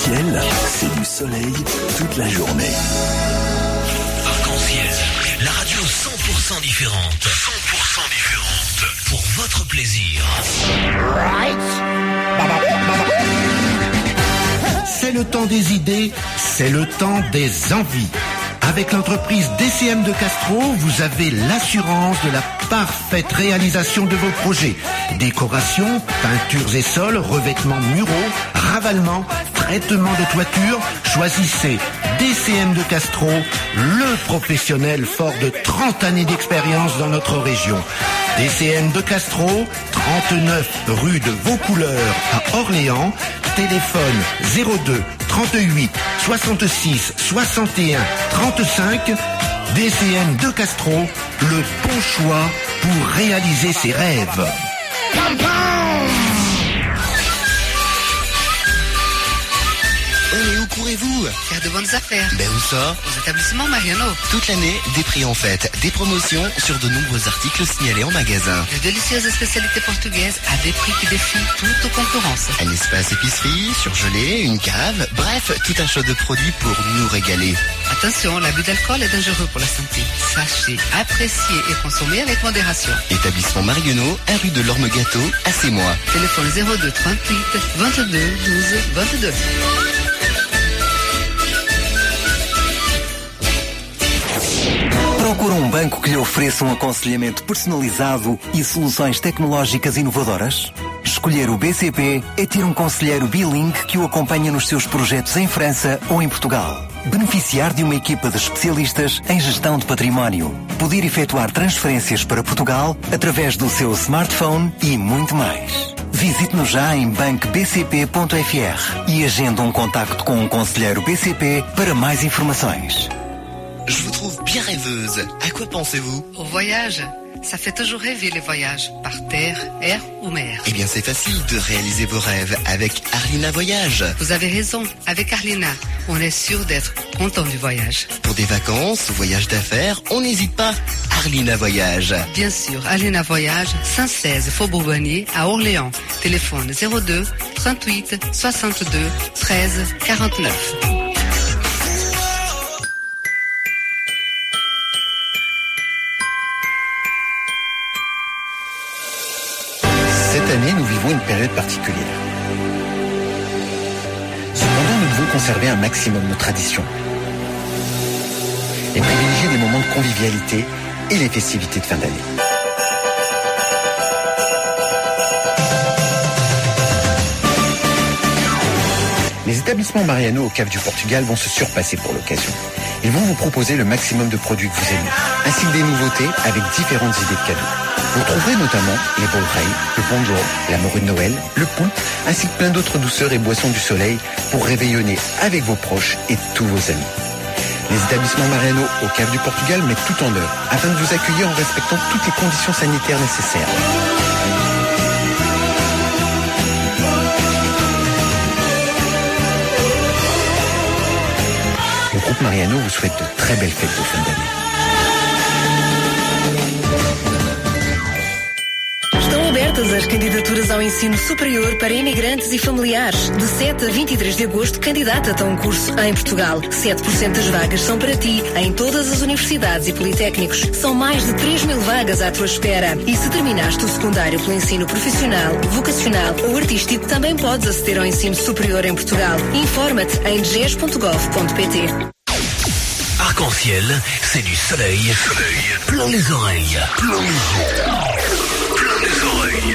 Arc-en-ciel, c'est du soleil toute la journée. Arc-en-ciel, la radio 100% différente. 100% différente. Pour votre plaisir. C'est le temps des idées, c'est le temps des envies. Avec l'entreprise DCM de Castro, vous avez l'assurance de la parfaite réalisation de vos projets. Décoration, peintures et sols, revêtements muraux, ravalement, traitement de toiture. Choisissez DCM de Castro, le professionnel fort de 30 années d'expérience dans notre région. DCM de Castro, 39 rue de Vaucouleurs à Orléans. Téléphone 02 38 66 61 35. DCM de Castro, le bon choix pour réaliser ses rêves. Et où courez-vous? Faire de bonnes affaires. Ben où ça? Aux établissements Mariano. Toute l'année, des prix en fête, des promotions sur de nombreux articles signalés en magasin. De délicieuses spécialités portugaises à des prix qui défient toute concurrence. Un espace épicerie, surgelé, une cave, bref, tout un choix de produits pour nous régaler. Attention, l'abus d'alcool est dangereux pour la santé. Sachez, apprécier et consommer avec modération. Établissement Marionneau, 1 rue de l'Orme Gâteau, à Sémois. Téléphone 02 38 22 12 22. Procura banco que lhe ofereça aconselhamento personalizado e soluções tecnológicas inovadoras? Escolher o BCP é ter conselheiro bilingue que o acompanha nos seus projetos em França ou em Portugal. Beneficiar de uma equipa de especialistas em gestão de património. Poder efetuar transferências para Portugal através do seu smartphone e muito mais. Visite-nos já em bancobcp.fr e agende contacto com conselheiro BCP para mais informações. Je vous trouve bien rêveuse. À quoi pensez-vous? Au voyage. Ça fait toujours rêver les voyages, par terre, air ou mer. Eh bien, c'est facile de réaliser vos rêves avec Arlina Voyage. Vous avez raison, avec Arlina, on est sûr d'être content du voyage. Pour des vacances ou voyages d'affaires, on n'hésite pas. Arlina Voyage. Bien sûr, Arlina Voyage, 116 Faubourg Bonnier à Orléans. Téléphone 02 38 62 13 49. Cette année, nous vivons une période particulière. Cependant, nous devons conserver un maximum nos traditions et privilégier des moments de convivialité et les festivités de fin d'année. Les établissements Mariano au Cave du Portugal vont se surpasser pour l'occasion. Ils vont vous proposer le maximum de produits que vous aimez, ainsi que des nouveautés avec différentes idées de cadeaux. Vous trouverez notamment les bollereilles, le ponjo, la morue de Noël, le poulpe, ainsi que plein d'autres douceurs et boissons du soleil pour réveillonner avec vos proches et tous vos amis. Les établissements Mariano au Cave du Portugal mettent tout en œuvre afin de vous accueillir en respectant toutes les conditions sanitaires nécessaires. Le groupe Mariano vous souhaite de très belles fêtes de fin d'année. Estão abertas as candidaturas ao ensino superior para imigrantes e familiares. De 7 a 23 de agosto, candidata-te a um curso em Portugal. 7% das vagas são para ti, em todas as universidades e politécnicos. São mais de 3.000 vagas à tua espera. E se terminaste o secundário pelo ensino profissional, vocacional ou artístico, também podes aceder ao ensino superior em Portugal. Informa-te em dges.gov.pt. Arc-en-ciel, c'est du soleil, plein les oreilles, plein les yeux, plein les oreilles.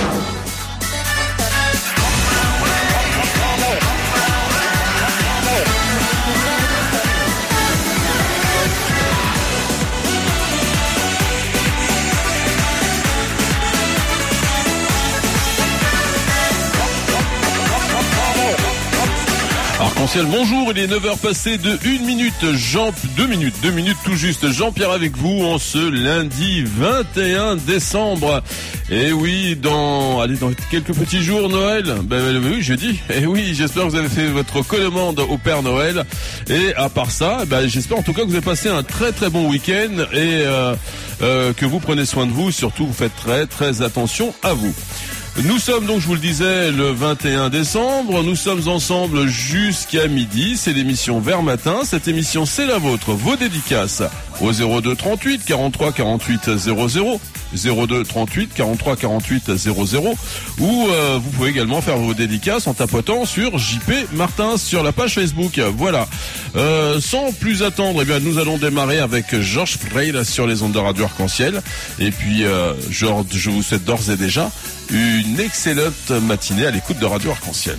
Arc-en-ciel, bonjour, il est 9h passé de 1 minute, 2 minutes tout juste, Jean-Pierre avec vous en ce lundi 21 décembre. Et oui, dans quelques petits jours, Noël, oui, jeudi, et oui, j'espère que vous avez fait votre commande au Père Noël. Et à part ça, j'espère en tout cas que vous avez passé un très très bon week-end et que vous prenez soin de vous, surtout vous faites très très attention à vous. Nous sommes donc, je vous le disais, le 21 décembre. Nous sommes ensemble jusqu'à midi. C'est l'émission Vers Matin. Cette émission, c'est la vôtre. Vos dédicaces au 02 38 43 48 00. 02 38 43 48 00. Ou vous pouvez également faire vos dédicaces en tapotant sur JP Martins sur la page Facebook. Voilà. Sans plus attendre, eh bien, nous allons démarrer avec Georges Freil sur les ondes de Radio Arc-en-Ciel. Et puis, Georges, je vous souhaite d'ores et déjà une excellente matinée à l'écoute de Radio Arc-en-Ciel.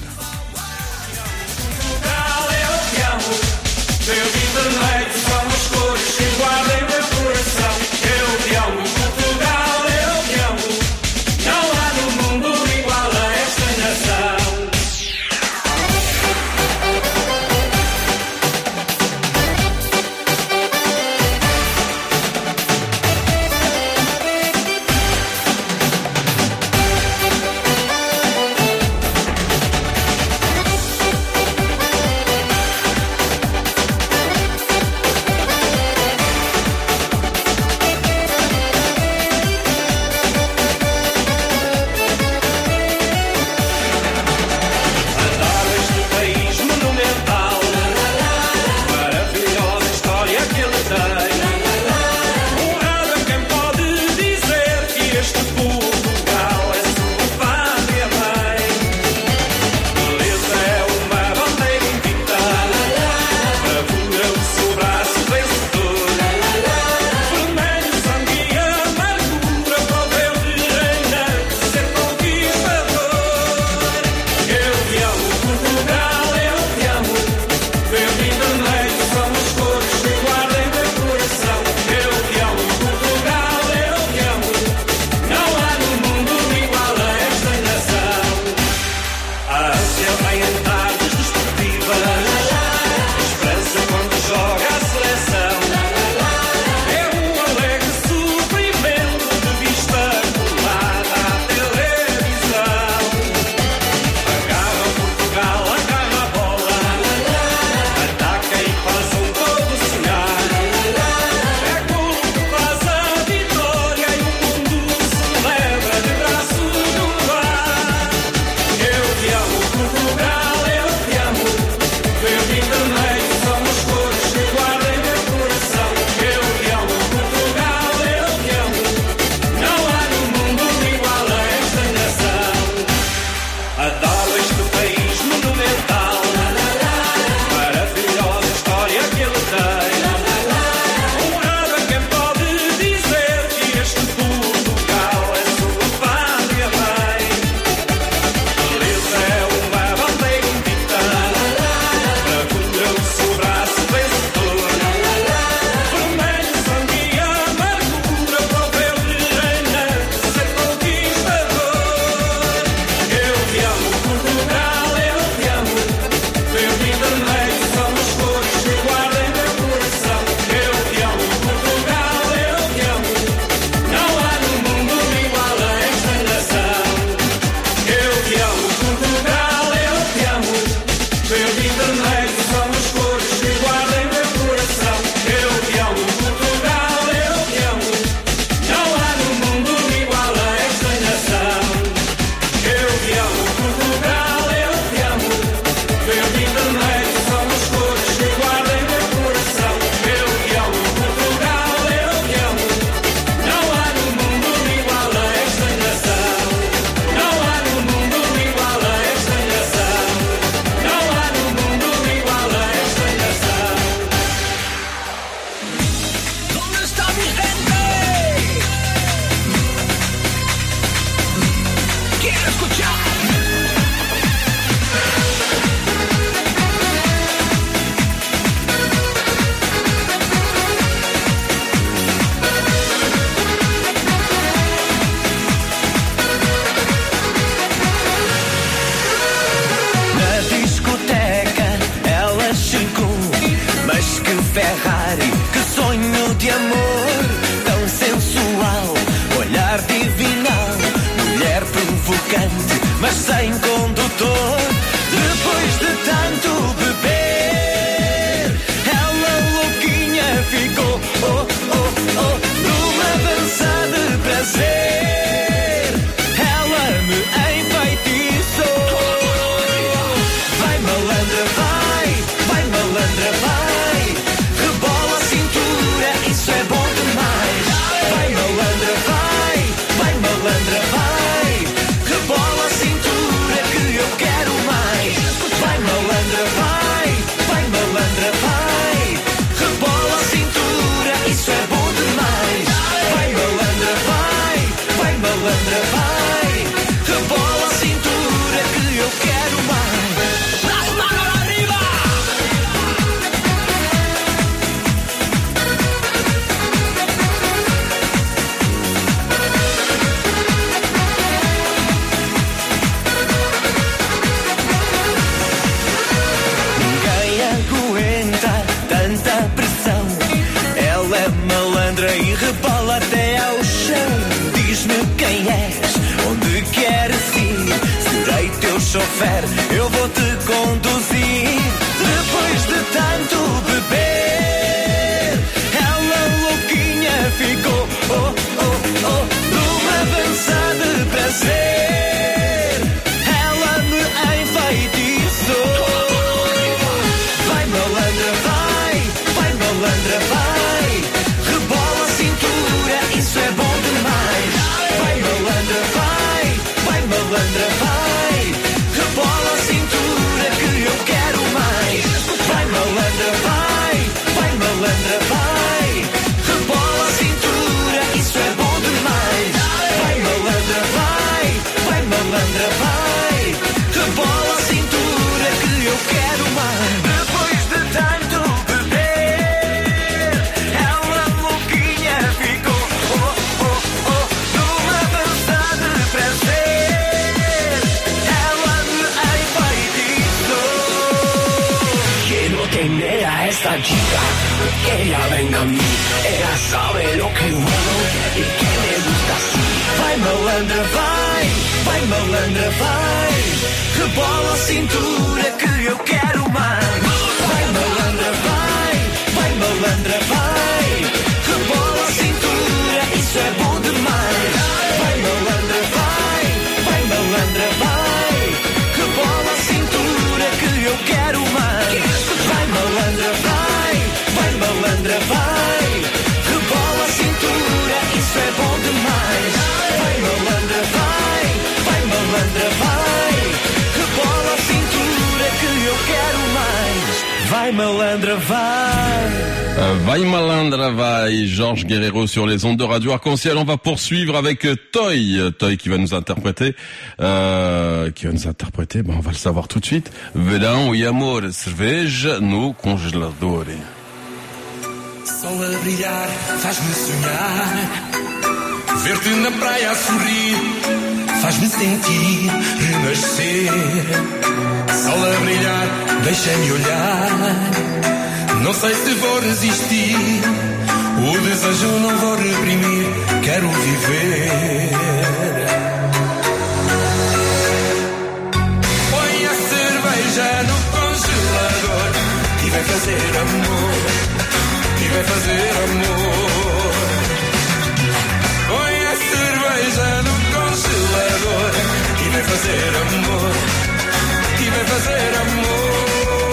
Ferrari, que sonho de amor tão sensual, olhar divinal, mulher provocante, mas sem condutor. Depois de tanto beber, ela louquinha ficou, oh, oh, oh, numa dança de prazer. Ela me chofer, eu vou te conduzir. Depois de tanto beber, ela louquinha ficou, oh, oh, oh, numa dança de prazer. Ela me enfeitiçou. Vai malandra, vai, vai malandra, vai. Rebola a cintura, isso é bom demais. Vai malandra, vai, vai malandra, vai. Rebola a cintura que eu quero mais. Vai malandra, vai, vai malandra, vai. Rebola a cintura, isso é bom demais. Vai malandra, vai, vai malandra, vai. Rebola a cintura que eu quero mais. Depois de tanto beber, ela louquinha ficou, oh, oh, oh, numa dança de prazer. Ela me enfeitiçou. Que no tiene a esta chica, que ella venga a mí. Ella sabe lo que bueno y que me gusta así. Vai malandra, vai, vai malandra, vai. Rebola a cintura que eu quero mais. Vai malandra, vai, vai malandra, vai. Rebola a cintura, isso é bom demais. Vai malandra, vai, vai malandra, vai. Rebola a cintura que eu quero mais. Vai malandra, vai, vai malandra, vai. Rebola a cintura, isso é bom demais. Vai malandra, vai, vai malandra, vai. Rebola a cintura que eu quero mais. Vai malandra, vai. Vai malandra, vai. Georges Guerrero sur les ondes de Radio Arc-en-Ciel. On va poursuivre avec Toy. Toy qui va nous interpréter. On va le savoir tout de suite. Verão e amor, cerveja no congelador. Sol a brilhar, faz-me sonhar. Ver-te na praia a sorrir, faz-me sentir renascer. Sol a brilhar, deixa-me olhar. Não sei se vou resistir. O desejo não vou reprimir. Quero viver. Põe a cerveja no congelador e vai fazer amor. E vai fazer amor. Põe a cerveja no congelador e vai fazer amor. E vai fazer amor.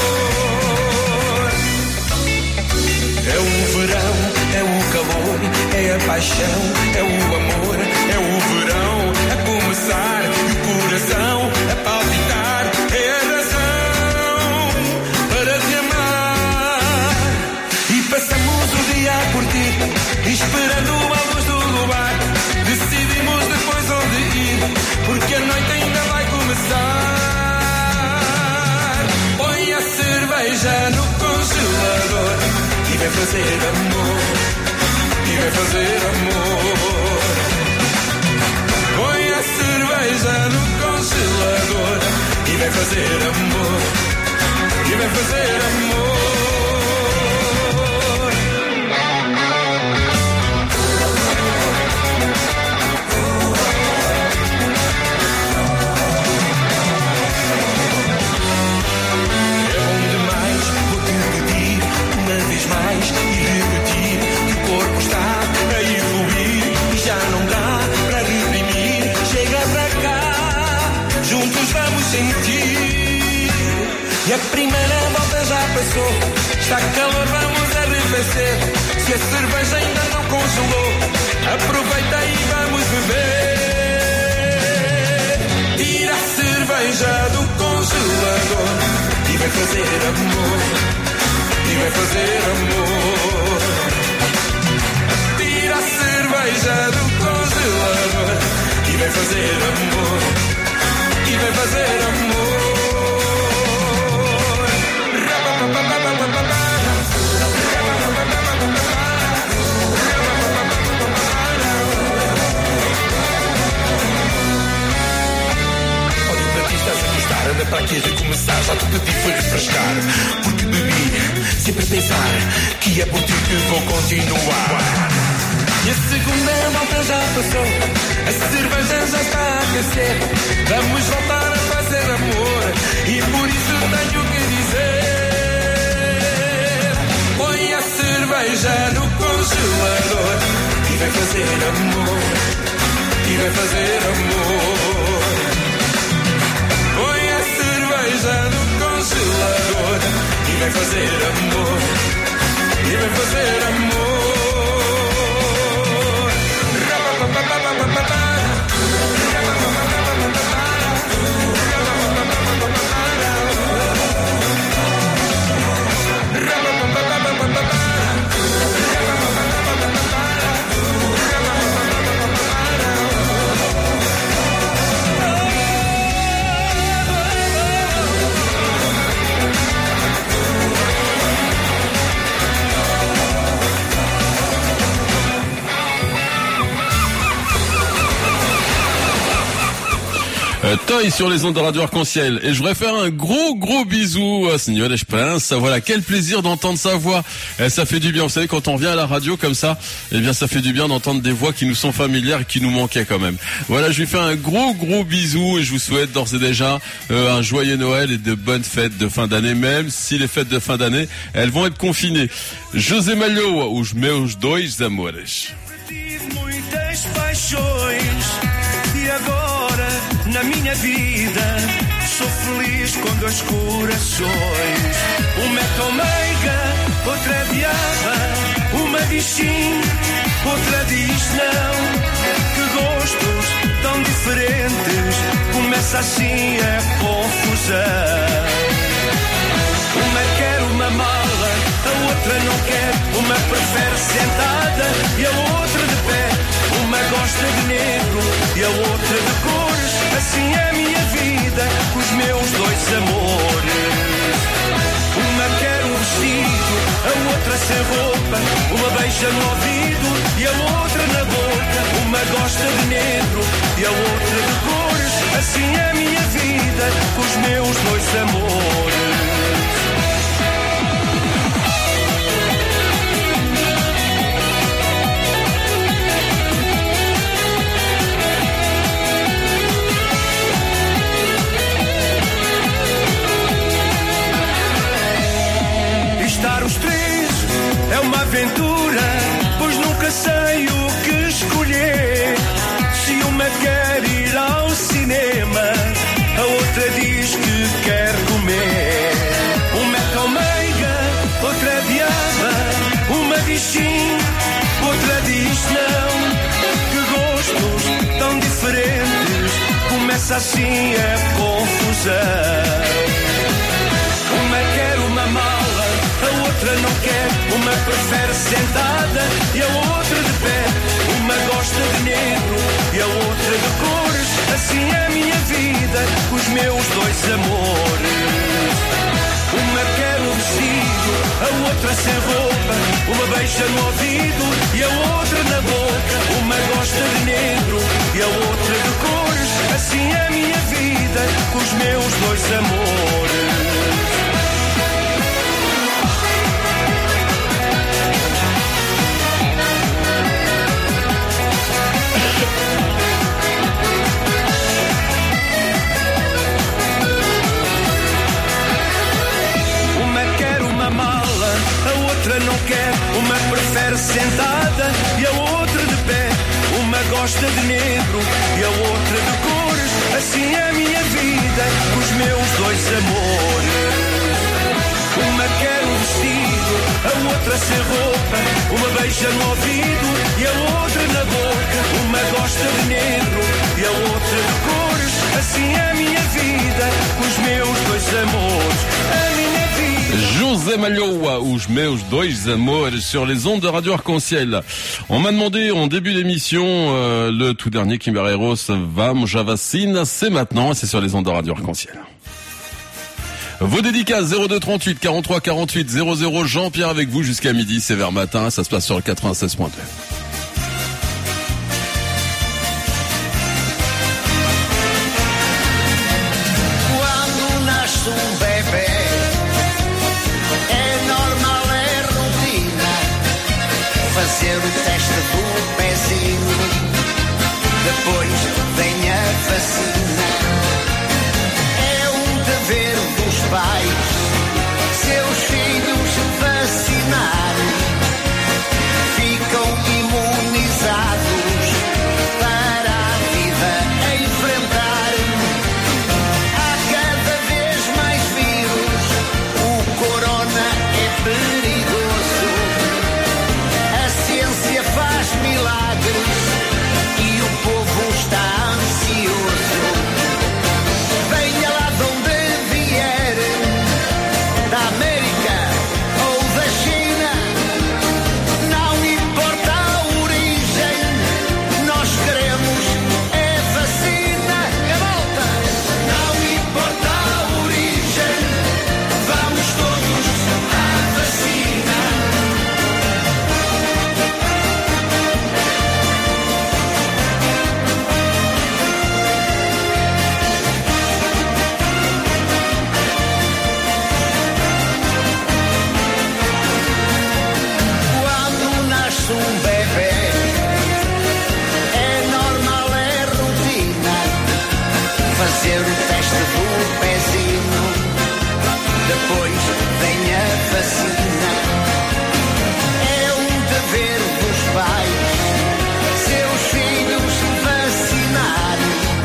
É o verão, é o calor, é a paixão, é o amor, é o verão, a começar e o coração a palpitar, é a razão para te amar. E passamos o dia a curtir, esperando a luz do luar. Decidimos depois onde ir, porque a noite ainda vai começar. Põe a cerveja no congelador e vai fazer amor, e vai fazer amor. Põe a cerveja no congelador e vai fazer amor, e vai fazer amor. Mais e repetir que o corpo está a evoluir e já não dá para reprimir. Chega para cá, juntos vamos sentir. E a primeira volta já passou, está calor, vamos arrefecer. Se a cerveja ainda não congelou, aproveita e vamos beber. Tira a cerveja do congelador e vai fazer amor. E vai fazer amor. Tira a cerveja do congelador e vai fazer amor. E vai fazer amor. Olha para ti, estás a gostar, anda para aqui a recomeçar. Já te pedi foi refrescar, porque bebi sempre a pensar que é por ti que vou continuar. E a segunda volta já passou, a cerveja já está a aquecer. Vamos voltar a fazer fazer amor e por isso tenho que dizer: põe a cerveja no congelador e vai fazer amor, e vai fazer amor. Põe a cerveja no congelador e vai fazer amor, e vai fazer amor. Toy sur les ondes de Radio Arc-en-Ciel. Et je voudrais faire un gros bisou à Senhor Esperança. Voilà, quel plaisir d'entendre sa voix. Et ça fait du bien. Vous savez, quand on vient à la radio comme ça, eh bien, ça fait du bien d'entendre des voix qui nous sont familières et qui nous manquaient quand même. Voilà, je lui fais un gros bisou et je vous souhaite d'ores et déjà un joyeux Noël et de bonnes fêtes de fin d'année, même si les fêtes de fin d'année, elles vont être confinées. José Malhoa, os meus dois amores. Na minha vida sou feliz com dois corações. Uma é tão meiga, outra é diaba. Uma diz sim, outra diz não. Que gostos tão diferentes, começa assim a confusão. Uma quer uma mala, a outra não quer. Uma prefere sentada e a outra de pé. Uma gosta de negro e a outra de cores. Assim é a minha vida, com os meus dois amores. Uma quer um vestido, a outra sem roupa. Uma beija no ouvido e a outra na boca. Uma gosta de negro e a outra de cores. Assim é a minha vida, com os meus dois amores. Estar os três é uma aventura, pois nunca sei o que escolher. Se uma quer ir ao cinema, a outra diz que quer comer. Uma é tão meiga, outra é diaba. Uma diz sim, outra diz não. Que gostos tão diferentes, começa assim a confusão. Uma quer uma mala, a outra não quer. Uma prefere sentada e a outra de pé. Uma gosta de negro e a outra de cores. Assim é a minha vida, com os meus dois amores. Uma quer um vestido, a outra sem roupa. Uma beija no ouvido e a outra na boca. Uma gosta de negro e a outra de cores. Assim é a minha vida, com os meus dois amores. Não quer, uma prefere sentada e a outra de pé. Uma gosta de negro e a outra de cores. Assim é a minha vida, com os meus dois amores. Uma quer um vestido, a outra sem roupa. Uma beija no ouvido e a outra na boca. Uma gosta de negro e a outra de cores. Assim é a minha vida, com os meus dois amores. A minha vida. José Malhoa, os meus dois amores sur les ondes de Radio Arc-en-Ciel. On m'a demandé en début d'émission le tout dernier Kimbereros Vamos à Vacina, c'est maintenant, c'est sur les ondes de Radio Arc-en-Ciel. Vos dédicaces 02 38 43 48 00, Jean-Pierre avec vous jusqu'à midi, c'est vers matin, ça se passe sur le 96.2. Fazer o teste do pezinho, depois vem a vacina. É depois vem a vacina. É um dever dos pais seus filhos vacinar.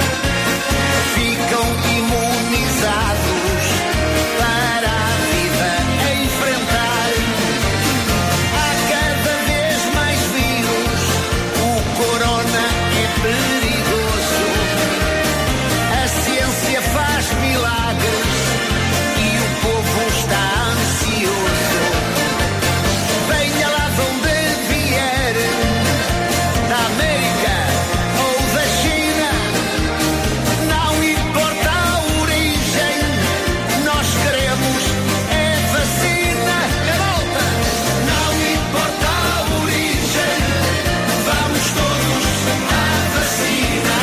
Ficam imunizados para a vida enfrentar. Há cada vez mais vírus, o corona é perigoso. A ciência faz milagres e o povo está ansioso. Venha lá de onde vier, da América ou da China, não importa a origem, nós queremos é vacina. É volta! Não importa a origem, vamos todos à vacina.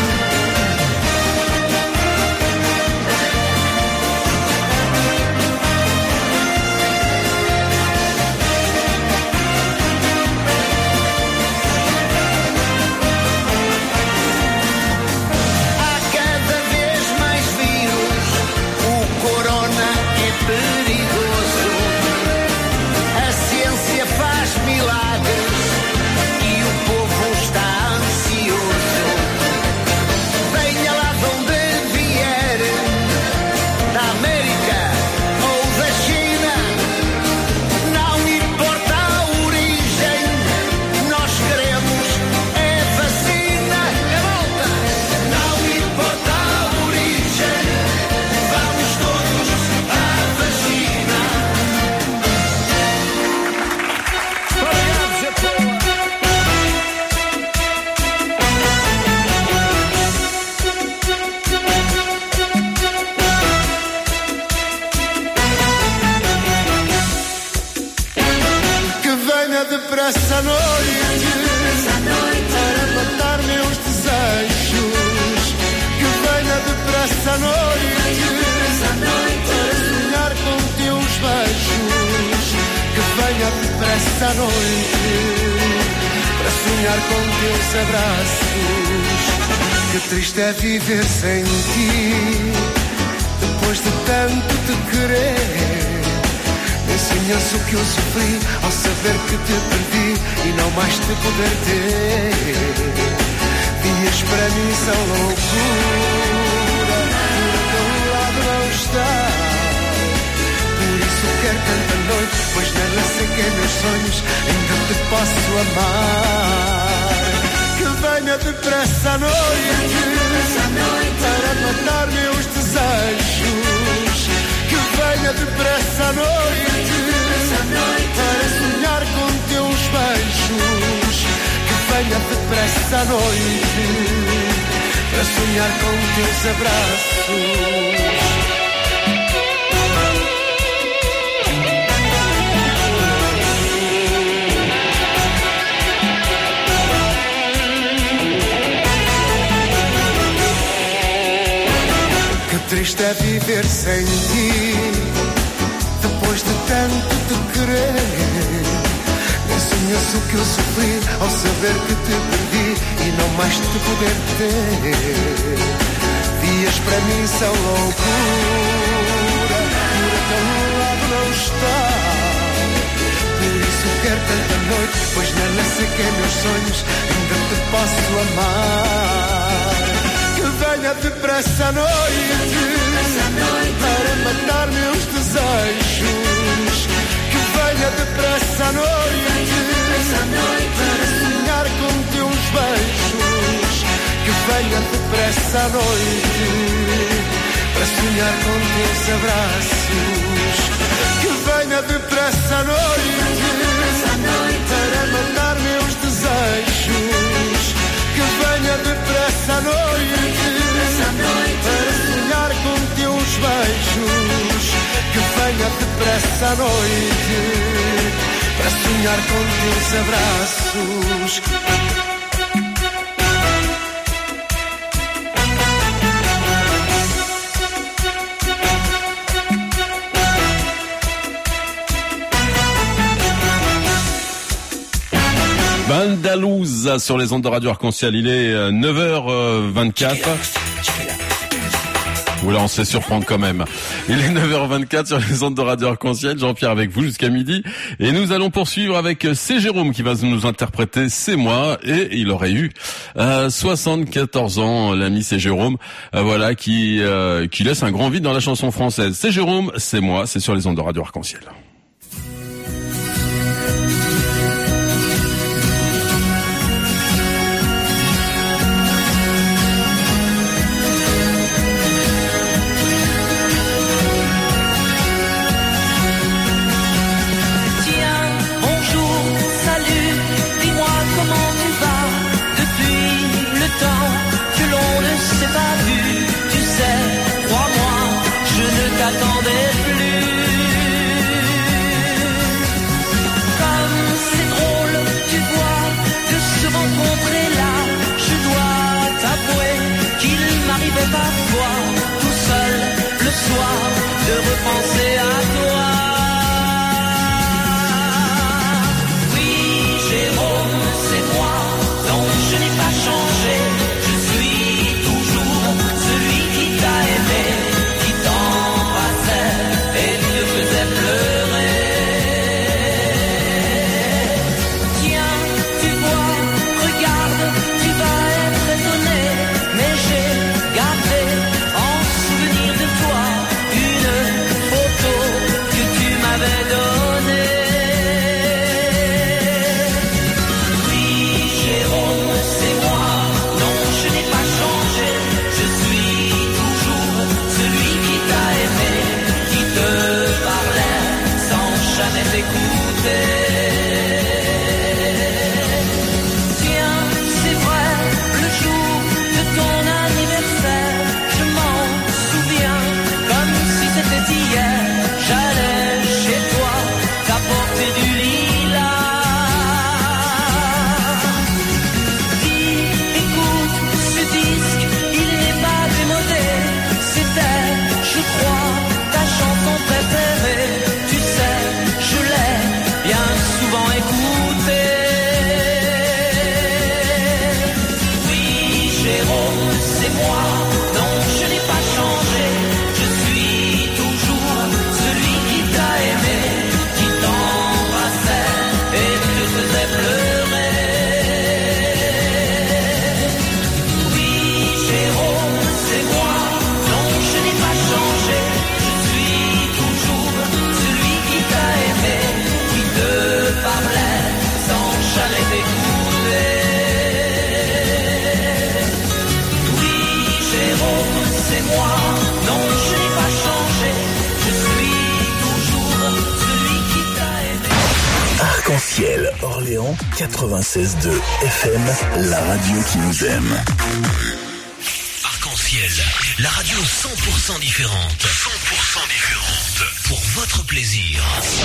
Há cada vez mais vírus, o corona é perigoso. A ciência faz milagres e o povo está ansioso. Venha lá de onde vier, da América ou da China, não importa a origem, nós queremos é vacina. É volta! Não importa a origem, vamos todos à vacina. Que venha depressa a noite para matar meus desejos. Que venha depressa a noite para sonhar com teus beijos. Que venha depressa a noite para sonhar com teus abraços. Que triste é viver sem ti, depois de tanto te querer. Nem sonhas o que eu sofri ao saber que te perdi e não mais te poder ter. Dias para mim são loucura, por teu lado não está. Por isso quero tanta noite, pois nela sei que meus sonhos ainda te posso amar. Que venha depressa a noite para matar meus desejos. Que venha depressa a noite para sonhar com teus beijos. Que venha depressa a noite para sonhar com teus abraços. Triste é viver sem ti, depois de tanto te querer. Nem sonhas o que eu sofri ao saber que te perdi e não mais te poder ter. Dias para mim são loucura, por teu lado não está. Por isso quero tanta noite, pois nela sei que meus sonhos ainda te posso amar. Que venha depressa a noite para matar meus desejos. Que venha depressa a noite para sonhar com teus beijos. Que venha depressa a noite para sonhar com teus abraços. Que venha depressa a noite para matar meus desejos. Que venha depressa a noite para sonhar com teus beijos. Que venha depressa a noite para sonhar com teus abraços. Andalouse sur les ondes de Radio Arc-en-Ciel. Il est 9h24. Oula, on se fait surprendre quand même. Il est 9h24 sur les ondes de Radio Arc-en-Ciel. Jean-Pierre avec vous jusqu'à midi. Et nous allons poursuivre avec C'est Jérôme qui va nous interpréter C'est moi. Et il aurait eu 74 ans, l'ami C'est Jérôme, voilà, qui laisse un grand vide dans la chanson française. C'est Jérôme, c'est moi, c'est sur les ondes de Radio Arc-en-Ciel. T'attendais plus. Comme c'est drôle, tu vois, de se rencontrer là. Je dois t'avouer qu'il m'arrivait parfois, tout seul, le soir, de repenser à toi. Oui, Jérôme, c'est moi, donc je n'ai pas changé. Je suis toujours celui qui t'a aimé. Arc-en-Ciel, Orléans, 96.2 FM, la radio qui nous aime. Arc-en-Ciel, la radio 100% différente. 100% différente. Pour votre plaisir.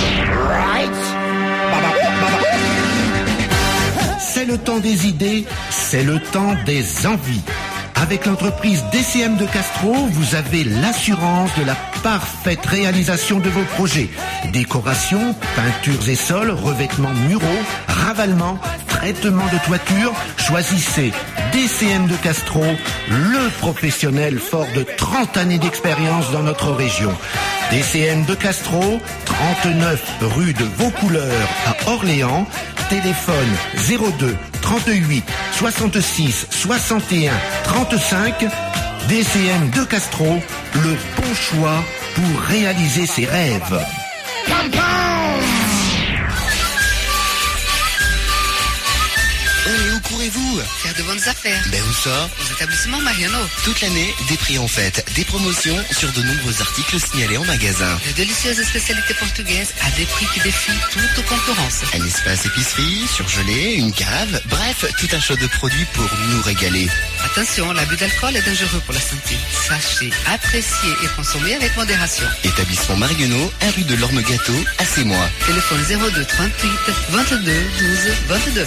C'est le temps des idées, c'est le temps des envies. Avec l'entreprise DCM de Castro, vous avez l'assurance de la parfaite réalisation de vos projets. Décoration, peintures et sols, revêtements muraux, ravalement, traitement de toiture. Choisissez DCM de Castro, le professionnel fort de 30 années d'expérience dans notre région. DCM de Castro, 39 rue de Vaucouleurs à Orléans. Téléphone 02 38 66 61 35. DCM de Castro, le bon choix pour réaliser ses rêves. Et où courez-vous? Faire de bonnes affaires. Ben où ça? Aux établissements Mariano. Toute l'année, des prix en fête, des promotions sur de nombreux articles signalés en magasin. De délicieuses spécialités portugaises à des prix qui défient toute concurrence. Un espace épicerie, surgelé, une cave, bref, tout un choix de produits pour nous régaler. Attention, l'abus d'alcool est dangereux pour la santé. Sachez, apprécier et consommer avec modération. Établissement Marguenot, 1 rue de l'Orme-Gâteau, à Sémois. Téléphone 02 38 22 12 22.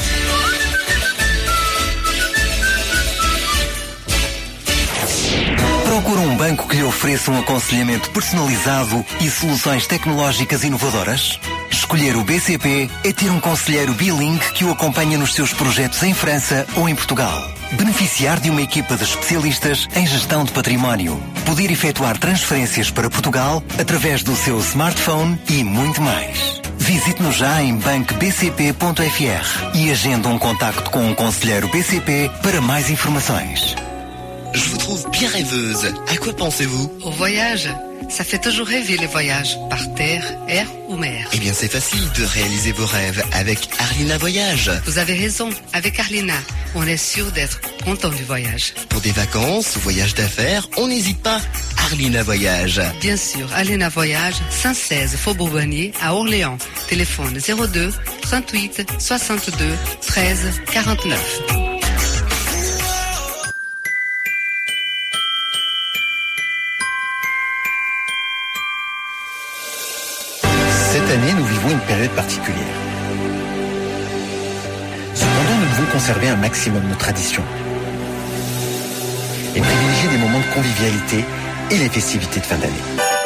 Procura banco que lhe ofereça aconselhamento personalizado e soluções tecnológicas inovadoras? Escolher o BCP é ter um conselheiro bilingue que o acompanha nos seus projetos em França ou em Portugal. Beneficiar de uma equipa de especialistas em gestão de património. Poder efetuar transferências para Portugal através do seu smartphone e muito mais. Visite-nos já em bancobcp.fr e agende um contacto com um conselheiro BCP para mais informações. Je vous trouve bien rêveuse. À quoi pensez-vous? Au voyage. Ça fait toujours rêver les voyages, par terre, air ou mer. Eh bien, c'est facile de réaliser vos rêves avec Arlina Voyage. Vous avez raison, avec Arlina, on est sûr d'être content du voyage. Pour des vacances ou voyages d'affaires, on n'hésite pas. Arlina Voyage. Bien sûr, Arlina Voyage, 116 Faubourg Bonnier à Orléans. Téléphone 02 38 62 13 49. Cette année, nous vivons une période particulière. Cependant, nous devons conserver un maximum nos traditions et privilégier des moments de convivialité et les festivités de fin d'année.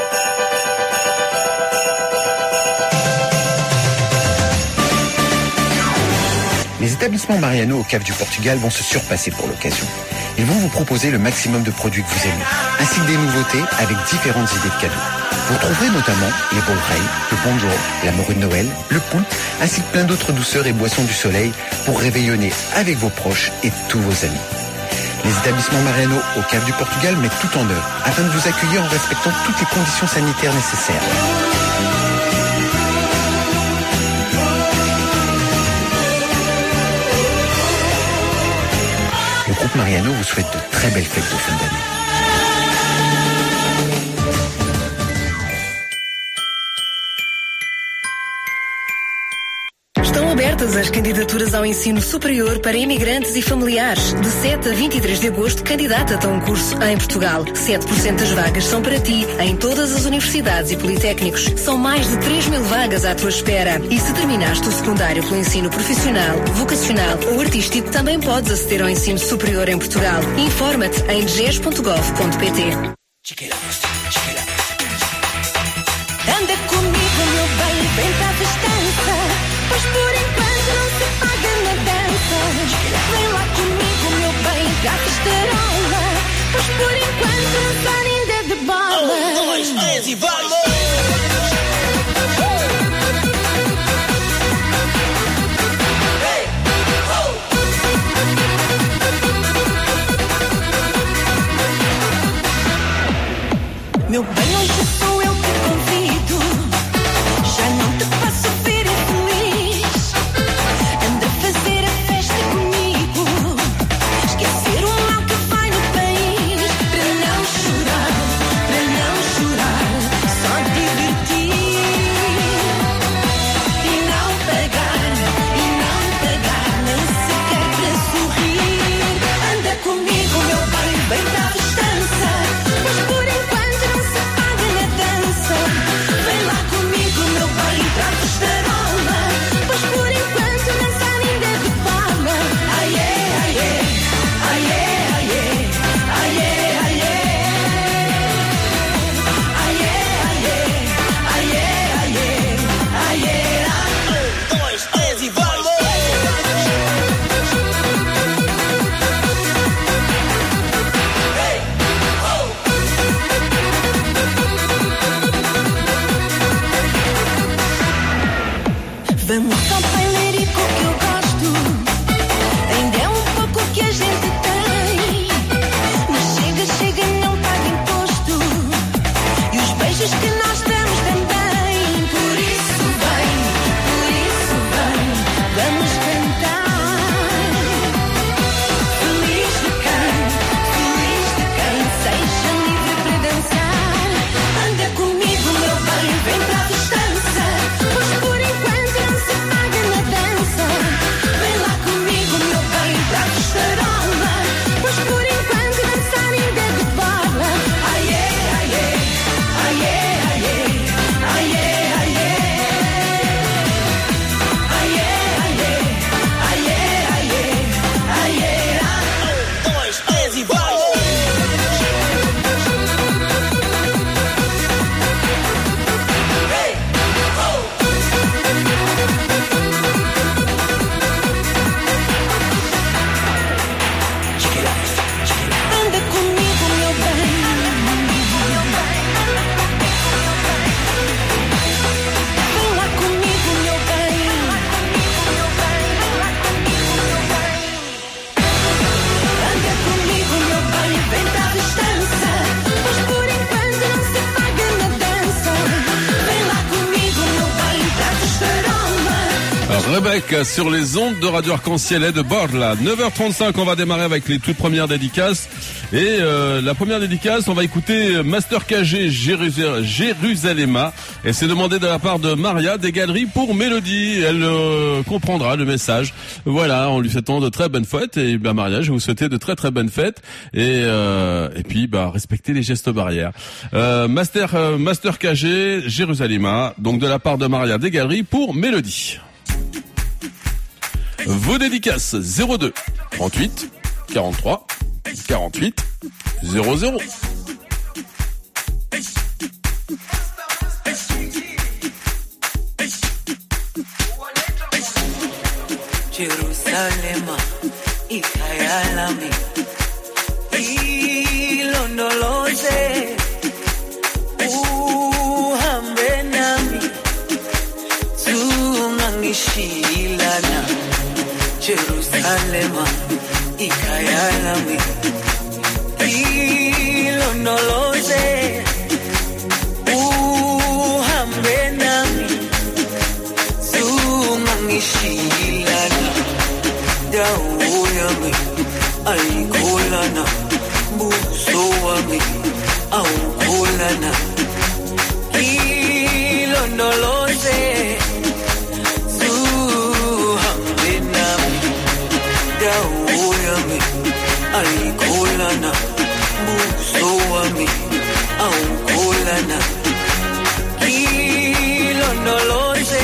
Les établissements Mariano au Cap du Portugal vont se surpasser pour l'occasion. Ils vont vous proposer le maximum de produits que vous aimez, ainsi que des nouveautés avec différentes idées de cadeaux. Vous trouverez notamment les bolreilles, le bonjour, la morue de Noël, le poulpe, ainsi que plein d'autres douceurs et boissons du soleil pour réveillonner avec vos proches et tous vos amis. Les établissements Mariano au Cap du Portugal mettent tout en œuvre afin de vous accueillir en respectant toutes les conditions sanitaires nécessaires. Le groupe Mariano vous souhaite de très belles fêtes de fin d'année. Estão abertas as candidaturas ao ensino superior para imigrantes e familiares. De 7 a 23 de agosto, candidata-te a um curso em Portugal. 7% das vagas são para ti, em todas as universidades e politécnicos. São mais de 3.000 vagas à tua espera. E se terminaste o secundário pelo ensino profissional, vocacional ou artístico, também podes aceder ao ensino superior em Portugal. Informa-te em dges.gov.pt. Anda comigo, meu bem, vem pra festança, pois por enquanto não se paga na dança. Vem lá comigo, meu bem, pra festarola, pois por enquanto não sai ainda de bola. 1, 2, 3 e vamos! Meu bem, hoje sou eu que convido. Já não te faço ver infeliz. Anda a fazer a festa comigo. Esquecer o mal que vai no país. Para não chorar, só divertir. E não pagar, nem sequer para sorrir. Anda comigo, meu bem, vem para a festança, pois por enquanto não se paga na dança. Vem lá comigo, meu bem, pra festarola, pois por enquanto não sai ainda de fama. Aiê, aiê, aiê, aiê, aiê, aiê, aiê, aiê, aiê, aiê, aiê. 1, 2, 3 e vamos! Vamos ao bailarico que eu gosto. Ainda é um pouco que a gente tem. Mas chega, não paga imposto. E os beijos que nós damos também. Por isso vem, vamos cantar. Feliz de quem seja livre para dançar. Anda comigo, meu bem, vem para a festança, pois por enquanto não se paga na Rebecca sur les ondes de Radio Arc-en-Ciel et de Borla. 9h35, on va démarrer avec les toutes premières dédicaces. Et la première dédicace, on va écouter Master KG Jérusalema. Et c'est demandé de la part de Maria des Galeries pour Mélodie. Elle comprendra le message. Voilà, en lui souhaitant de très bonnes fêtes. Et Maria, je vais vous souhaiter de très très bonnes fêtes. Et puis respectez les gestes barrières. Master KG Jérusalema, donc de la part de Maria des Galeries pour Mélodie. Vos dédicaces 02 38 43 48 00. Jerusalema ikayalami ilondoloze uhambe nami zungangishilana Jerusalema ikayalami ilondoloze uhambe nami zungangishilana dawo yami ayikholana buso wami awukholana ilondoloze zuhambe nami dawo yami ayikholana buso wami awukholana ilondoloze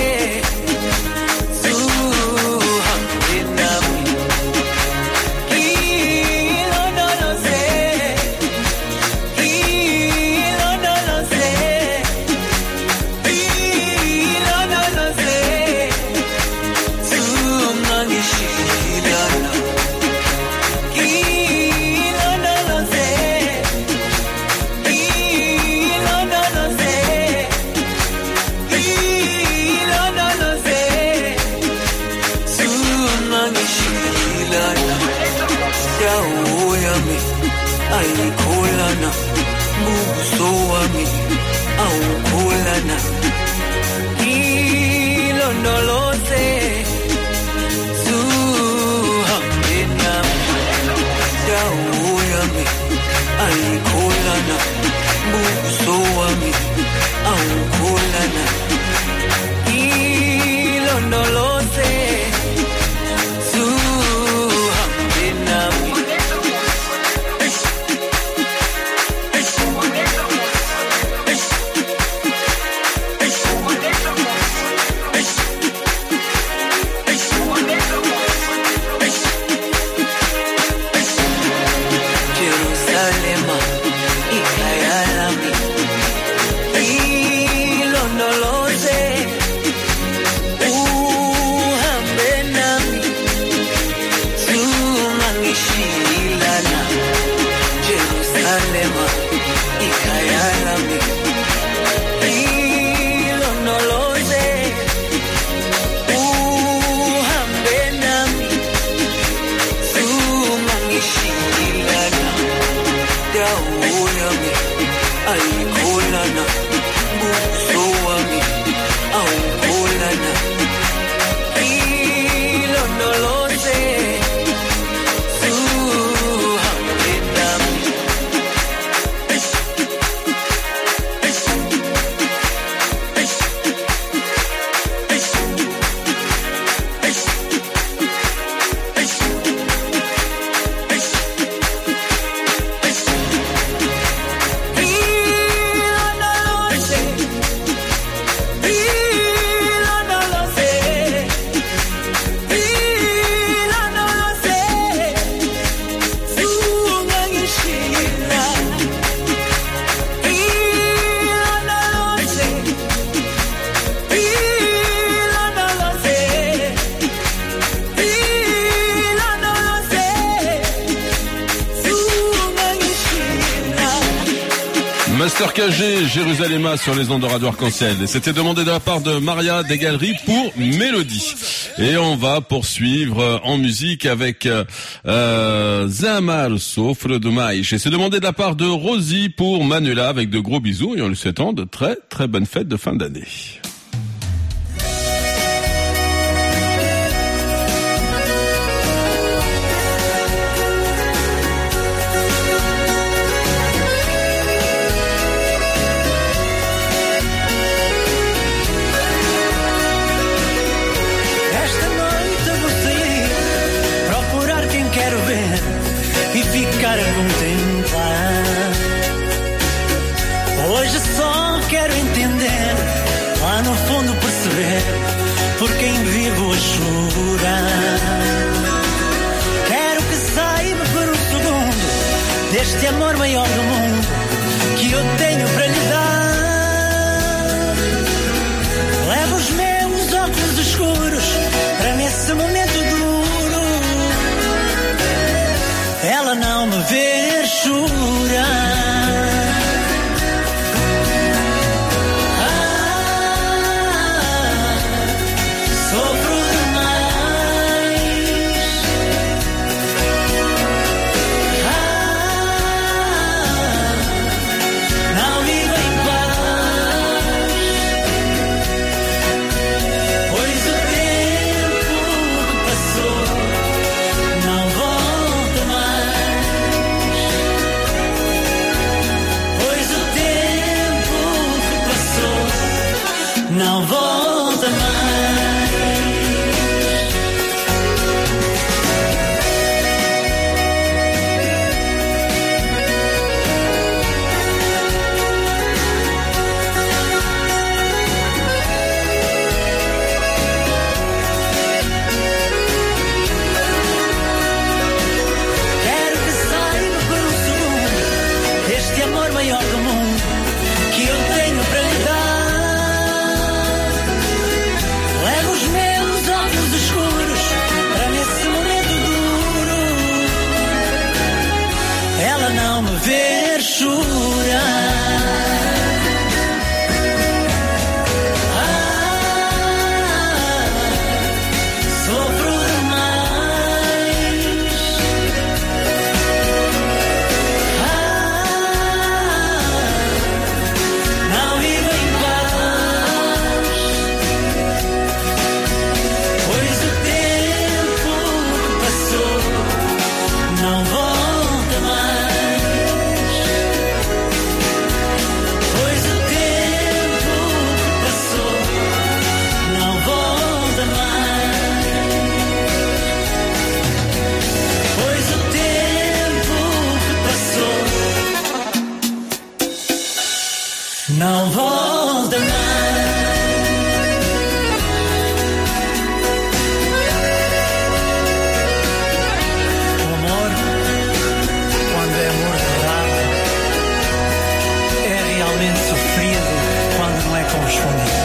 ayikholana buso wami awukholana ilondoloze zuhambe nami dawo yami ayikholana buso wami awukholana ilondoloze zuhambe nami Master KG Jérusalema sur les ondes de Radio Arc-en-Ciel. Et c'était demandé de la part de Maria des Galeries pour Mélodie. Et on va poursuivre en musique avec Zamar Sofre de Maïch. Et c'est demandé de la part de Rosie pour Manuela avec de gros bisous et en lui souhaitant de très très bonnes fêtes de fin d'année. ficar a contemplar. Hoje só quero entender, lá no fundo perceber, por quem vivo a chorar. Quero que saiba por um segundo deste amor maior do mundo que eu tenho para lhe dar. Levo os meus óculos escuros para nesse momento duro ela não me ver chorar. Não volta mais. Quero que saiba por um segundo deste amor maior do mundo que eu tenho para lhe dar. Levo os meus olhos escuros para nesse momento duro ela não me ver chorar. Sofro demais. Não vivo em paz. Pois o tempo que passou não volta mais. Pois o tempo que passou não volta mais. Pois o tempo que passou não volta mais. O amor, quando é amor verdade, é realmente sofrido quando não é correspondido.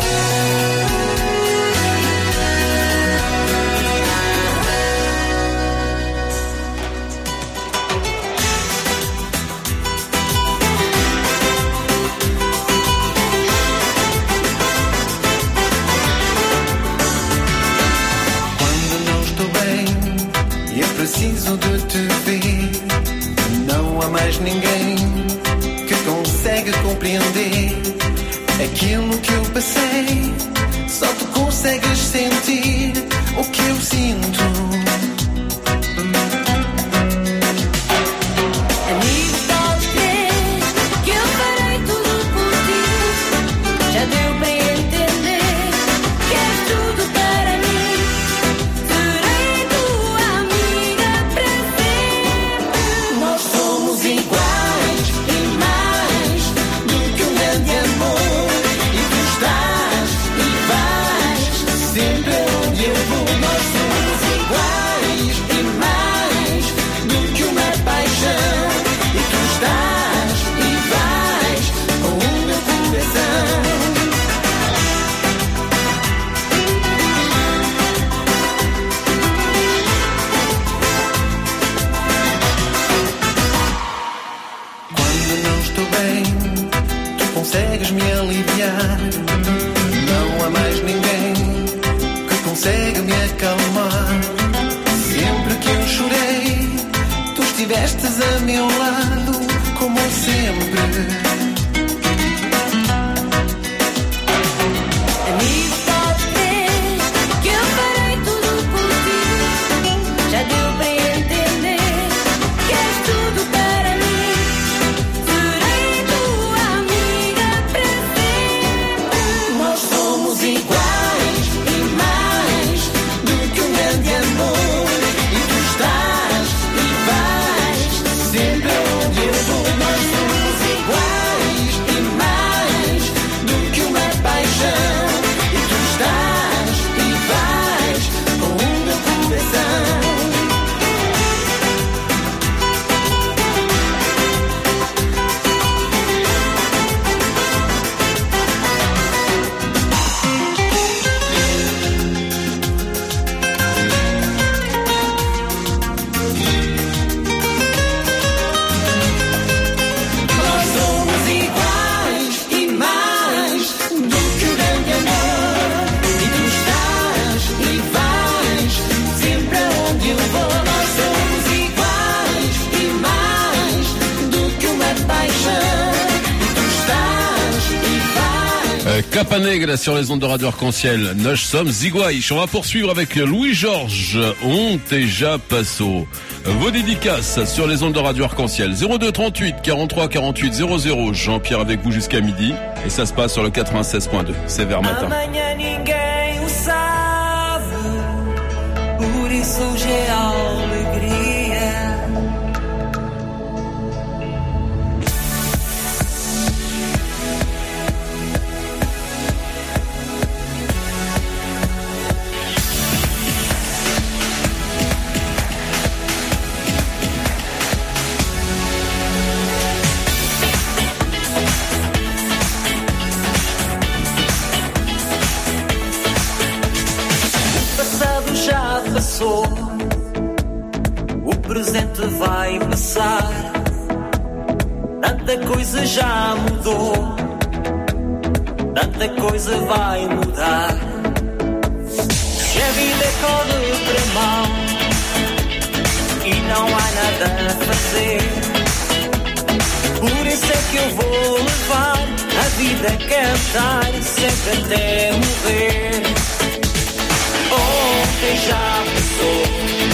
Quando não estou bem e eu preciso de te ver, não há mais ninguém que consegue compreender aquilo que eu passei. Só tu consegues sentir o que eu sinto. Amigo, pode crer que eu farei tudo por ti. Já deu para entender que és tudo para mim. Serei tua amiga para sempre. Nós somos iguais e mais do que um grande amor. E tu estás e vais sempre onde eu vou. Nós somos iguais e mais do que uma paixão. E tu estás e vais com o meu coração. Quando não estou bem, tu consegues me aliviar. Não há mais ninguém que consegue me acalmar. Sempre que eu chorei, tu estivestes a meu lado, como sempre. Amigo, pode crer que eu farei tudo por ti. Já deu para entender que és tudo para mim. Serei tua amiga para sempre. Nós somos iguais e mais Capa Negra sur les ondes de Radio Arc-en-Ciel. Nós sommes iguais. On va poursuivre avec Louis-Georges. Onte já passou. Vos dédicaces sur les ondes de Radio Arc-en-Ciel. 02 38 43 48 00. Jean-Pierre avec vous jusqu'à midi. Et ça se passe sur le 96.2. C'est vers matin. Amanhã ninguém o sabe, por isso hoje é alegria. Passou, o presente vai passar, tanta coisa já mudou, tanta coisa vai mudar. Se a vida é contramão e não há nada a fazer, por isso é que eu vou levar a vida a cantar sempre até morrer. Ontem já passou,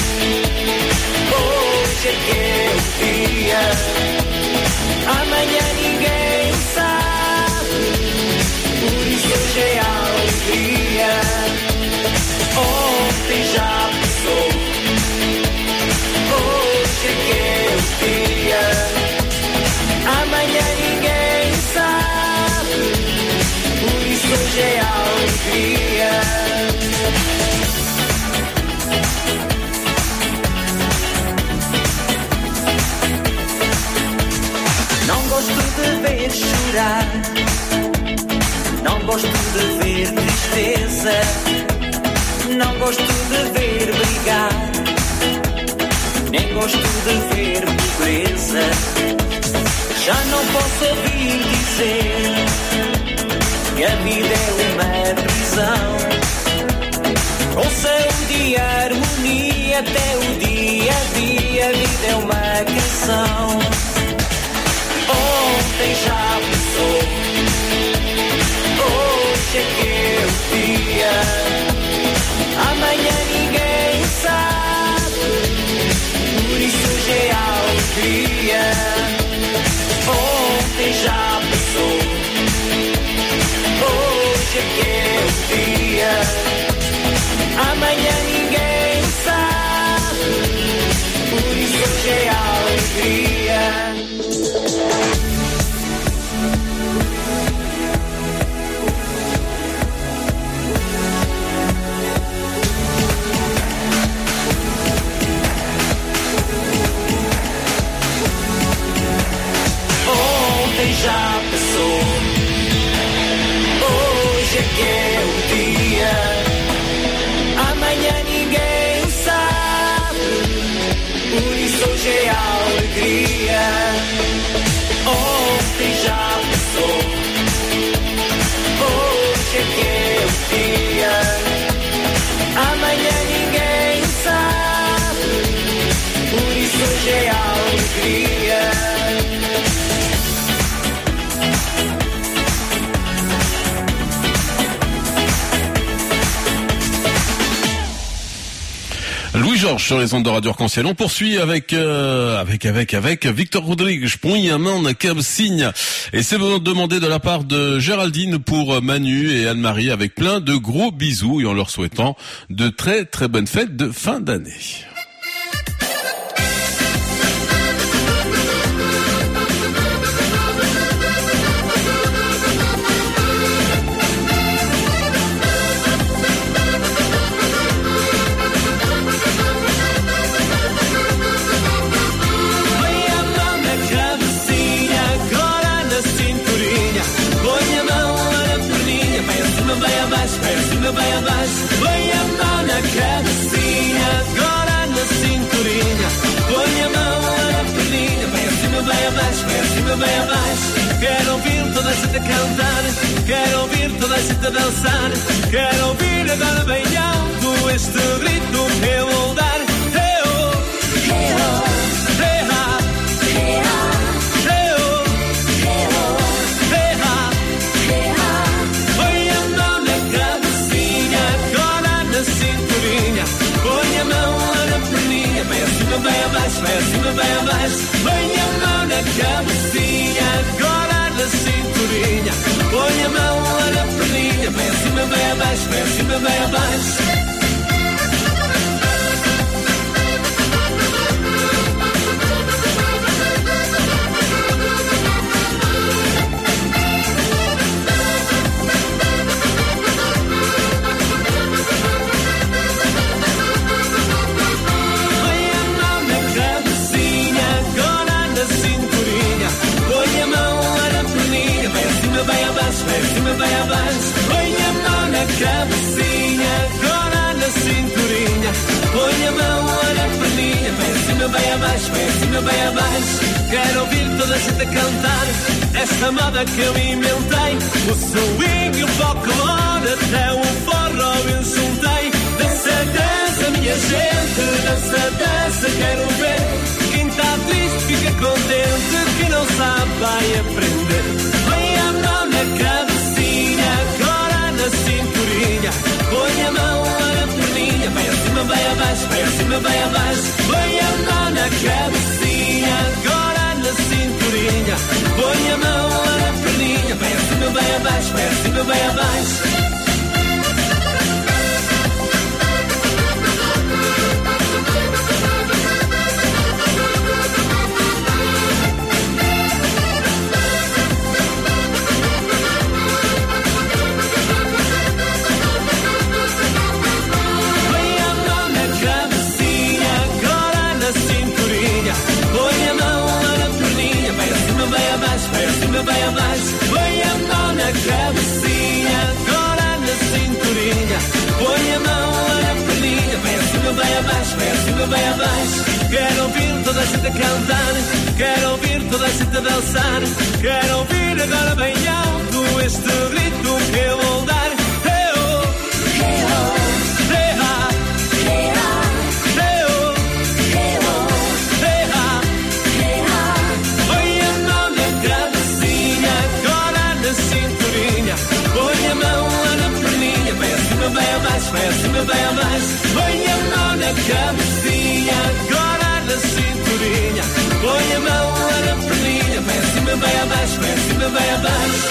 hoje é que é o dia, amanhã ninguém sabe, por isso hoje é alegria. Ontem já passou, hoje é que é o dia, amanhã ninguém sabe, por isso hoje é alegria. Não gosto de ver chorar, não gosto de ver tristeza, não gosto de ver brigar, nem gosto de ver pobreza. Já não posso ouvir dizer que a vida é uma prisão. Com saúde e harmonia até o dia a dia, a vida é uma canção. Ontem já passou, hoje é que é o dia, amanhã ninguém sabe, por isso hoje é alegria. Ontem já passou, hoje é que é o dia, amanhã ninguém sabe, por isso hoje é alegria. Ontem já passou, hoje é que é o dia, amanhã ninguém sabe, por isso hoje é alegria. Ontem já passou, hoje é que é o dia, amanhã ninguém sabe, por isso hoje é alegria. Louis-Georges sur les ondes de Radio Arc-en-Ciel. On poursuit avec Victor Rodrigues, põe a mão na cabecinha. Et c'est demandé de la part de Géraldine pour Manu et Anne-Marie avec plein de gros bisous et en leur souhaitant de très très bonnes fêtes de fin d'année. Vai abaixo, põe a mão na cabecinha, agora na cinturinha, põe a mão na perninha, vai acima, vai abaixo, vai acima, vai abaixo. Quero ouvir toda a gente a cantar, quero ouvir toda a gente a dançar, quero ouvir agora bem alto este grito que eu vou dar. Põe cima, bem abaixo. Põe a mão na cabecinha, agora na cinturinha. Põe a mão lá na perninha, bem acima, bem abaixo, bem acima, bem abaixo. Bem abaixo, bem abaixo. Põe a mão na cabecinha, agora na cinturinha. Põe a mão lá na perninha, bem acima, bem abaixo, bem acima, bem abaixo. Quero ouvir toda a gente a cantar esta moda que eu inventei. O swing e o folclore, até o forró eu juntei. Dança, dança, minha gente, dança, dança, quero ver. Quem está triste fica contente, quem não sabe vai aprender. Põe a mão na cabecinha, agora na cinturinha. Põe a mão lá na perninha, bem acima, bem abaixo, bem acima, bem abaixo. Põe a mão na cabecinha, agora na cinturinha. Põe a mão lá na perninha, bem acima, bem abaixo, bem acima, bem abaixo. Bem acima, bem abaixo. Põe a mão na cabecinha, agora na cinturinha. Põe a mão lá na perninha, bem acima, bem abaixo, bem acima, bem abaixo. Quero ouvir toda a gente a cantar, quero ouvir toda a gente a dançar. Quero ouvir agora bem alto este grito que eu vou dar. Bem abaixo, bem acima, bem abaixo. Põe a mão na cabecinha, agora na cinturinha. Põe a mão lá na perninha, bem acima, bem abaixo, bem acima, bem abaixo.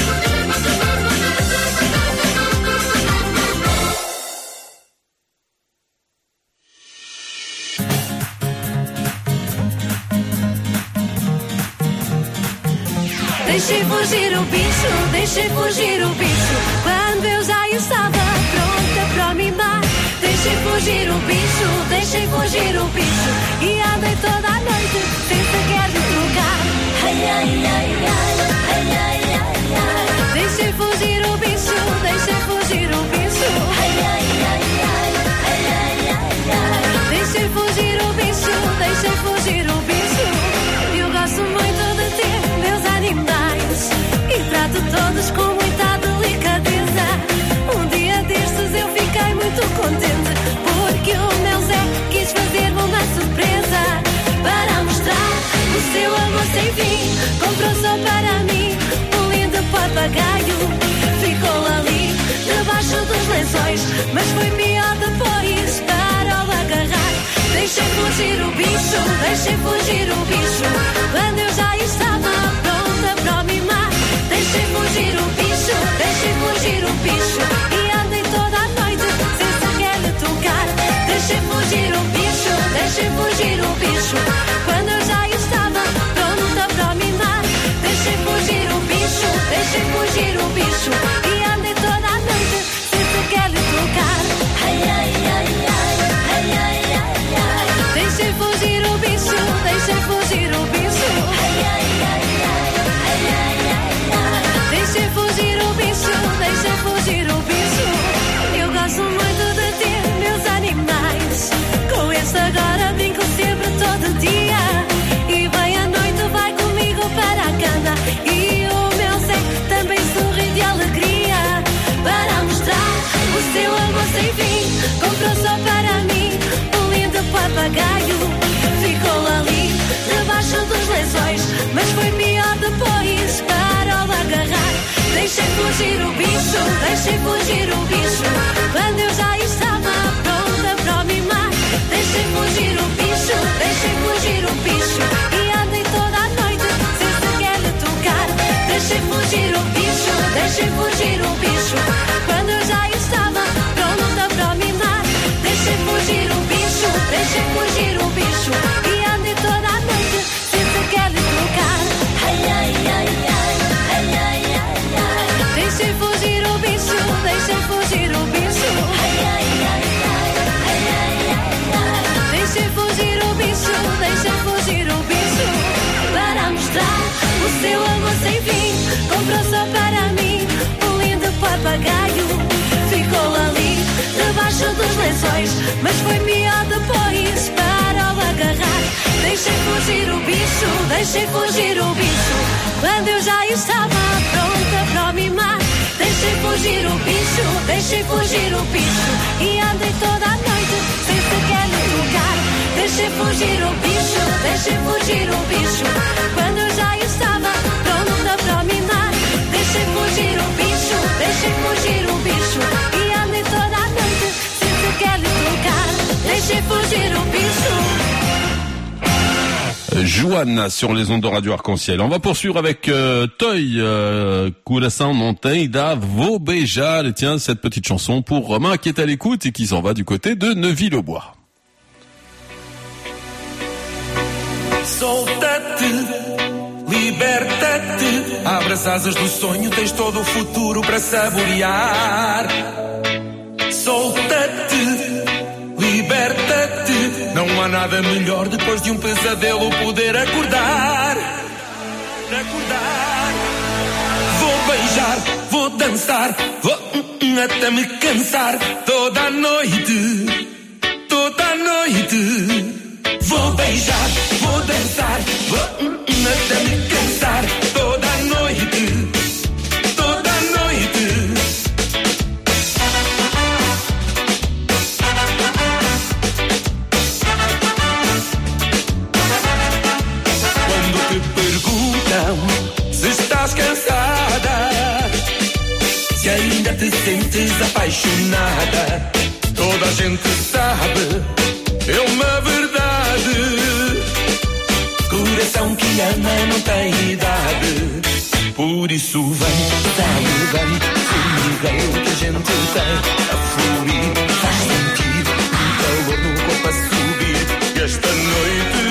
Deixei fugir o bicho, deixei fugir o bicho. Quando eu já estava pronta para me mar. Deixei fugir o bicho, deixei fugir o bicho. E andei toda a noite sem sequer me trocar. Ai, ai, ai, ai, ai, ai, ai, ai. Deixei fugir o bicho, deixei fugir o bicho. Ai, ai, ai, ai, ai, ai, ai, ai. Deixei fugir o bicho, deixei fugir o bicho. Eu gosto muito de ter meus animais e trato todos com muita delicadeza. Um dia destes eu fiquei muito contente porque o meu Zé quis fazer-me uma surpresa. Para mostrar o seu amor sem fim, comprou só para mim um lindo papagaio. Ficou ali debaixo dos lençóis, mas foi pior depois para o agarrar. Deixei fugir o bicho, deixei fugir o bicho. Quando eu já estava pronta para o mimar. Deixei fugir o bicho, deixei fugir o bicho. E andei toda a noite sem sequer lhe tocar. Deixei fugir o bicho, deixei fugir o bicho. Quando eu já estava pronta para o mimar. Deixei fugir o bicho, deixei fugir o bicho. E andei toda a noite sem sequer lhe tocar. Ai, ai, ai, ai, ai, ai, ai, ai. Deixei fugir o bicho, deixei fugir o bicho. Ai, ai, ai, ai, ai, ai, ai, ai. Deixei fugir o bicho, deixei fugir o bicho. Eu gosto muito de ter meus animais. Com este agora brinco sempre todo dia. E bem à noite vai comigo para a cama. E o meu Zé também sorri de alegria. Para mostrar o seu amor sem fim, comprou só para mim um lindo papagaio. Ficou ali debaixo dos lençóis, mas foi pior depois para o agarrar. Deixei fugir o bicho, deixei fugir o bicho. Quando eu já estava pronta para o mimar. Deixei fugir o bicho, deixei fugir o bicho. fugir o bicho. Deixem fugir o bicho, deixem fugir o bicho. Para mostrar o seu amor sem fim, comprou só para mim um lindo papagaio. Ficou ali debaixo dos lençóis, mas foi pior depois para o agarrar. Deixei fugir o bicho, deixei fugir o bicho, quando eu já estava pronta para o mimar. Deixei fugir o bicho, deixei fugir o bicho, e andei toda a noite sem sequer lhe tocar. Deixei fugir o bicho, deixei fugir o bicho, quando eu já estava pronta para o mimar. Deixei fugir o bicho, deixei fugir o bicho, e andei toda a noite sem sequer lhe tocar. Deixei fugir o bicho. Joanne sur les ondes de Radio Arc-en-Ciel. On va poursuivre avec Toy, Coração não tem da Vou beijar. Et tiens, cette petite chanson pour Romain qui est à l'écoute et qui s'en va du côté de Neuville-au-Bois. Solta-te, liberta-te, abre as asas do sonho, tens todo o futuro para saborear. Solta-te, liberta-te, não há nada melhor depois de um pesadelo poder acordar. Vou beijar, vou dançar, vou até me cansar toda a noite, toda a noite. Vou beijar, vou dançar, vou até me cansar toda a noite, toda a noite. Quando te perguntam se estás cansada, se ainda te sentes apaixonada, toda a gente sabe, é uma verdade. Coração que ama não tem idade. Por isso vem, dá-me bem, formigueiro que a gente tem a fluir, faz sentir um calor no corpo a subir. E esta noite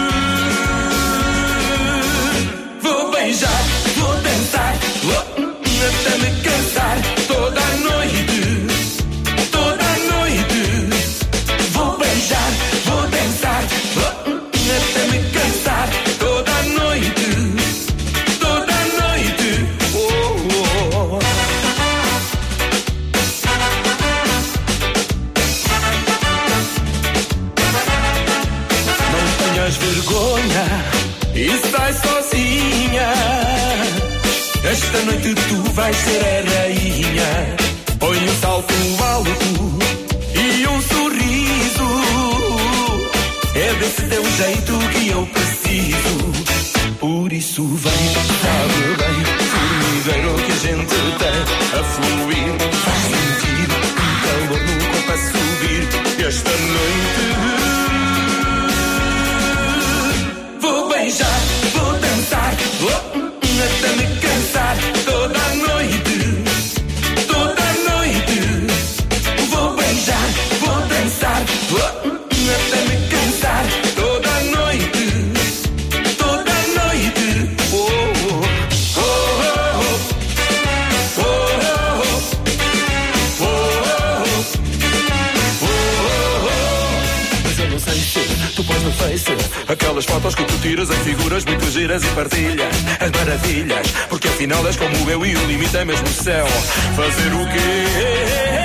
vou beijar, vou dançar, vou até me cansar toda a noite, toda a noite. Vou beijar, vou dançar, vou até me cansar toda a noite, toda a noite. Oh, oh. Não tenhas vergonha e sai sozinha. Esta noite tu vais ser a rainha. Põe um salto alto e um sorriso. É desse teu jeito que eu preciso. Por isso vem, sabe bem, formigueiro que a gente tem a fluir, faz sentir um calor no corpo a subir. Esta noite vou beijar, vou dançar, vou até me cansar toda a noite, toda a noite. Vou beijar, vou dançar, vou até me cansar toda a noite, toda a noite. Oh, oh, oh, oh, oh, oh, oh. Mas eu não sei se tu pões no Face aquelas fotos que tu tiras em figuras muito giras e partilhas as maravilhas, porque afinal és como eu e o limite é mesmo o céu. Fazer o quê?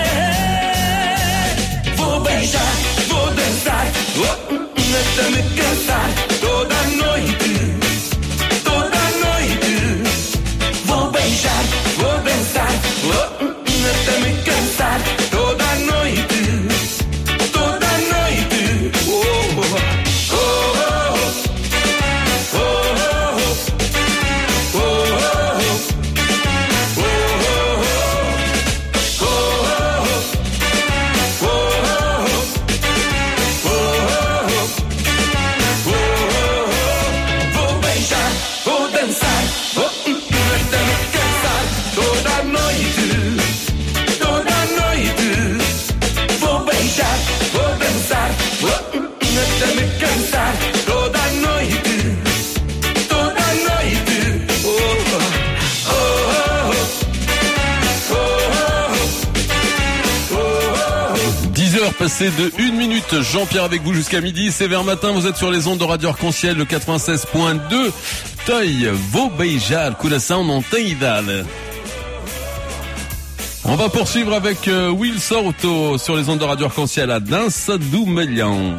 Vou beijar, vou dançar, até me cansar toda a noite, toda a noite. Vou beijar, vou dançar, até me cansar toda a noite, toda a noite. Oh, oh, oh, oh, oh, oh, oh, oh, oh. 10h passées de 1 minute. Jean-Pierre avec vous jusqu'à midi. C'est vers matin. Vous êtes sur les ondes de Radio Arc-en-Ciel, le 96.2. Toy, vou beijar, coração não tem idade. On va poursuivre avec Will Sorto sur les ondes de Radio Arc-en-Ciel à Dança do Milhão.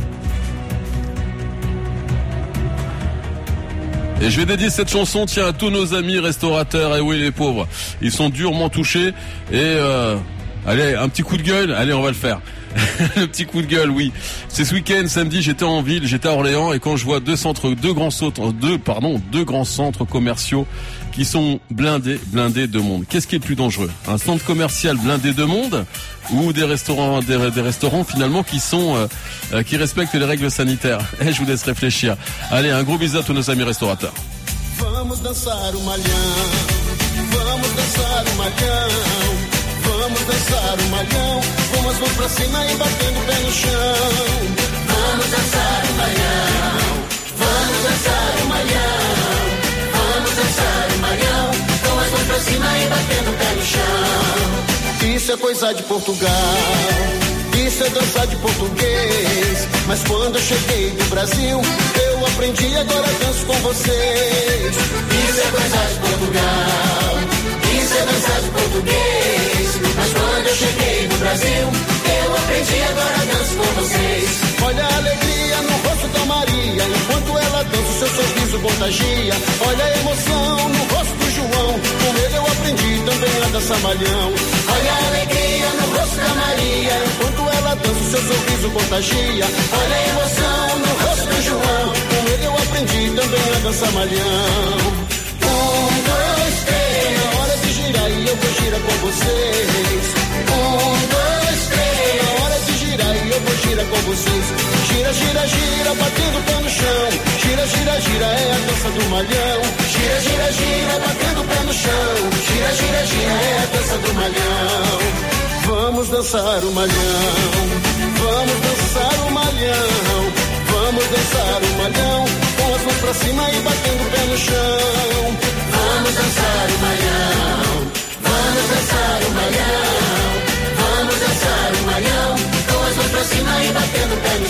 Et je vais dédier cette chanson, tiens, à tous nos amis restaurateurs. Et oui, les pauvres, ils sont durement touchés. Et allez, un petit coup de gueule. Allez, on va le faire. Le petit coup de gueule, oui. C'est ce week-end, samedi, j'étais en ville, j'étais à Orléans, et quand je vois deux grands centres commerciaux qui sont blindés de monde. Qu'est-ce qui est le plus dangereux? Un centre commercial blindé de monde ou des restaurants finalement qui respectent les règles sanitaires? Je vous laisse réfléchir. Allez, un gros bisou à tous nos amis restaurateurs. Vamos dançar o malhão, vamos dançar o malhão, vamos dançar o malhão, com as mãos pra cima e batendo o pé no chão. Vamos dançar o malhão, vamos dançar o malhão, vamos dançar o malhão, com as mãos pra cima e batendo o pé no chão. Isso é coisa de Portugal, isso é dança de português. Mas quando eu cheguei do Brasil, eu aprendi, agora danço com vocês. Isso é coisa de Portugal, isso é dança de português. Mas quando eu cheguei do Brasil, eu aprendi, agora danço com vocês. Olha a alegria no rosto da Maria, enquanto ela dança o seu sorriso contagia. Olha a emoção no rosto do João, com ele eu aprendi também a dançar malhão. Olha a alegria no rosto da Maria, enquanto ela dança o seu sorriso contagia. Olha a emoção no rosto do João, com ele eu aprendi também a dançar malhão. 1, 2, 3, na hora de girar e eu vou girar com vocês. 1, 2, 3, na hora de girar e eu vou girar com vocês. Gira, gira, gira, batendo o pé no chão. Gira, gira, gira, é a dança do malhão. Gira, gira, gira, batendo o pé no chão. Gira, gira, gira, é a dança do malhão. Vamos dançar o malhão, vamos dançar o malhão, vamos dançar o malhão, com as mãos pra cima e batendo o pé no chão. Vamos dançar o malhão, vamos dançar o malhão, vamos dançar o malhão, com as mãos pra cima e batendo o pé no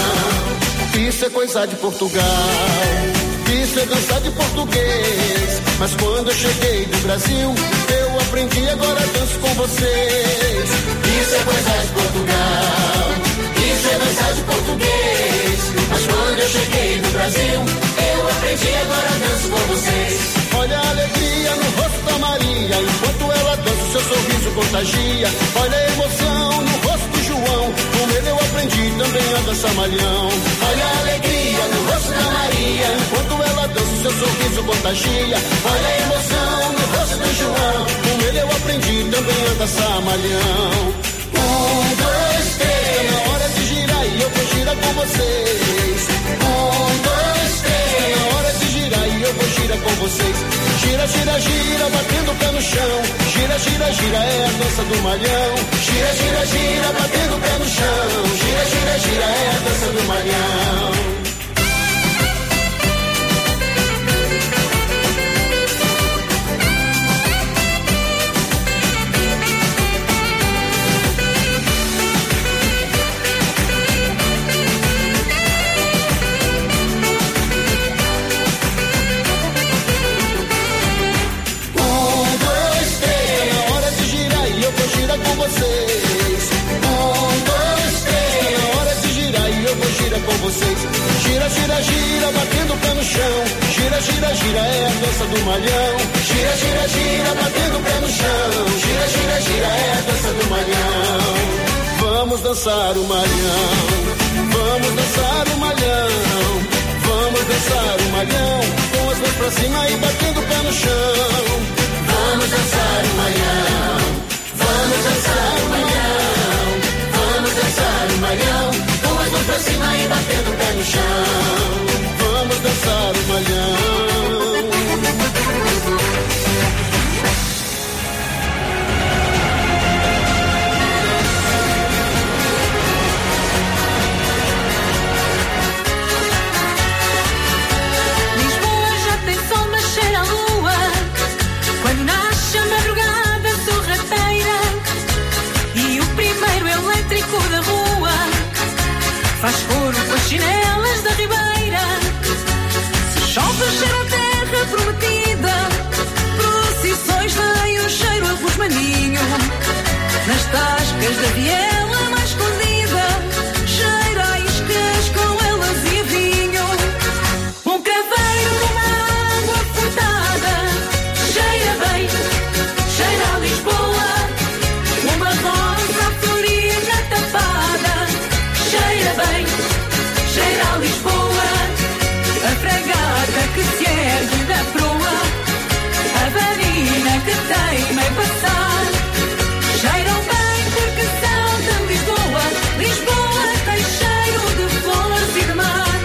chão. Isso é coisa de Portugal, isso é dança de português. Mas quando eu cheguei do Brasil, eu aprendi, agora danço com vocês. Isso é coisa de Portugal, isso é dança de português. Mas quando eu cheguei do Brasil, eu aprendi, agora danço com vocês. Olha a alegria no rosto da Maria, enquanto ela dança o seu sorriso contagia. Olha a emoção no rosto do João, com ele eu aprendi também a dançar malhão. Olha a alegria no rosto da Maria, enquanto ela dança o seu sorriso contagia. Olha a emoção no rosto do João, com ele eu aprendi também a dançar malhão. 1, 2, 3, na hora de girar e eu vou girar com vocês. 1, 2, 3, na hora de girar e eu vou girar com vocês. Gira, gira, gira, batendo o pé no chão. Gira, gira, gira, é a dança do malhão. Gira, gira, gira, batendo o pé no chão. Gira, gira, gira, é a dança do malhão. Com vocês. 1, 2, 3, na hora de girar e eu vou girar com vocês. Gira, gira, gira, batendo o pé no chão. Gira, gira, gira, é a dança do malhão. Gira, gira, gira, batendo o pé no chão. Gira, gira, gira, é a dança do malhão. Vamos dançar o malhão, vamos dançar o malhão, vamos dançar o malhão, com as mãos pra cima e batendo o pé no chão. Vamos dançar o malhão, vamos dançar o malhão, vamos dançar o malhão, com as mãos pra cima e batendo o pé no chão. Vamos dançar o malhão. Lisboa já tem sol, mas cheira a lua. Quando nasce a madrugada sorrateira, faz coro com as chinelas da ribeira. Se chove, cheira a terra prometida. Procissões têm o cheiro a rosmaninho. Nas tascas da viela mais escondida, cheira a iscas com elas e a vinho. Um craveiro numa água furtada, cheira bem, cheira a Lisboa. Uma rosa a florir na tapada, cheira bem, cheira a Lisboa. A fragata que se ergue da proa, a varina que teima em passar, cheiram bem porque são de Lisboa. Lisboa tem cheiro de flores e de mar.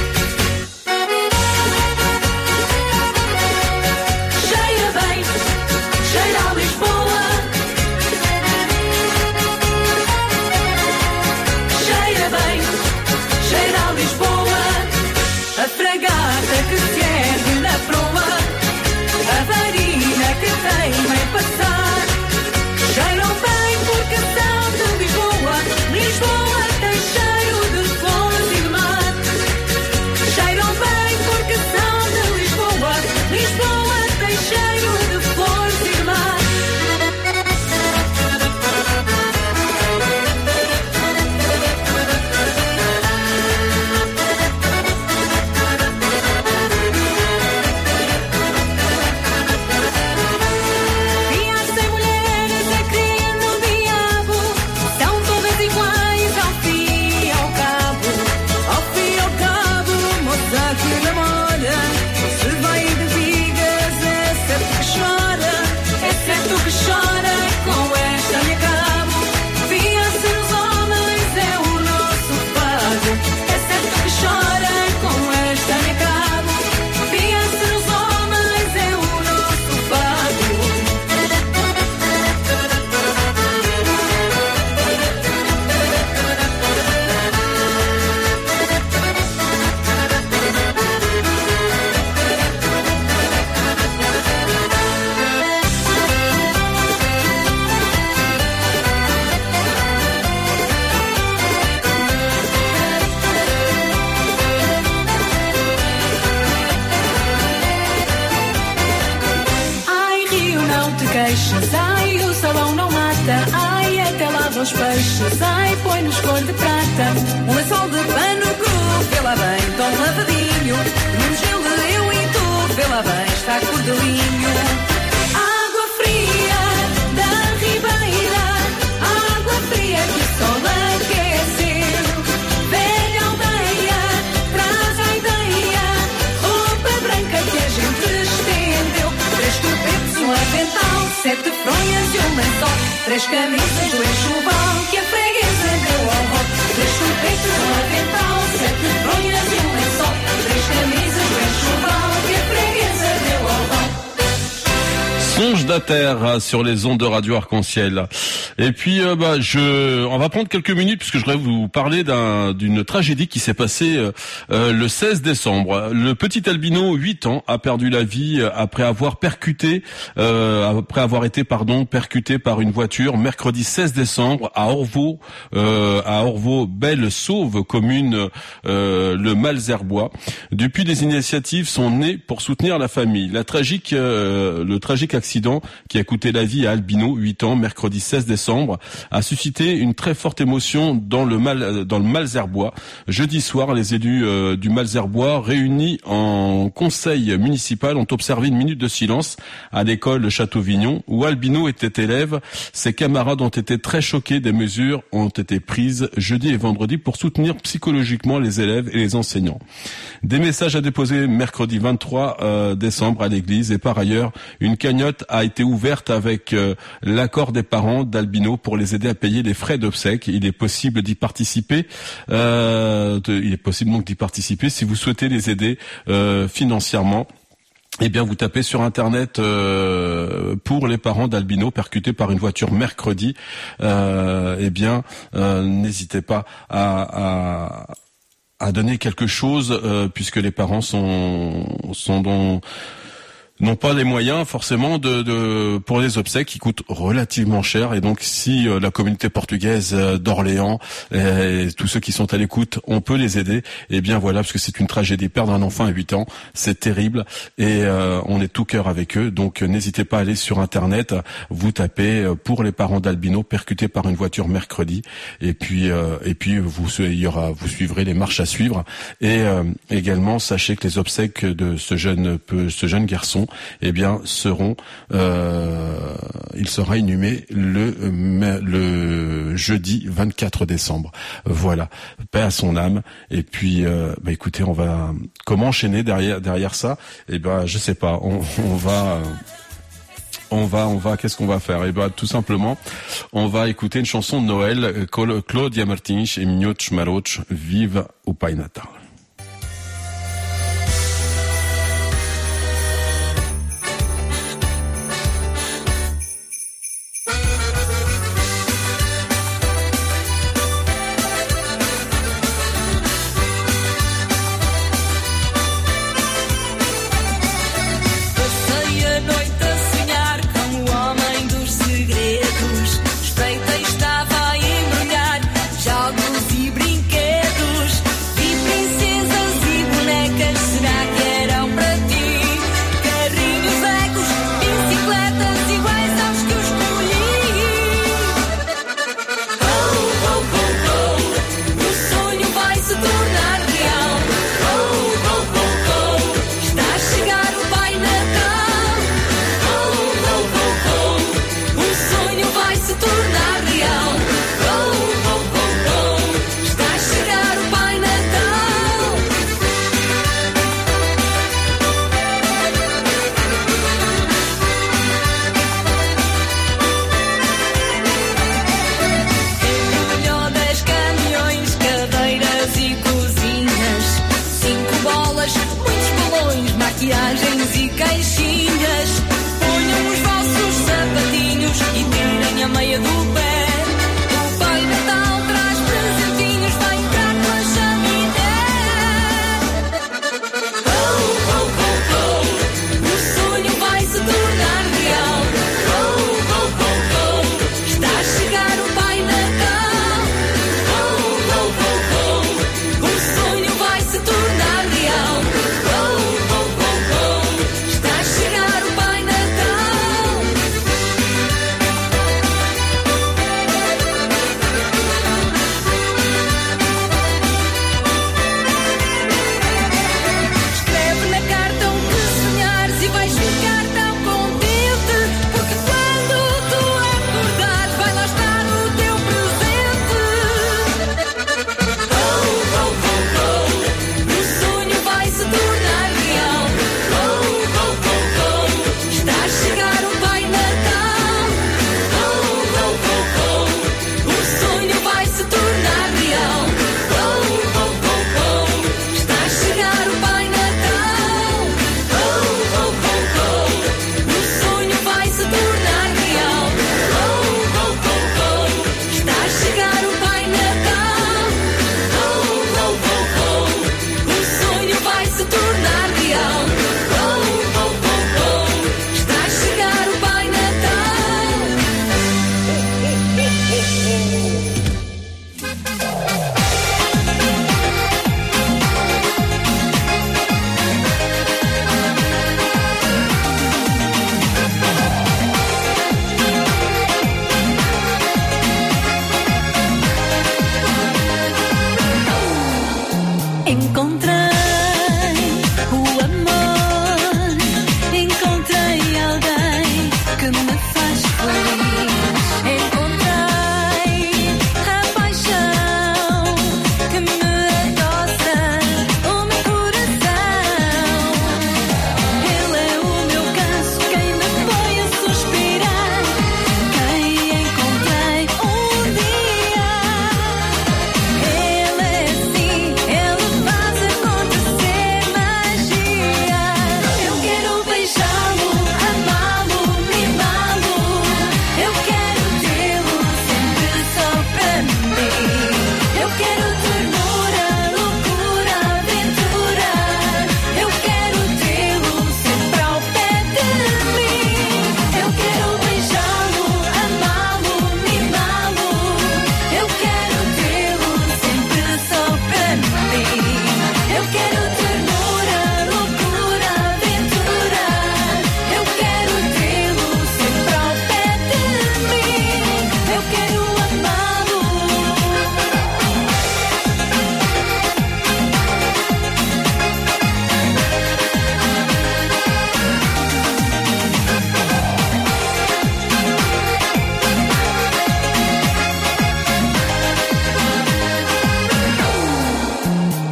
Cheira bem, cheira a Lisboa. Cheira bem, cheira a Lisboa. A fragata que se ergue na proa, a varina que teima em passar, cheiram bem porque são de Lisboa. Lisboa tem cheiro de flores e de mar. Cheiram bem porque são de Lisboa. Lisboa tem cheiro de flores e de mar. Criança e mulheres é criando o diabo, são todas iguais ao fim e ao cabo. Ao fim e ao cabo, moça que namora, se vai de vigas é certo que chora. É certo que chora com esta minha cabo. Via-se nos homens é o nosso fado. É certo que chora com esta minha cabo. Via-se nos homens é o nosso fado. Ai, Rio, não te queixas. Ai, o salão não mata. Ai, até lava os peixes. Ai, põe-nos cor de prata. Um lençol de pano cru, vê lá bem, tão lavadinho. Num gelo eu e tu, vê lá bem, está cor de linho. Água fria da ribeira, água fria que o sol aqueceu. Velha aldeia, traz a ideia, roupa branca que a gente estendeu. 3 topetes, um avental, 7 fronhas e um lençol, 3 camisas, um enxoval que a freguesa deu ao rol. 3 topetes, um avental, 7 fronhas e um lençol, 3 camisas, um enxoval que a freguesa deu ao rol. Songe de terre sur les ondes de Radio Arc-en-Ciel. Et puis, on va prendre quelques minutes puisque je voudrais vous parler d'une tragédie qui s'est passée le 16 décembre. Le petit albino, 8 ans, a perdu la vie après avoir été percuté par une voiture mercredi 16 décembre à Orvaux, Belle-Sauve, commune le Malzerbois. Depuis, des initiatives sont nées pour soutenir la famille. Le tragique accident qui a coûté la vie à Albino, 8 ans, mercredi 16 décembre, a suscité une très forte émotion dans le Malzerbois. Jeudi soir, les élus du Malzerbois, réunis en conseil municipal, ont observé une minute de silence à l'école Château-Vignon, où Albino était élève. Ses camarades ont été très choqués. Des mesures ont été prises jeudi et vendredi pour soutenir psychologiquement les élèves et les enseignants. Des messages à déposer mercredi 23 décembre à l'église, et par ailleurs, une cagnotte a été ouverte avec l'accord des parents d'Albino pour les aider à payer les frais d'obsèques. Il est possible d'y participer. Si vous souhaitez les aider financièrement. Eh bien, vous tapez sur Internet pour les parents d'Albino percutés par une voiture mercredi. N'hésitez pas à donner quelque chose puisque les parents sont n'ont pas les moyens forcément pour les obsèques qui coûtent relativement cher. Et donc si la communauté portugaise d'Orléans et tous ceux qui sont à l'écoute, on peut les aider, et bien voilà, parce que c'est une tragédie. Perdre un enfant à 8 ans, c'est terrible, et on est tout cœur avec eux. Donc n'hésitez pas à aller sur internet, vous tapez pour les parents d'Albino percutés par une voiture mercredi, et puis vous suivrez les marches à suivre. Et également sachez que les obsèques de ce jeune garçon, eh bien, il sera inhumé le jeudi 24 décembre. Voilà. Paix à son âme. Et puis, écoutez, comment enchaîner derrière ça? Eh ben, je sais pas. Qu'est-ce qu'on va faire? Eh ben, tout simplement, on va écouter une chanson de Noël, Cláudia Martins et Minhotos Marotos, Viva o Pai Natal. Estava a embrulhar jogos e brinquedos, e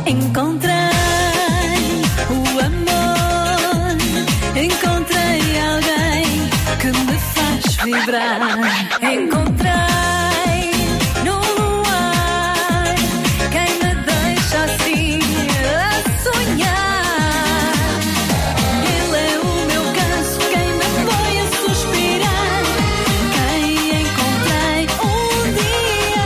Encontrei o amor, encontrei alguém que me faz vibrar. Encontrei no luar quem me deixa assim a sonhar. Ele é o meu canso, quem me põe a suspirar. Quem encontrei um dia.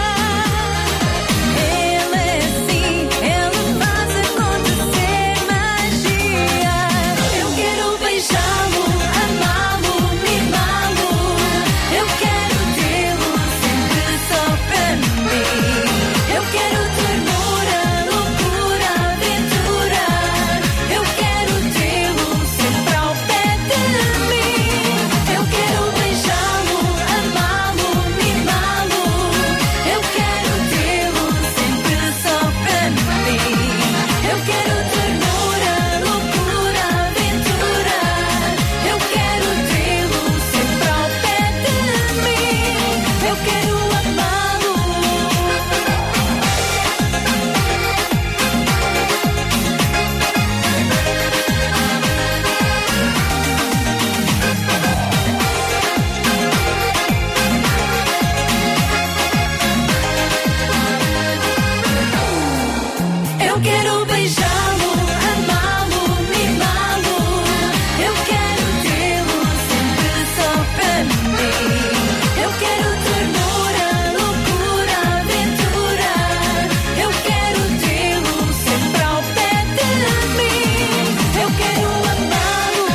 Ele é assim, ele faz acontecer magia. Eu quero beijá-lo, amá-lo, mimá-lo. Eu quero tê-lo sempre só para mim. Eu quero ternura, loucura, aventura. Eu quero tê-lo sempre ao pé de mim. Eu quero beijá-lo, amá-lo, mimá-lo. Eu quero tê-lo sempre só para mim. Eu quero ternura, loucura, aventura. Eu quero tê-lo sempre ao pé de mim. Eu quero amá-lo. Eu quero beijá-lo, amá-lo, mimá-lo. Eu quero tê-lo sempre só para mim. Eu quero ternura, loucura, aventura. Eu quero tê-lo sempre ao pé de mim. Eu quero amá-lo.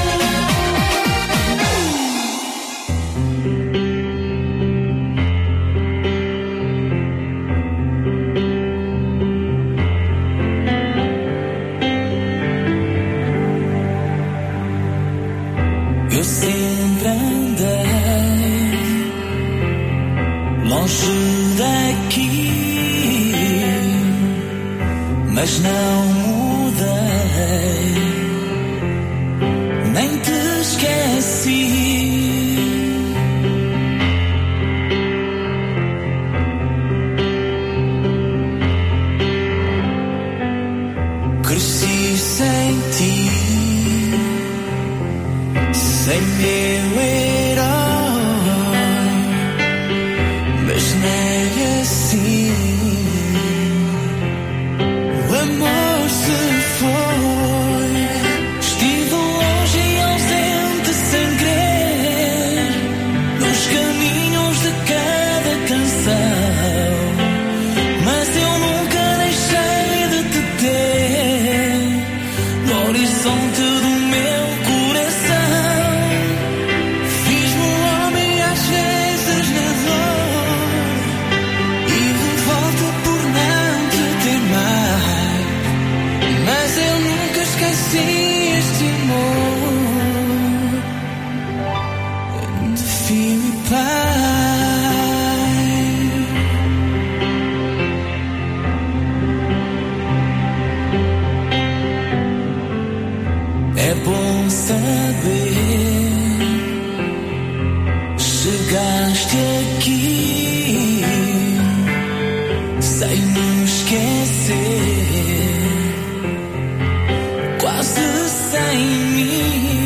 Eu sempre andei longe daqui, mas não mudei, nem te esqueci. Cresci sem ti, sem meu herói, mas nem assim o amor se foi. Estive longe e ausente sem querer, nos caminhos de cada canção, mas eu nunca deixei de te ter no horizonte do meu coração. Fiz-me um homem às vezes na dor e de volta por não te ter mais, mas eu nunca esqueci este amor de filho e pai. É bom saber, chegaste aqui sem me esquecer, quase sem mim.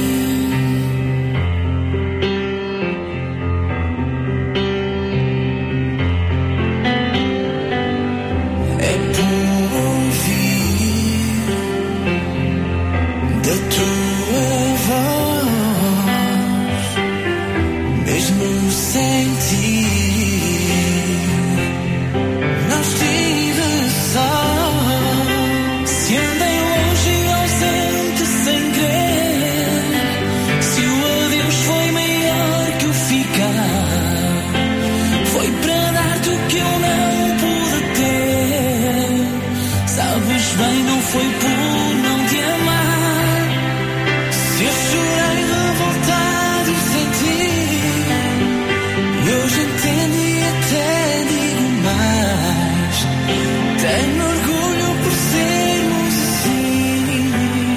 É bom ouvir da tua voz, mesmo sem ti. Não estive só, se andei longe e ausente sem querer, se o adeus foi maior que o ficar, foi para dar-te o que eu não pude ter. Sabes bem, não foi por não te amar. Se eu chorei revoltado sem ti, e hoje entendo e até digo mais. Tenho orgulho por sermos assim,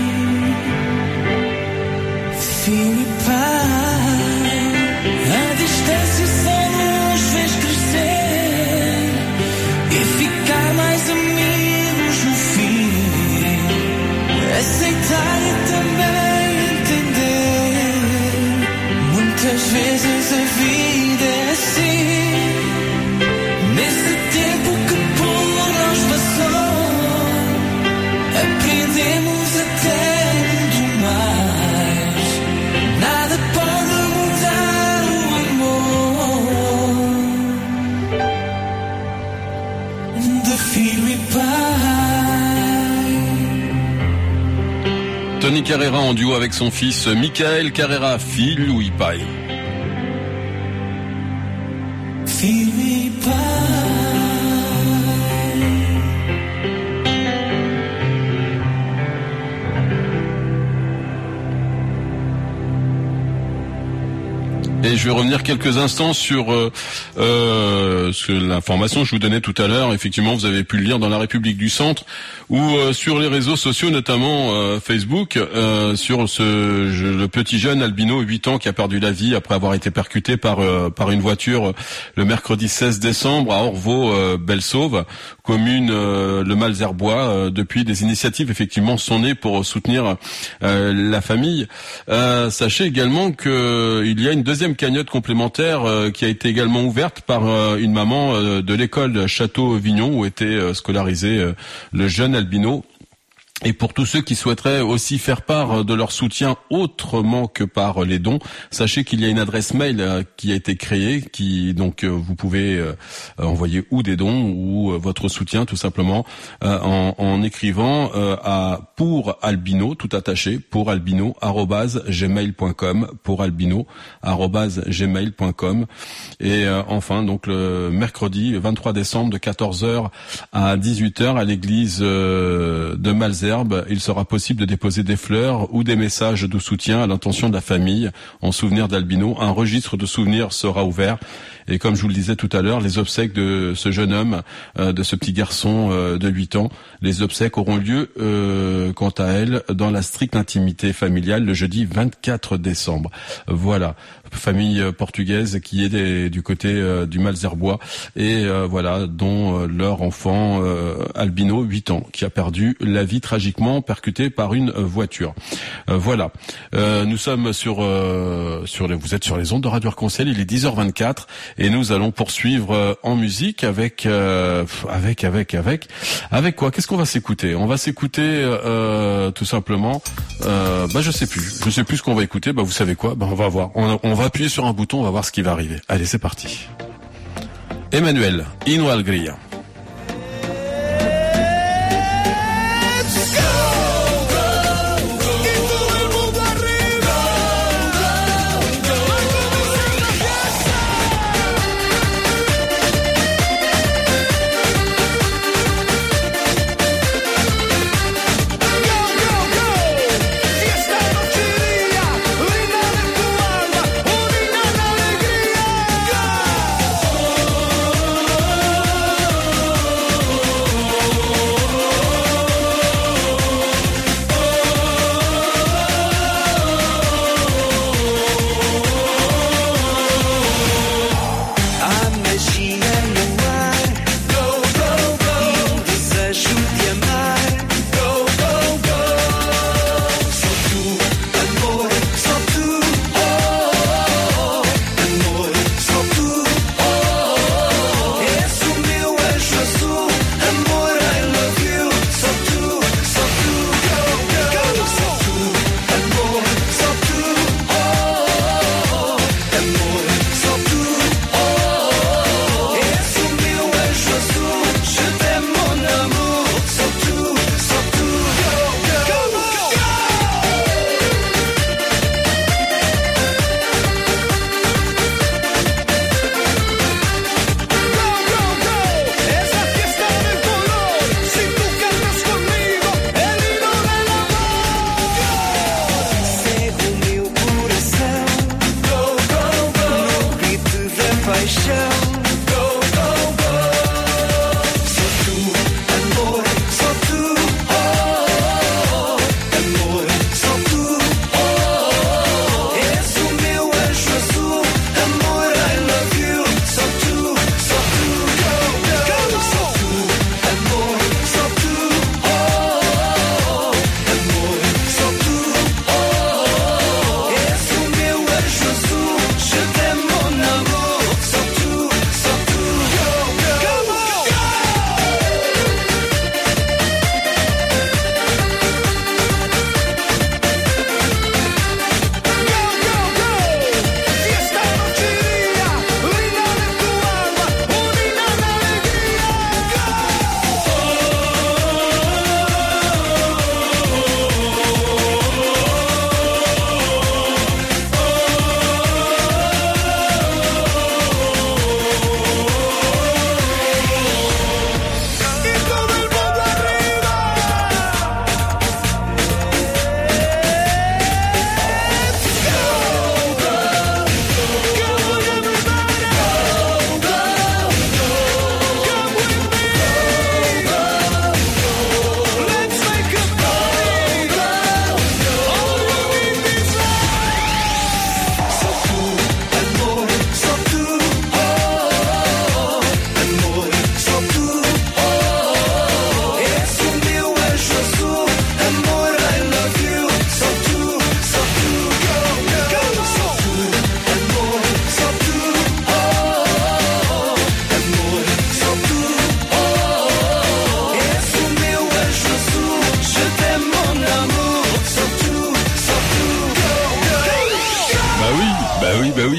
filho e pai. A distância só nos fez crescer e ficar mais amigos no fim. de filho e pai. Tony Carrera en duo avec son fils Michael Carrera, filho e pai. Filho e pai. Et je vais revenir quelques instants sur l'information que je vous donnais tout à l'heure. Effectivement, vous avez pu le lire dans La République du Centre ou sur les réseaux sociaux, notamment Facebook, sur le petit jeune albino 8 ans qui a perdu la vie après avoir été percuté par une voiture le mercredi 16 décembre à Orvaux-Belle-Sauve, commune le Malzerbois. Depuis, des initiatives effectivement sont nées pour soutenir la famille. Sachez également que il y a une deuxième cagnotte complémentaire qui a été également ouverte par une maman de l'école Château-Vignon où était scolarisé le jeune albino. Et pour tous ceux qui souhaiteraient aussi faire part de leur soutien autrement que par les dons, sachez qu'il y a une adresse mail qui a été créée, qui donc vous pouvez envoyer ou des dons ou votre soutien tout simplement en écrivant à pour albino tout attaché pour albino @gmail.com pour albino @gmail.com. Et enfin donc le mercredi 23 décembre de 14h à 18h à l'église de Malzerbe, il sera possible de déposer des fleurs ou des messages de soutien à l'intention de la famille en souvenir d'Albino. Un registre de souvenirs sera ouvert. Et comme je vous le disais tout à l'heure, les obsèques de ce jeune homme, de ce petit garçon de 8 ans, les obsèques auront lieu, quant à elles, dans la stricte intimité familiale le jeudi 24 décembre. Voilà, famille portugaise qui est du côté du Malzerbois et voilà, dont leur enfant albino, 8 ans, qui a perdu la vie tragiquement percuté par une voiture. Voilà, nous sommes vous êtes sur les ondes de Radio Arc-en-Ciel, il est 10h24 et nous allons poursuivre en musique avec quoi? Qu'est-ce qu'on va s'écouter? On va s'écouter tout simplement je sais plus ce qu'on va écouter. Vous savez quoi? On va voir. On va appuyer sur un bouton, on va voir ce qui va arriver. Allez, c'est parti. Emmanuel, Hino Alegria. Linda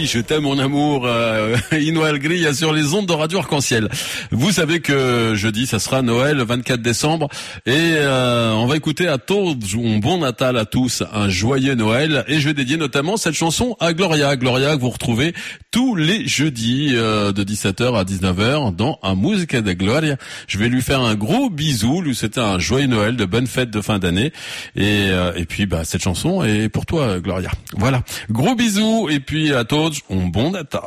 oui, je t'aime mon amour, Ino Algria sur les ondes de Radio Arc-en-Ciel. Vous savez que jeudi, ça sera Noël, le 24 décembre, et on va écouter à todos un bon Natal à tous, un joyeux Noël, et je vais dédier notamment cette chanson à Gloria. Gloria que vous retrouvez tous les jeudis de 17h à 19h dans Un Musica de Gloria. Je vais lui faire un gros bisou, lui souhaiter un joyeux Noël, de bonnes fêtes de fin d'année, et puis cette chanson est pour toi Gloria. Voilà, gros bisous, et puis à todos un bon Natal.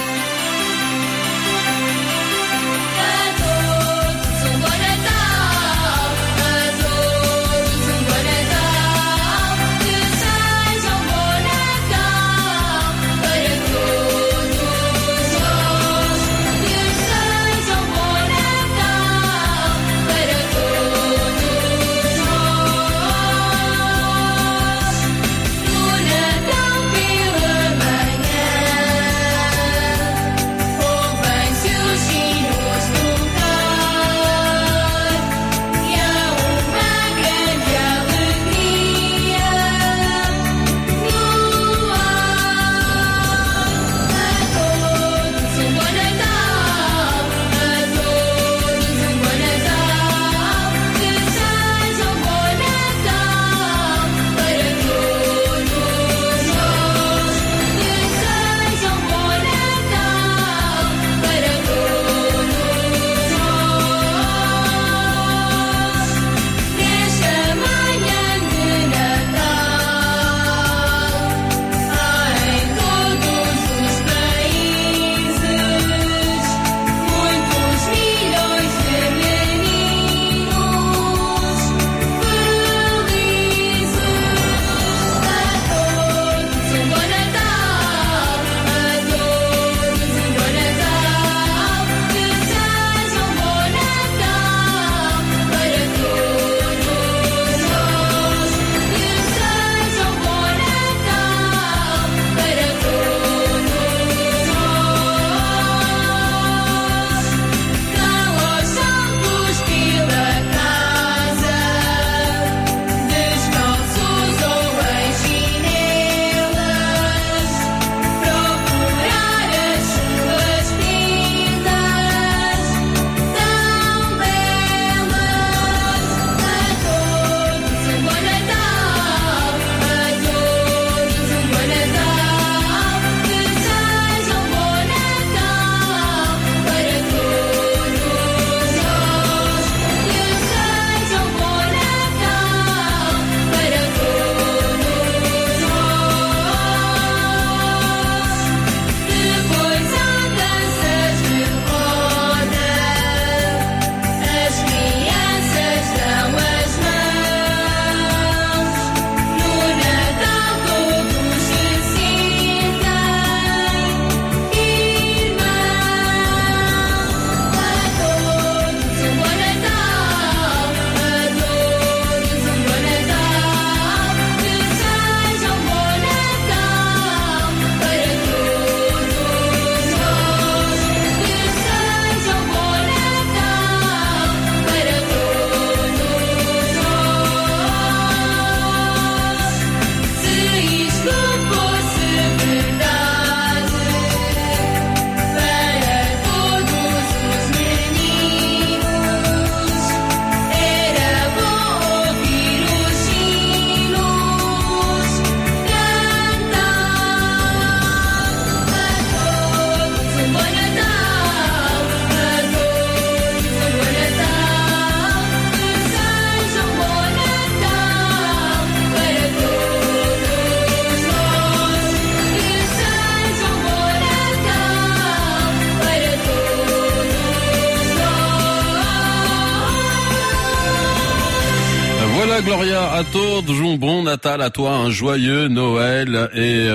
Gloria, à todos un bon Natal à toi, un joyeux Noël et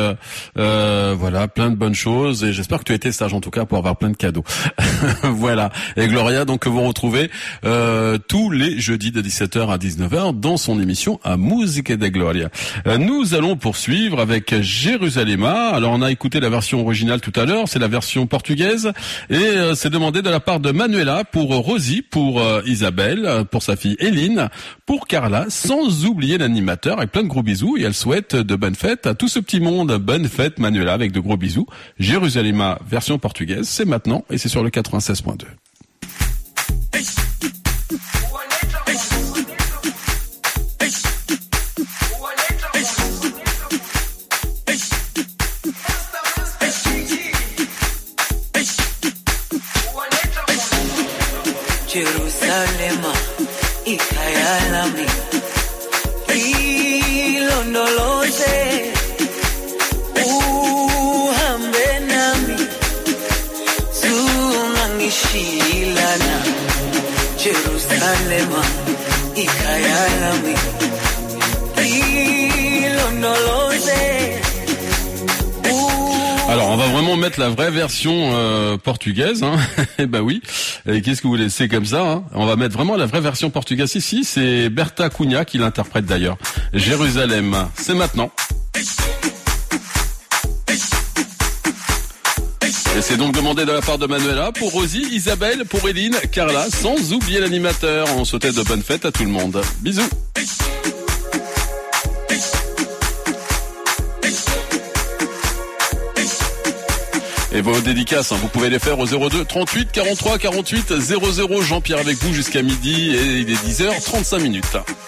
voilà, plein de bonnes choses et j'espère que tu as été sage en tout cas pour avoir plein de cadeaux. Voilà. Et Gloria donc que vous retrouvez tous les jeudis de 17h à 19h dans son émission A Musica de Gloria. Nous allons poursuivre avec Jérusalema. Alors on a écouté la version originale tout à l'heure, c'est la version portugaise et c'est demandé de la part de Manuela pour Rosie, pour Isabelle, pour sa fille Eline, pour Carla, sans oublier l'animateur, avec plein de gros bisous, et elle souhaite de bonnes fêtes à tout ce petit monde. Bonne fête Manuela, avec de gros bisous. Jérusalem version portugaise, c'est maintenant, et c'est sur le 96.2. Jerusalema ikayalami ilondoloze uhambe nami zungangishilana Jerusalema ikayalami ilondoloze. Alors, on va vraiment mettre la vraie version portugaise, hein. Eh ben oui. Et qu'est-ce que vous laissez comme ça, hein. On va mettre vraiment la vraie version portugaise ici. C'est Berta Cunha qui l'interprète d'ailleurs. Jérusalem, c'est maintenant. Et c'est donc demandé de la part de Manuela, pour Rosie, Isabelle, pour Eline, Carla, sans oublier l'animateur. On souhaitait de bonnes fêtes à tout le monde. Bisous. Et vos dédicaces, hein, vous pouvez les faire au 02 38 43 48 00. Jean-Pierre avec vous jusqu'à midi et il est 10h35 minutes.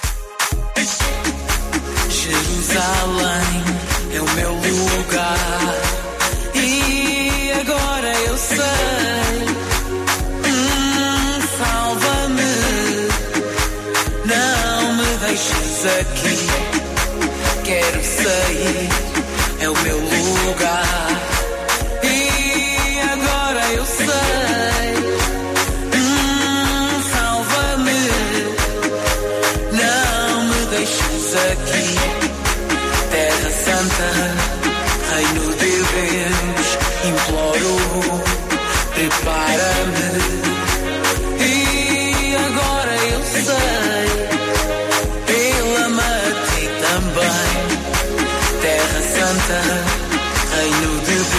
Jerusalém é o meu lugar e agora eu sei. Salva-me, não me deixes aqui. Quero sair, é o meu lugar. Eu sei, salva-me, não me deixes aqui. Terra Santa, Reino de Deus, imploro, prepara-me. E agora eu sei, ele ama a ti também. Terra Santa, Reino de Deus,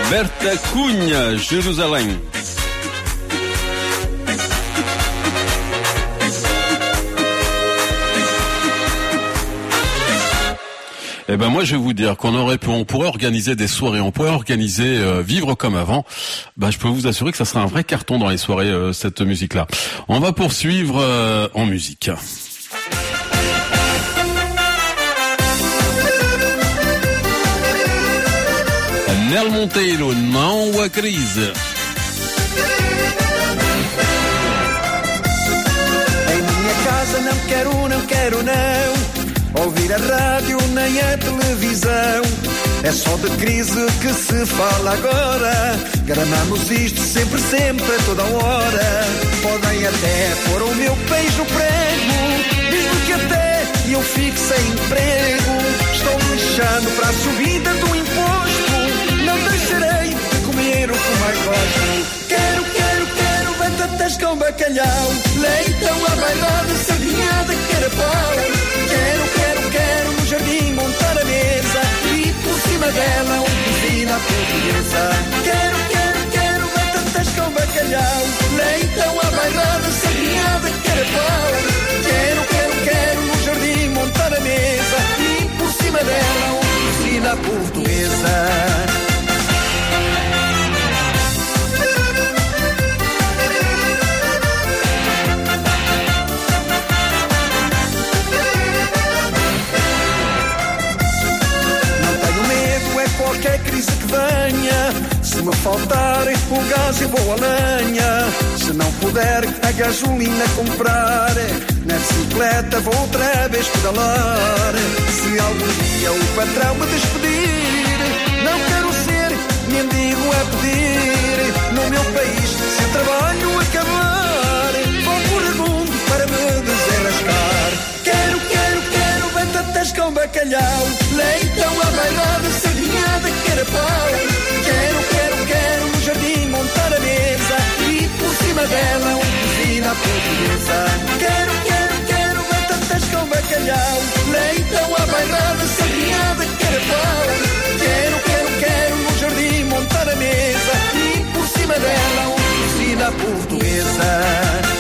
Berta Cunha, Jerusalém. Eh ben moi je vais vous dire on pourrait organiser des soirées, on pourrait organiser Vivre comme avant. Ben je peux vous assurer que ça sera un vrai carton dans les soirées cette musique-là. On va poursuivre en musique. Nel Monteiro, não há crise. Em minha casa não quero não ouvir a rádio nem a televisão. É só de crise que se fala agora. Gramamos isto sempre, a toda hora. Podem até pôr o meu peixe no prego, mesmo que até eu fique sem emprego. Estou lixando para a subida do imposto. Não deixarei de comer o que mais gosto. Quero batatas com bacalhau, leitão à bailada, sardinhada, carapau. Quero no jardim montar a mesa e por cima dela cozinha portuguesa. Quero batatas com bacalhau, leitão à bailada, sardinhada, carapau. Quero no jardim montar a mesa e por cima dela cozinha portuguesa. Qualquer crise que venha, se me faltar o gás eu vou a lenha. Se não puder a gasolina comprar, na bicicleta vou outra vez pedalar. Se algum dia o patrão me despedir, não quero ser mendigo a pedir. No meu país, se o trabalho acabar, vou por o mundo para me desenrascar. Quero batatas com bacalhau, leitão à bailada, sardinhada, carapau. Quero no jardim montar a mesa e por cima dela cozinha portuguesa. Quero batatas com bacalhau, leitão à bailada, sardinhada, carapau. Quero no jardim montar a mesa e por cima dela cozinha portuguesa.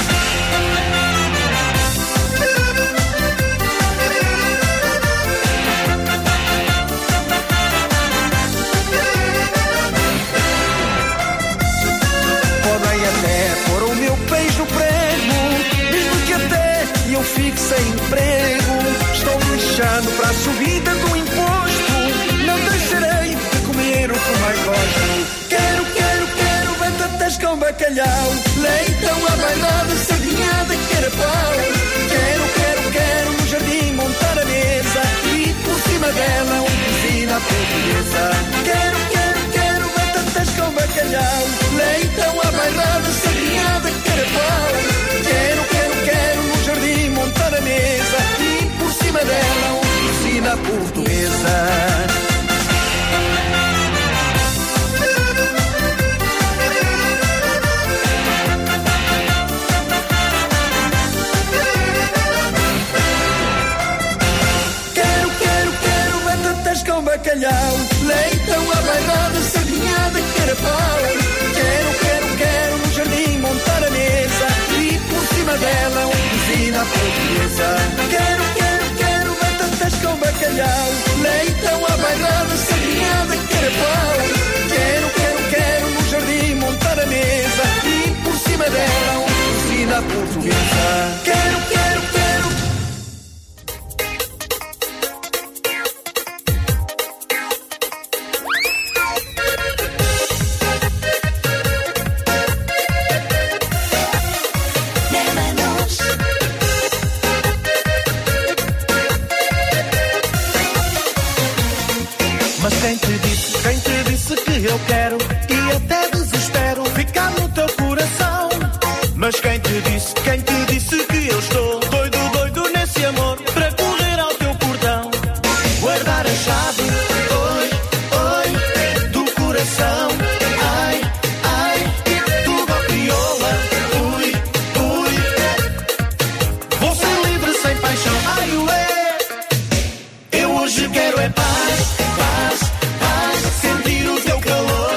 Eu fico sem emprego, estou me lixando para a subida do imposto. Não deixarei de comer o que mais gosto. Quero batatas com bacalhau, leitão à bailada, sardinhada, carapau. Quero no jardim montar a mesa e por cima dela cozinha portuguesa. Quero batatas com bacalhau, leitão à bailada, sardinhada, carapau. Quero no jardim montar a mesa e por cima dela cozinha portuguesa. Quero batatas com bacalhau, leitão à bailada, sardinhada, carapau. Quero no jardim montar a mesa e por cima dela cozinha portuguesa. Quero batatas com bacalhau, leitão à bailada, sardinhada, carapau. Quero no jardim montar a mesa e por cima dela cozinha portuguesa. Quero eu quero e até desespero ficar no teu coração. Mas quem te disse que eu estou doido nesse amor para correr ao teu portão, guardar a chave, oi, do coração. Ai, tu crioula, ui, vou ser livre sem paixão, ai, ué. Eu hoje quero é paz, sentir o teu calor.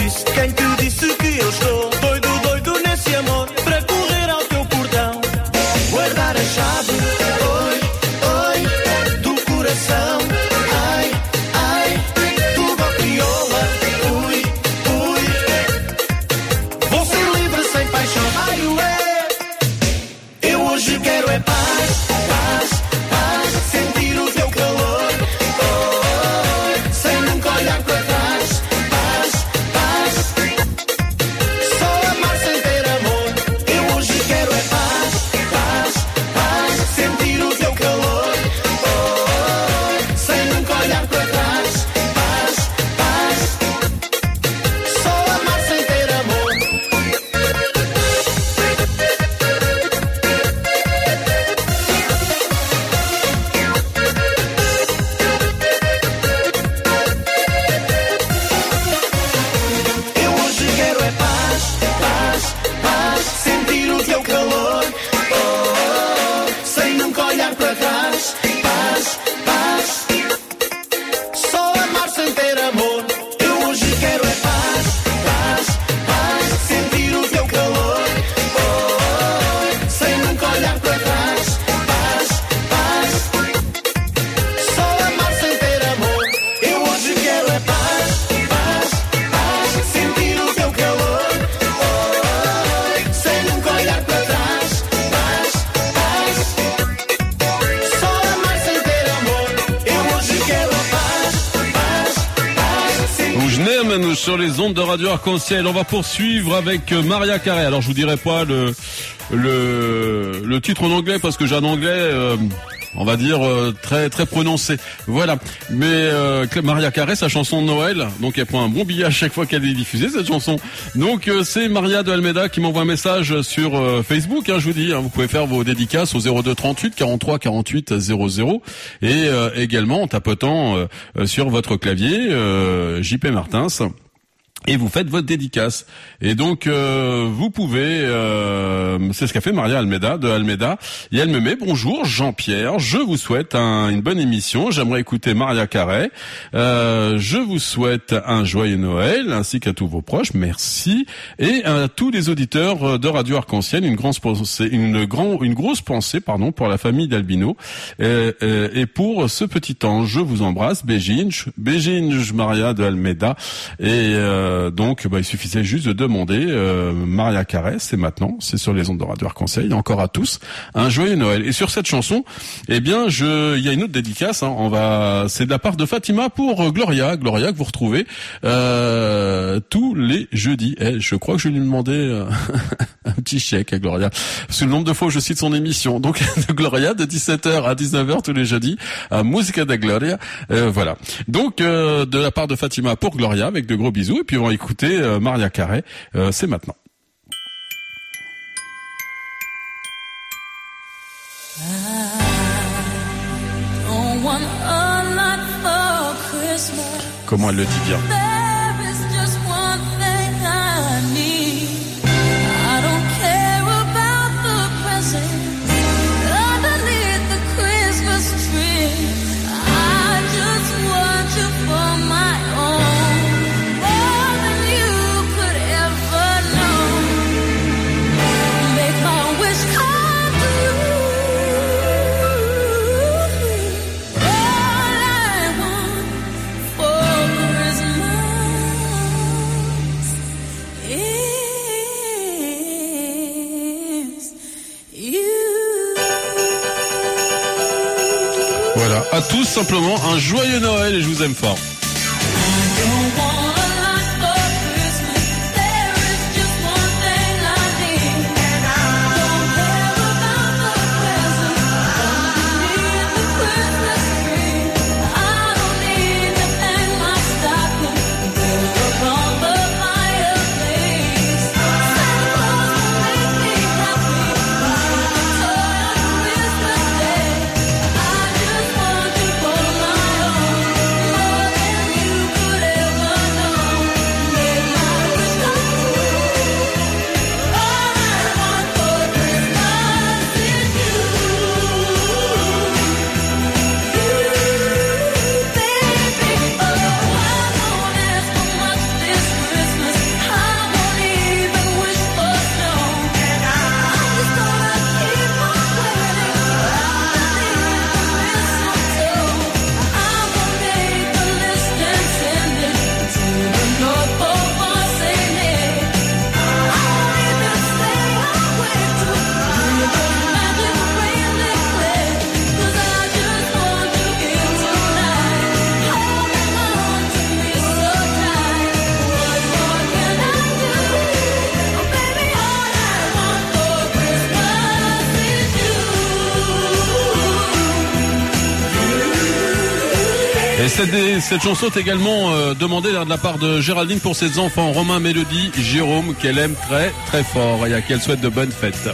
te disse que eu estou doido, doido nesse amor para correr ao teu portão, guardar a chave, oi, oi, do coração, ai, ai, tudo ao crioula, ui, ui, vou ser livre sem paixão, ai, ué, eu hoje quero é paz, paz, paz, sentir o teu calor, oh, sem nunca olhar para trás, paz, paz, só amar sem ter amor, eu hoje quero é paz, paz, paz, sentir o teu calor, oh, sem nunca olhar para trás, paz, paz, só amar sem ter amor. Eu hoje quero é paz, paz, paz, sentir o teu calor, oh, sem nunca olhar para trás, paz, paz, só amar sem ter amor. Eu hoje quero é paz, paz, paz, sentir o teu calor, oh, sem nunca olhar para trás, paz, paz, só amar sem ter amor. Eu hoje quero é paz, paz, paz, sentir o teu calor, oh, sem nunca olhar para trás, paz, paz, só amar sem ter amor. Eu hoje quero é paz, paz, paz, sentir. Rouge Nem sur les ondes de Radio Arc-en-Ciel. On va poursuivre avec Mariah Carey. Alors je vous dirai pas le titre en anglais parce que j'ai un anglais on va dire très très prononcé. Voilà. Mais Mariah Carey, sa chanson de Noël, donc elle prend un bon billet à chaque fois qu'elle est diffusée cette chanson. Donc c'est Maria de Almeida qui m'envoie un message sur Facebook. Je vous dis, vous pouvez faire vos dédicaces au 02 38 43 48 00 et également en tapotant sur votre clavier JP Martins. Et vous faites votre dédicace. Et donc vous pouvez, c'est ce qu'a fait Maria Almeida de Almeida. Et elle me met: bonjour Jean-Pierre, je vous souhaite une bonne émission. J'aimerais écouter Mariah Carey. Je vous souhaite un joyeux Noël ainsi qu'à tous vos proches. Merci. Et à tous les auditeurs de Radio Arc-en-Ciel, une grosse pensée, pour la famille d'Albino et pour ce petit ange. Je vous embrasse. Beijinhos Maria de Almeida. Et donc il suffisait juste de demander Mariah Carey, c'est maintenant, c'est sur les ondes de Radio Arc-en-Ciel. Encore à tous un joyeux Noël. Et sur cette chanson, il y a une autre dédicace, c'est de la part de Fatima pour Gloria que vous retrouvez tous les jeudis. Je crois que je vais lui demander un petit chèque à Gloria, parce que le nombre de fois où je cite son émission. Donc de Gloria de 17h à 19h tous les jeudis à Musica da Gloria. Voilà. Donc de la part de Fatima pour Gloria, avec de gros bisous. Et puis on va écouter Mariah Carey, c'est maintenant. Comment elle le dit bien. Voilà, à tous simplement un joyeux Noël et je vous aime fort. Oh, Et cette chanson est également demandée de la part de Géraldine pour ses enfants Romain, Mélodie, Jérôme, qu'elle aime très très fort et à qui elle souhaite de bonnes fêtes.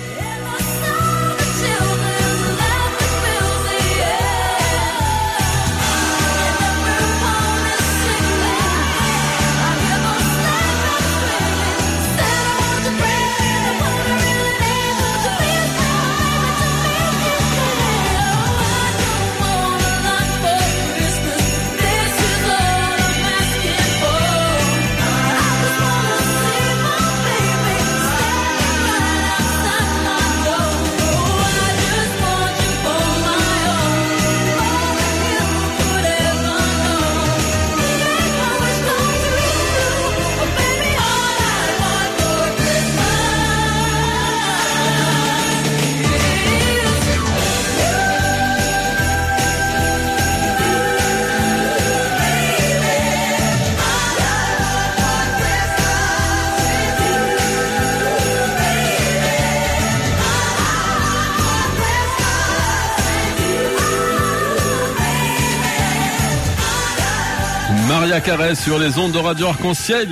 Maria Carey sur les ondes de Radio Arc-en-Ciel.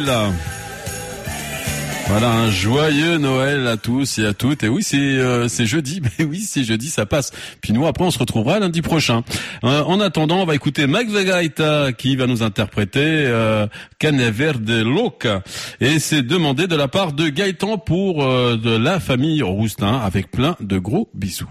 Voilà, un joyeux Noël à tous et à toutes. Et oui, c'est jeudi. Mais oui, c'est jeudi, ça passe. Puis nous, après, on se retrouvera lundi prochain. En attendant, on va écouter Max Gaita qui va nous interpréter Cane Verde Loca. Et c'est demandé de la part de Gaëtan pour de la famille Roustin avec plein de gros bisous.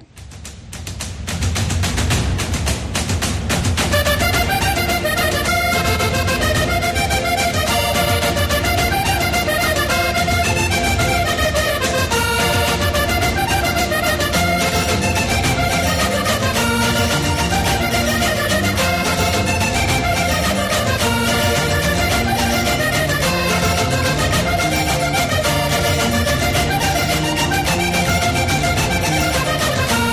Can't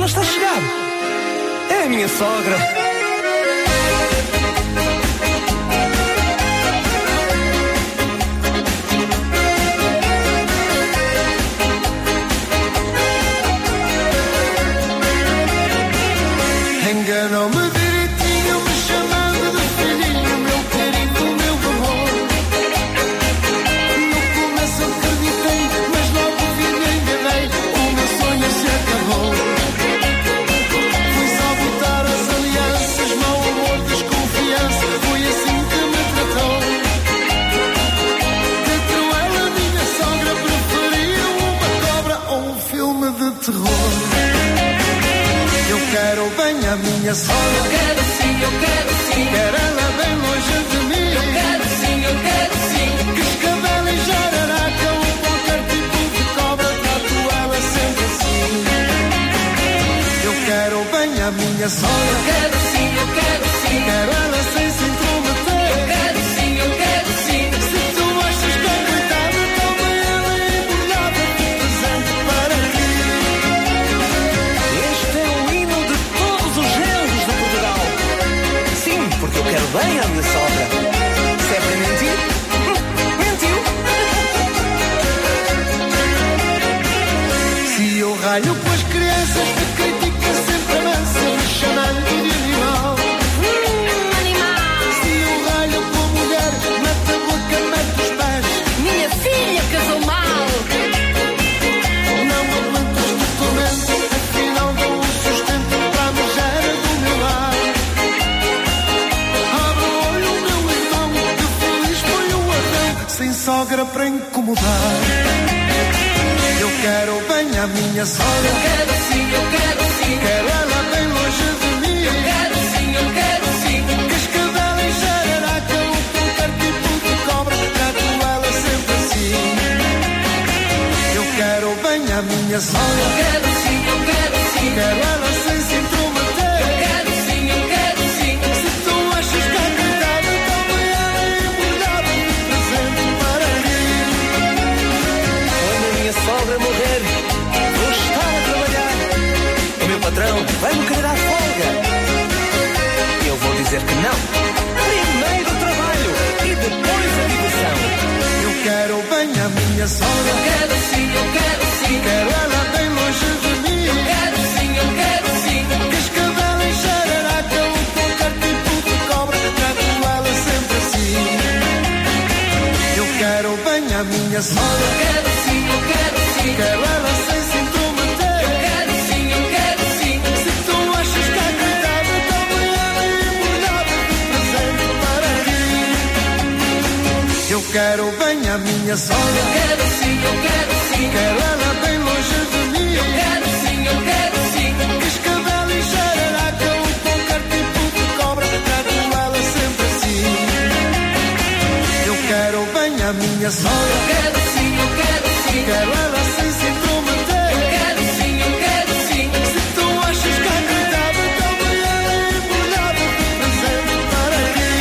ela está a chegar. É a minha sogra. Enganou-me direitinho, me chamando de filhinho, meu querido, meu amor. No começo acreditei, mas logo vi me enganei, o meu sonho se acabou. Fui só botar as alianças, mau amor, desconfiança, foi assim que me tratou. Dentro ela, minha sogra, preferia uma cobra ou um filme de terror. Eu quero bem a minha sogra. Eu quero sim, eu quero sim. Quero ela bem longe de mim. Eu quero sim, eu quero sim. Que escabela e jararaca ou qualquer tipo de cobra, trato ela sempre assim. Eu quero bem a minha sogra. Eu quero sim, eu quero sim. Quero ela sem se intrometer. Eu quero sim, eu quero sim. Se tu achas que é coitada, toma ela embrulhada de presente para ti. Este é o hino de todos os genros de Portugal. Sim, porque eu quero bem a minha sogra. Se é para mentir, mentiu. Se eu ralho com as crianças, me critica sempre a mansa, me chamando de animal. Se eu ralho com a mulher, mete a boca, mete os pés. Minha filha casou mal. Não aguento este tormento, afinal dou um sustento para a megera do meu lar. Abre o olho, meu irmão, que feliz foi o Adão, sem sogra para incomodar. Eu quero bem a minha sogra. Eu quero sim, eu quero sim. Quero ela bem longe de mim. Eu quero sim, eu quero sim. Cascadela e jararaca ou qualquer tipo de cobra, trato ela sempre assim. Eu quero bem a minha sogra. Eu quero sim, eu quero sim. Quero ela sem se intrometer. Eu quero sim, eu quero sim. Se tu achas que é coitada, toma ela embrulhada de presente para ti. Quando a minha sogra morrer, vou estar a trabalhar. O meu patrão vai-me querer à folga. E eu vou dizer que não. Primeiro o trabalho e depois a diversão. Eu quero bem a minha sogra. Eu quero sim, eu quero sim. Quero ela bem longe de mim. Eu quero sim, eu quero sim. Cascadela e jararaca ou qualquer tipo de cobra, trato ela sempre assim. Eu quero bem a minha sogra. Eu quero sim, eu quero sim. Quero ela sem se intrometer. Eu quero sim, eu quero sim. Se tu achas que é coitada, toma ela embrulhada de presente para ti. Eu quero bem a minha sogra. Eu quero sim, eu quero sim. Quero ela bem longe de mim. Eu quero sim, eu quero sim. Cascadela e jararaca ou qualquer tipo de cobra, trato ela sempre assim. Eu quero bem a minha sogra. Eu quero sim, eu quero sim. Quero ela sem se intrometer. Eu quero sim, eu quero sim. Se tu achas que é coitada, toma ela embrulhada de presente para ti.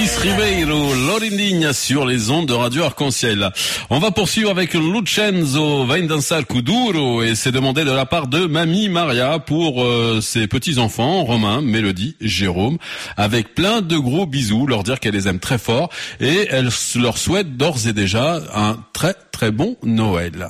Luis Ribeiro, Lorindigna sur les ondes de Radio Arc-en-Ciel. On va poursuivre avec Lucenzo Vain Danzar Kuduro et c'est demandé de la part de Mamie Maria pour ses petits-enfants, Romain, Mélodie, Jérôme, avec plein de gros bisous, leur dire qu'elle les aime très fort et elle leur souhaite d'ores et déjà un très très bon Noël.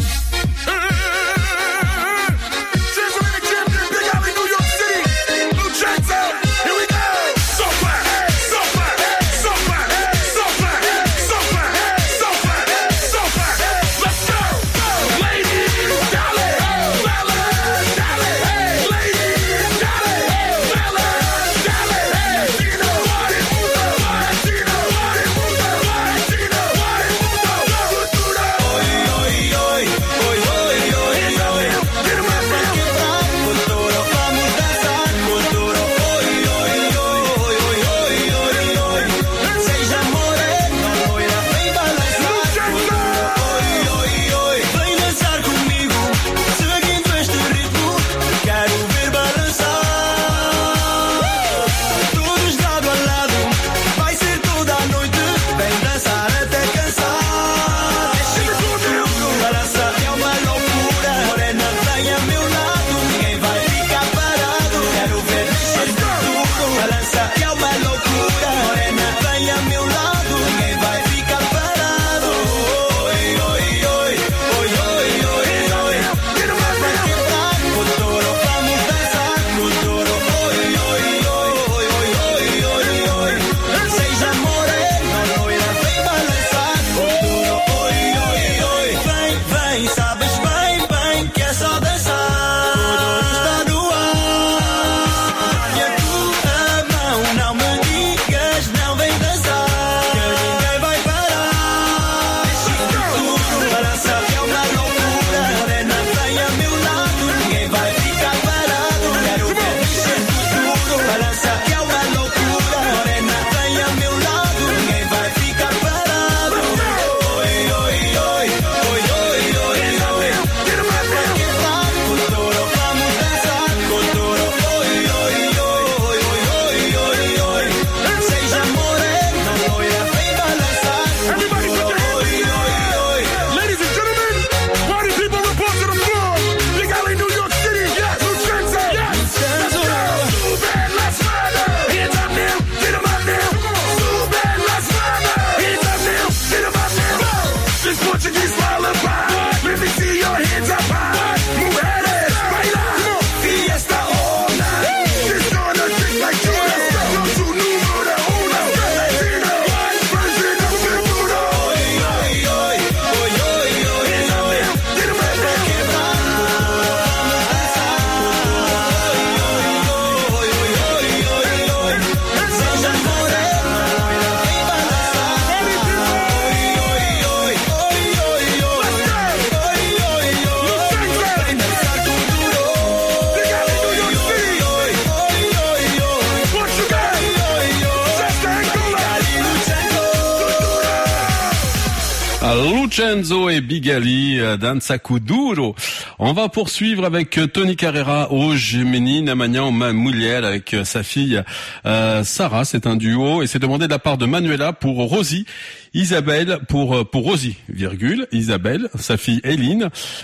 Lucenzo et Bigali, Danza Kuduro. On va poursuivre avec Tony Carrera, Hoje Menina Amanhã uma Mulher, avec sa fille Sarah. C'est un duo et c'est demandé de la part de Manuela pour Rosie, Isabelle pour Rosie, virgule, Isabelle, sa fille Eline,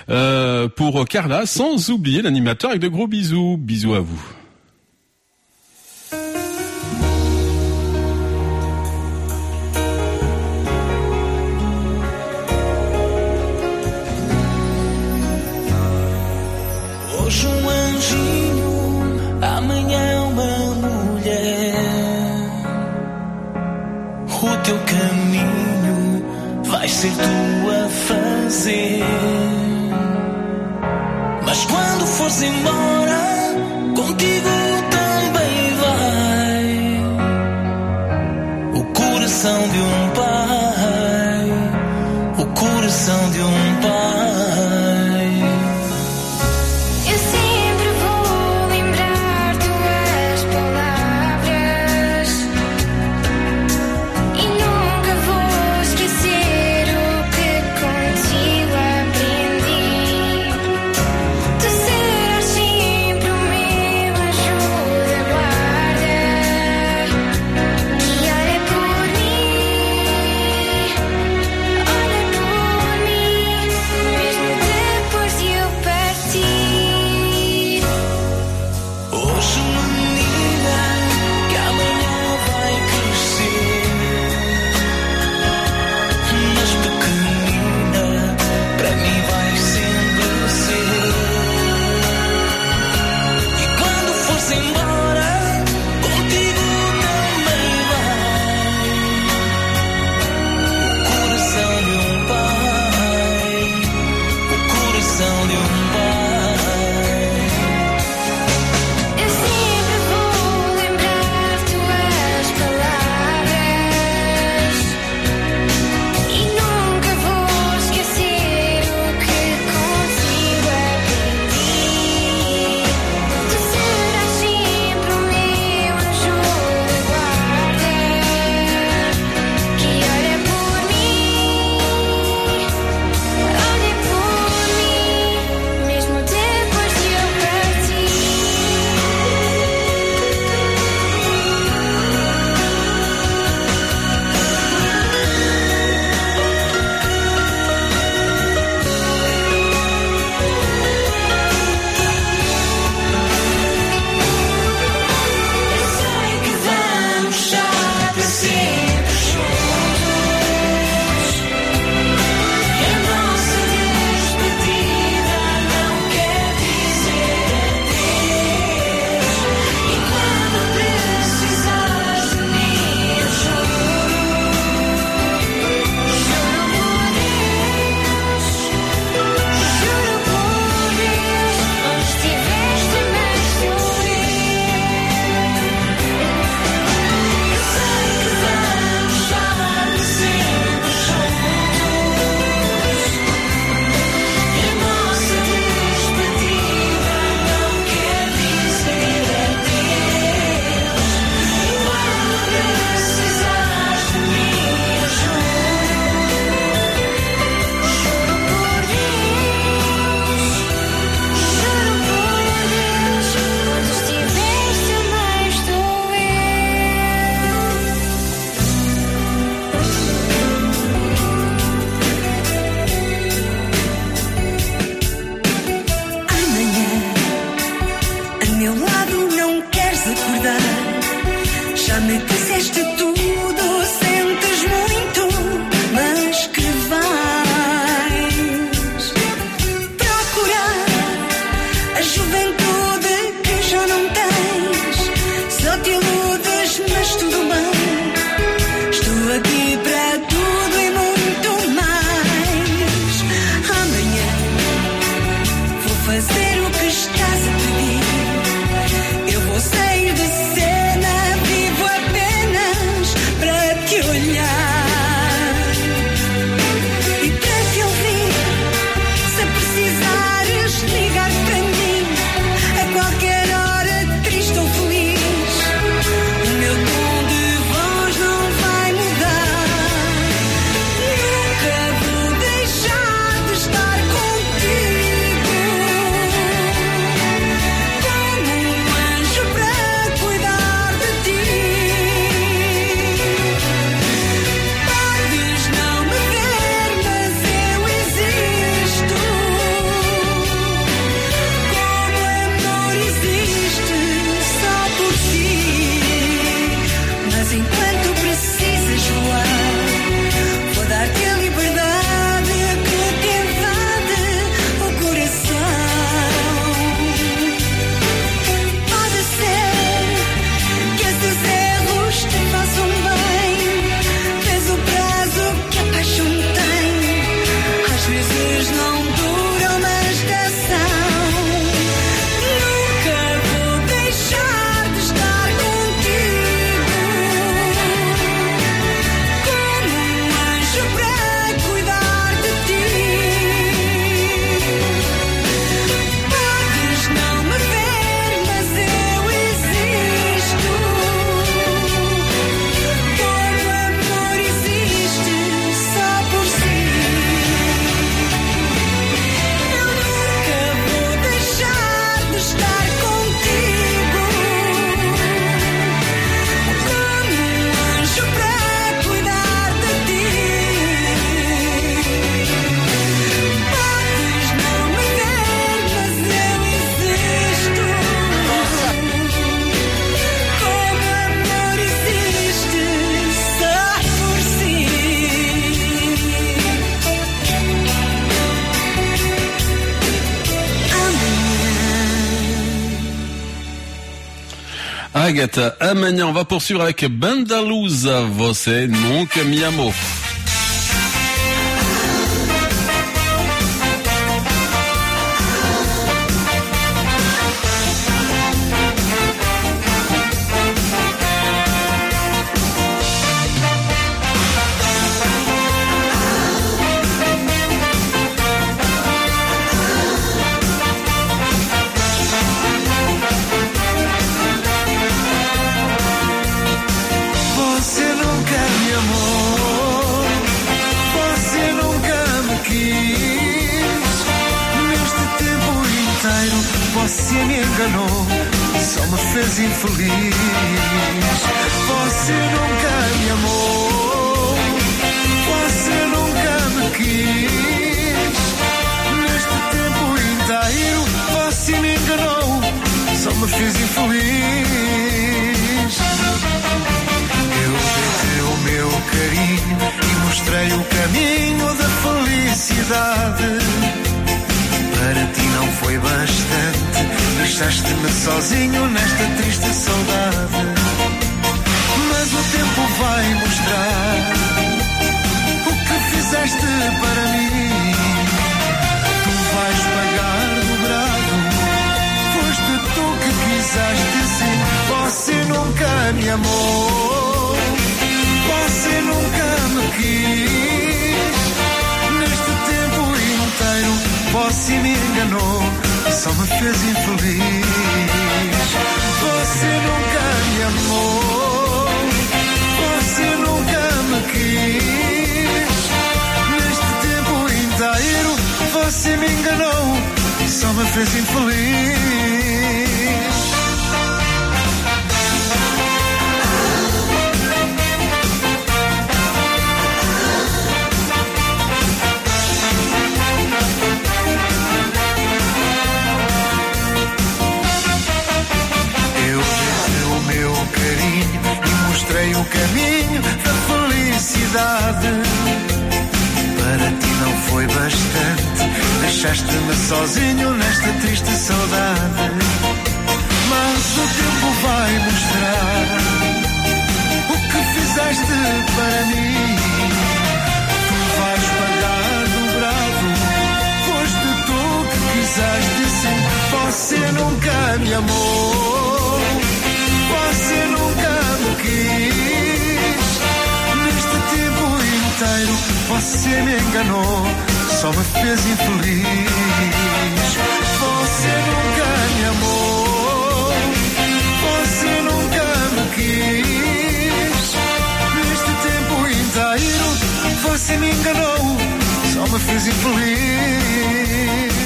pour Carla, sans oublier l'animateur avec de gros bisous. Bisous à vous. Hoje anjinho, amanhã uma mulher. O teu caminho vai ser tu a fazer. Mas quando fores embora, contigo também vai o coração de um pai, o coração de um pai. Olha por Agatha, amanhã on va poursuivre avec Bandalusa, Você Nunca Me Amou. Você me enganou, só me fez infeliz. Você nunca me amou, você nunca me quis. Neste tempo inteiro você me enganou, só me fez infeliz. Eu dei-te o meu carinho e mostrei o caminho da felicidade. Para ti não foi bastante, deixaste-me sozinho nesta triste saudade. Mas o tempo vai mostrar o que fizeste para mim. Tu vais pagar dobrado, foste tu que quiseste sim. Você nunca me amou, você nunca me quis. Neste tempo inteiro você me enganou, só me fez infeliz. Você nunca me amou, você nunca me quis. Neste tempo inteiro você me enganou, só me fez infeliz. Mostrei o caminho da felicidade. Para ti não foi bastante, deixaste-me sozinho nesta triste saudade. Mas o tempo vai mostrar o que fizeste para mim. Tu vais pagar dobrado, foste tu que quiseste sim. Você nunca me amou, você nunca me quis. Neste tempo inteiro você me enganou, só me fez infeliz. Você nunca me amou, você nunca me quis. Neste tempo inteiro você me enganou, só me fez infeliz.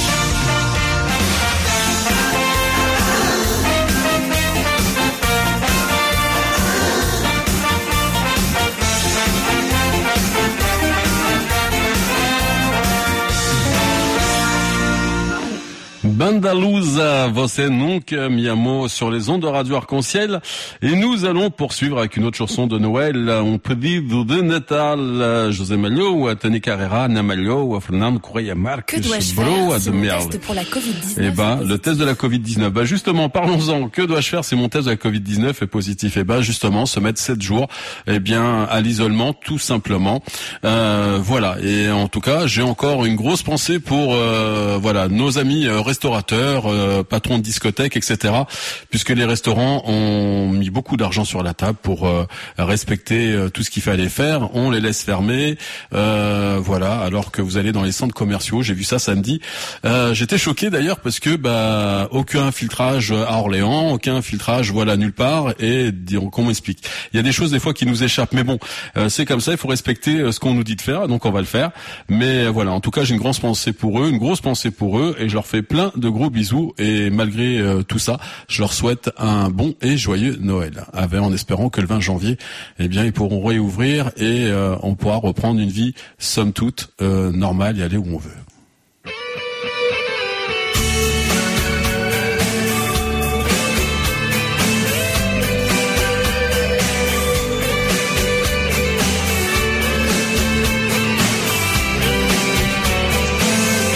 Bandalusa, Você Nunca Me Amou sur les ondes de Radio Arc-en-Ciel. Et nous allons poursuivre avec une autre chanson de Noël, un pedido de Natal, José Malho, Tony Carrera, Ana Malho, Fernando Correia Marques, Que dois-je faire de mon merde. test pour la Covid-19? Eh ben, le test de la Covid-19. Bah, justement, parlons-en. Que dois-je faire si mon test de la Covid-19 est positif? Eh ben, justement, se mettre 7 jours, eh bien, à l'isolement, tout simplement. Voilà. Et en tout cas, j'ai encore une grosse pensée pour, voilà, nos amis restaurateurs, patrons de discothèques, etc. Puisque les restaurants ont mis beaucoup d'argent sur la table pour respecter tout ce qu'il fallait faire. On les laisse fermer, voilà. Alors que vous allez dans les centres commerciaux, j'ai vu ça samedi. J'étais choqué d'ailleurs parce que aucun filtrage à Orléans, aucun filtrage, voilà, nulle part. Et qu'on m'explique. Il y a des choses des fois qui nous échappent, mais bon, c'est comme ça. Il faut respecter ce qu'on nous dit de faire, donc on va le faire. Mais voilà, en tout cas, j'ai une grosse pensée pour eux, et je leur fais plein de gros bisous. Et malgré tout ça, je leur souhaite un bon et joyeux Noël, en espérant que le 20 janvier, eh bien, ils pourront réouvrir et on pourra reprendre une vie somme toute normale et aller où on veut.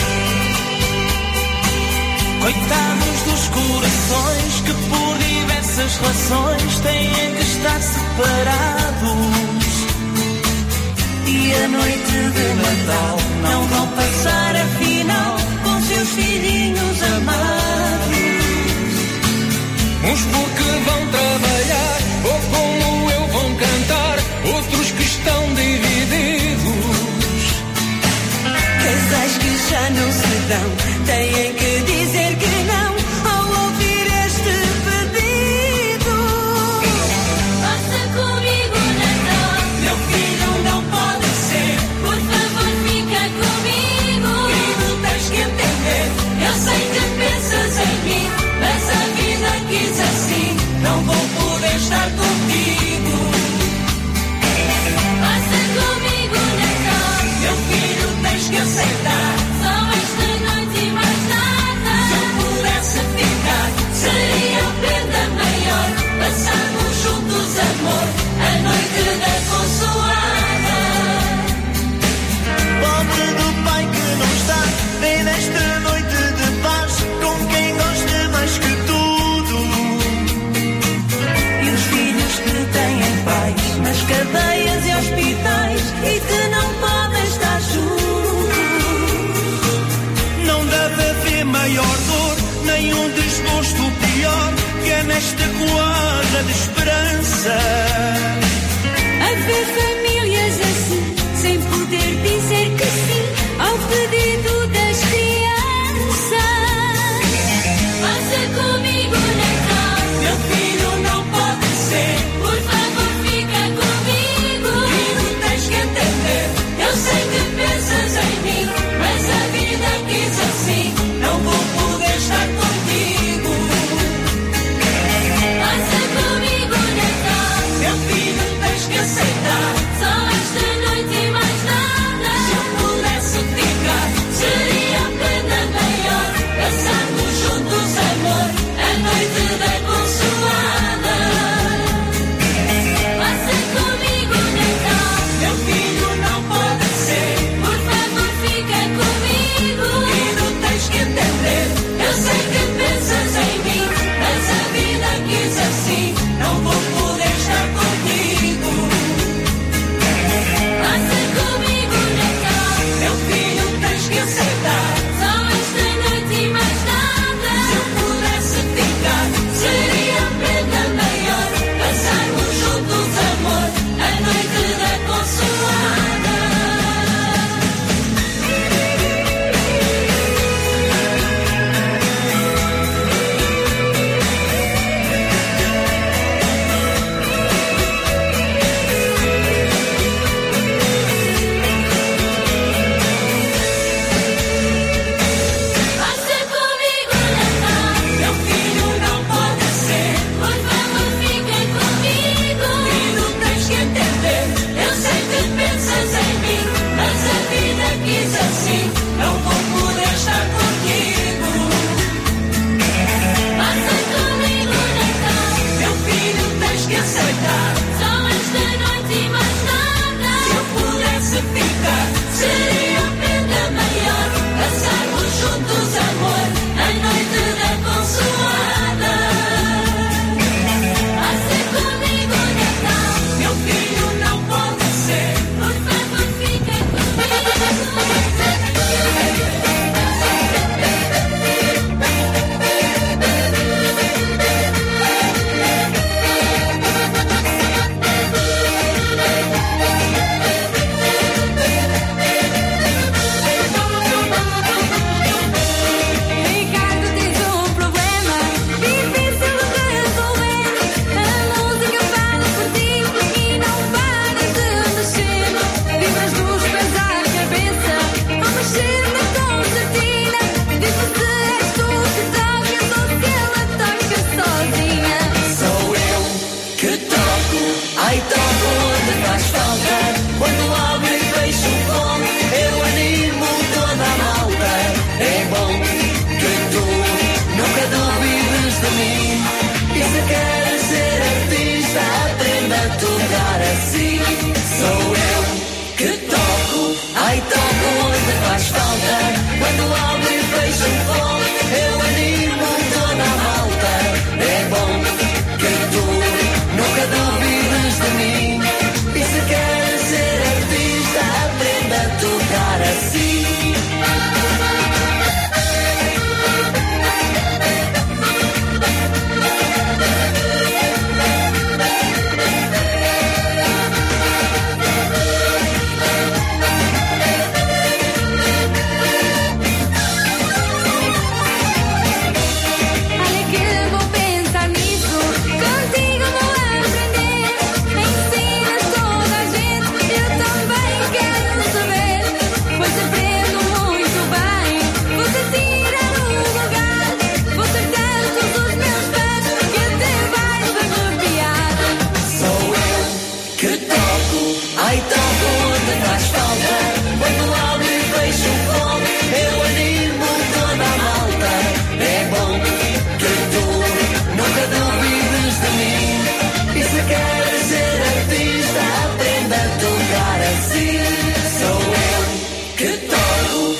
Coitados dos corações que por diversos nossas relações têm que estar separados. E a noite de Natal não vão passar afinal com seus filhinhos amados. Uns porque vão trabalhar, ou como eu vão cantar, outros que estão divididos. Casais que já não se dão têm que dizer que não ao ouvir este pedido. Passa comigo Natal, meu filho não pode ser. por favor fica comigo. Filho, tens que entender, Eu sei que pensas em mim, mas a vida quis assim, não vou poder estar contigo. passa comigo Natal, Meu filho, tens que aceitar. só esta noite e mais nada. Se eu pudesse ficar, Seria a prenda maior, passarmos juntos amor, a noite da consoada. pobre do pai que não está, vem nesta noite de paz com quem gosta mais que tudo. E os filhos que têm pais nas cadeias e hospitais e que não podem estar juntos. Não deve haver maior dor, nenhum desgosto pior que é nesta quadra de esperança. A ver famílias assim, sem poder dizer que sim ao pedido das crianças. Passa comigo Natal, Meu filho não pode ser. por favor fica comigo. Filho, tens que entender. Eu sei que pensas em mim, Mas a vida quis assim, não vou poder estar contigo. passa comigo Natal, Meu filho, tens que aceitar. só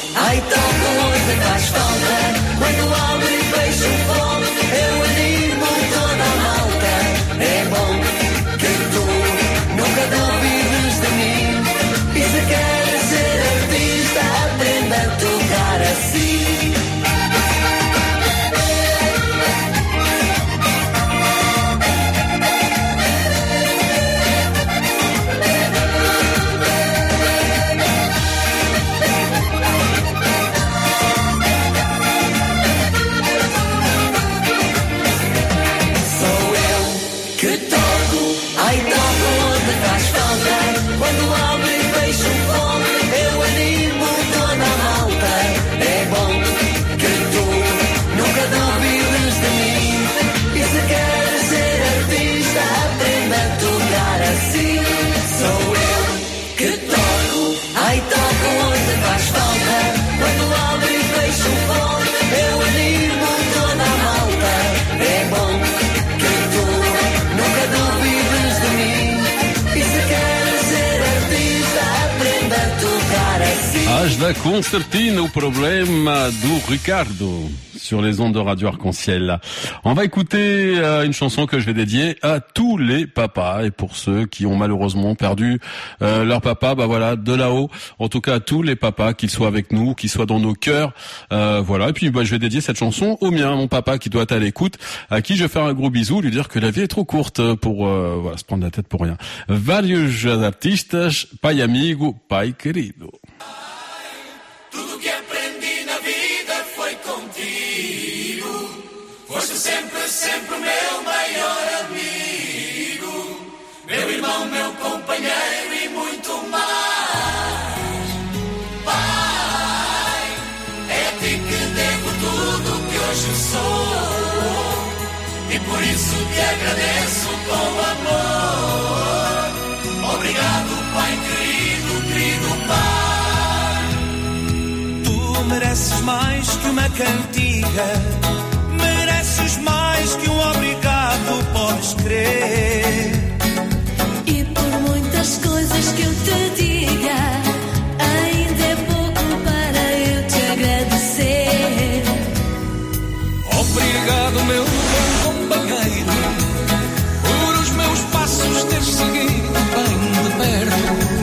ai toco onde faz falta. Quando abre e fecha o fome, eu animo toda a malta. É bom que tu nunca duvides de mim. E se queres ser artista, aprenda a tocar assim. La concertine au problème du Ricardo sur les ondes de Radio Arc-en-Ciel. On va écouter une chanson que je vais dédier à tous les papas et pour ceux qui ont malheureusement perdu leur papa, bah voilà, de là-haut. En tout cas, à tous les papas, qu'ils soient avec nous, qu'ils soient dans nos cœurs. Voilà. Et puis, bah, je vais dédier cette chanson au mien, mon papa qui doit être à l'écoute, à qui je vais faire un gros bisou, lui dire que la vie est trop courte pour voilà, se prendre la tête pour rien. Vários artistas, pai amigo, pai querido. Tudo que aprendi na vida foi contigo. Foste sempre, sempre meu maior amigo. Meu irmão, meu companheiro e muito mais. Pai, é a ti que devo tudo que hoje sou. E por isso te agradeço com amor. Obrigado, Pai querido, querido Pai. Mereces mais que uma cantiga, mereces mais que um obrigado, podes crer. E por muitas coisas que eu te diga, ainda é pouco para eu te agradecer. Obrigado, meu bom companheiro, por os meus passos ter seguido bem de perto.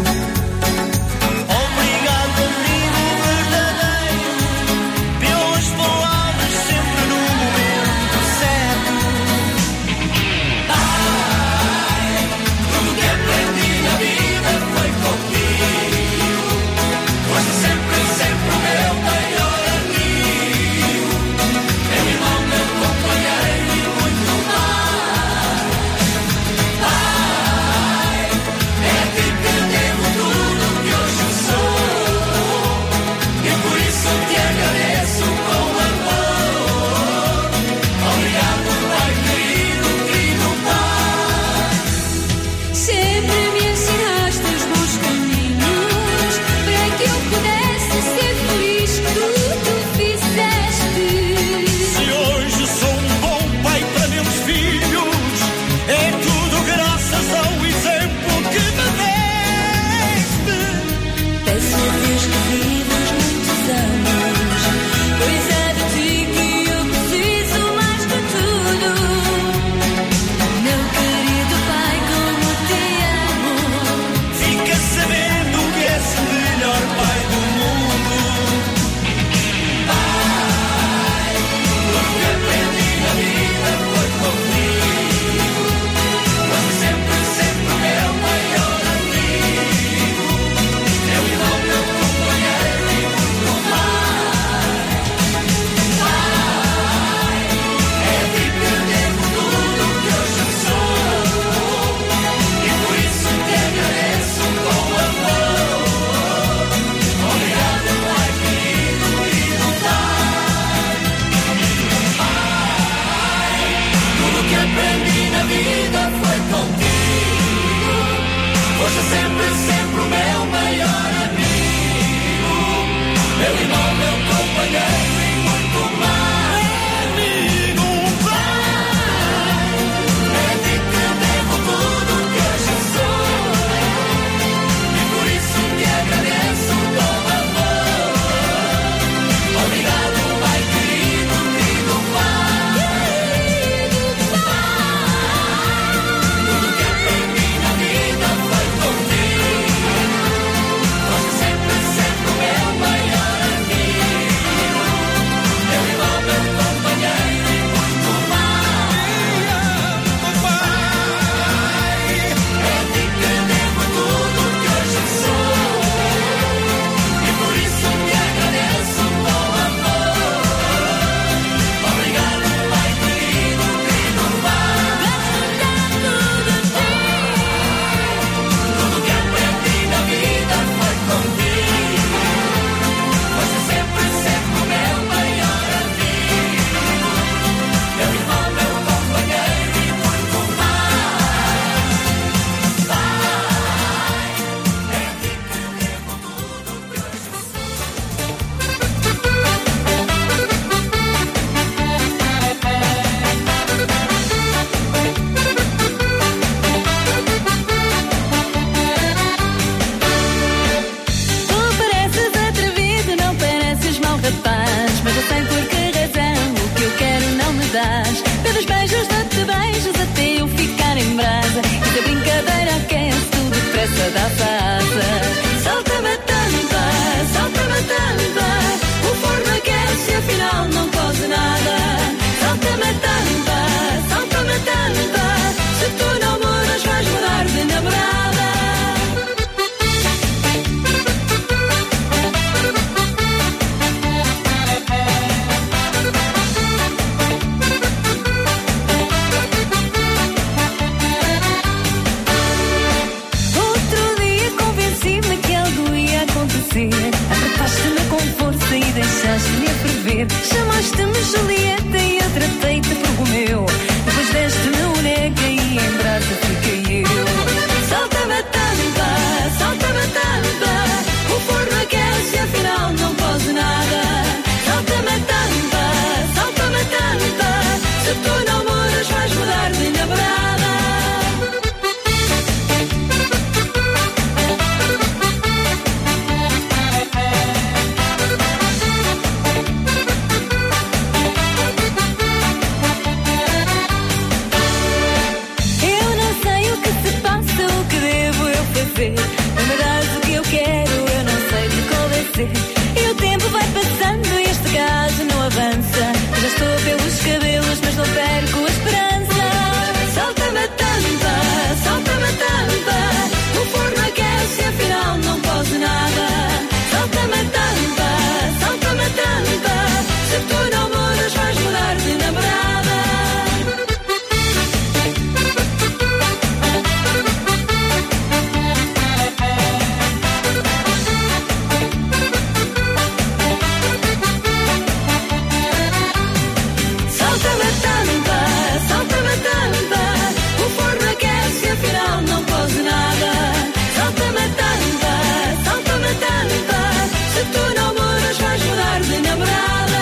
da faça. Salta-me a tampa, o forno aquece, afinal não cose nada. Salta-me a tampa, se tu não mudas vais mudar de namorada. Outro dia convenci-me que algo ia acontecer. Apertaste-me com força e deixaste-me a ferver. Chamaste-me Julieta e eu tratei-te por Romeu. Depois deste-me um nega e em brasa fiquei eu. Salta-me a tampa, o forno aquece, afinal não cose nada. Salta-me a tampa, se tu não mudas vais mudar de namorada. Namorar o que eu quero, eu não sei de qual é ser. E o tempo vai passando e este gajo não avança. Já estou pelos cabelos, mas não perco a esperança. Salta-me a tampa, o forno aquece, afinal não cose nada. Salta-me a tampa, se tu não mudas vais mudar de namorada. Se tu não mudas vais mudar de namorada.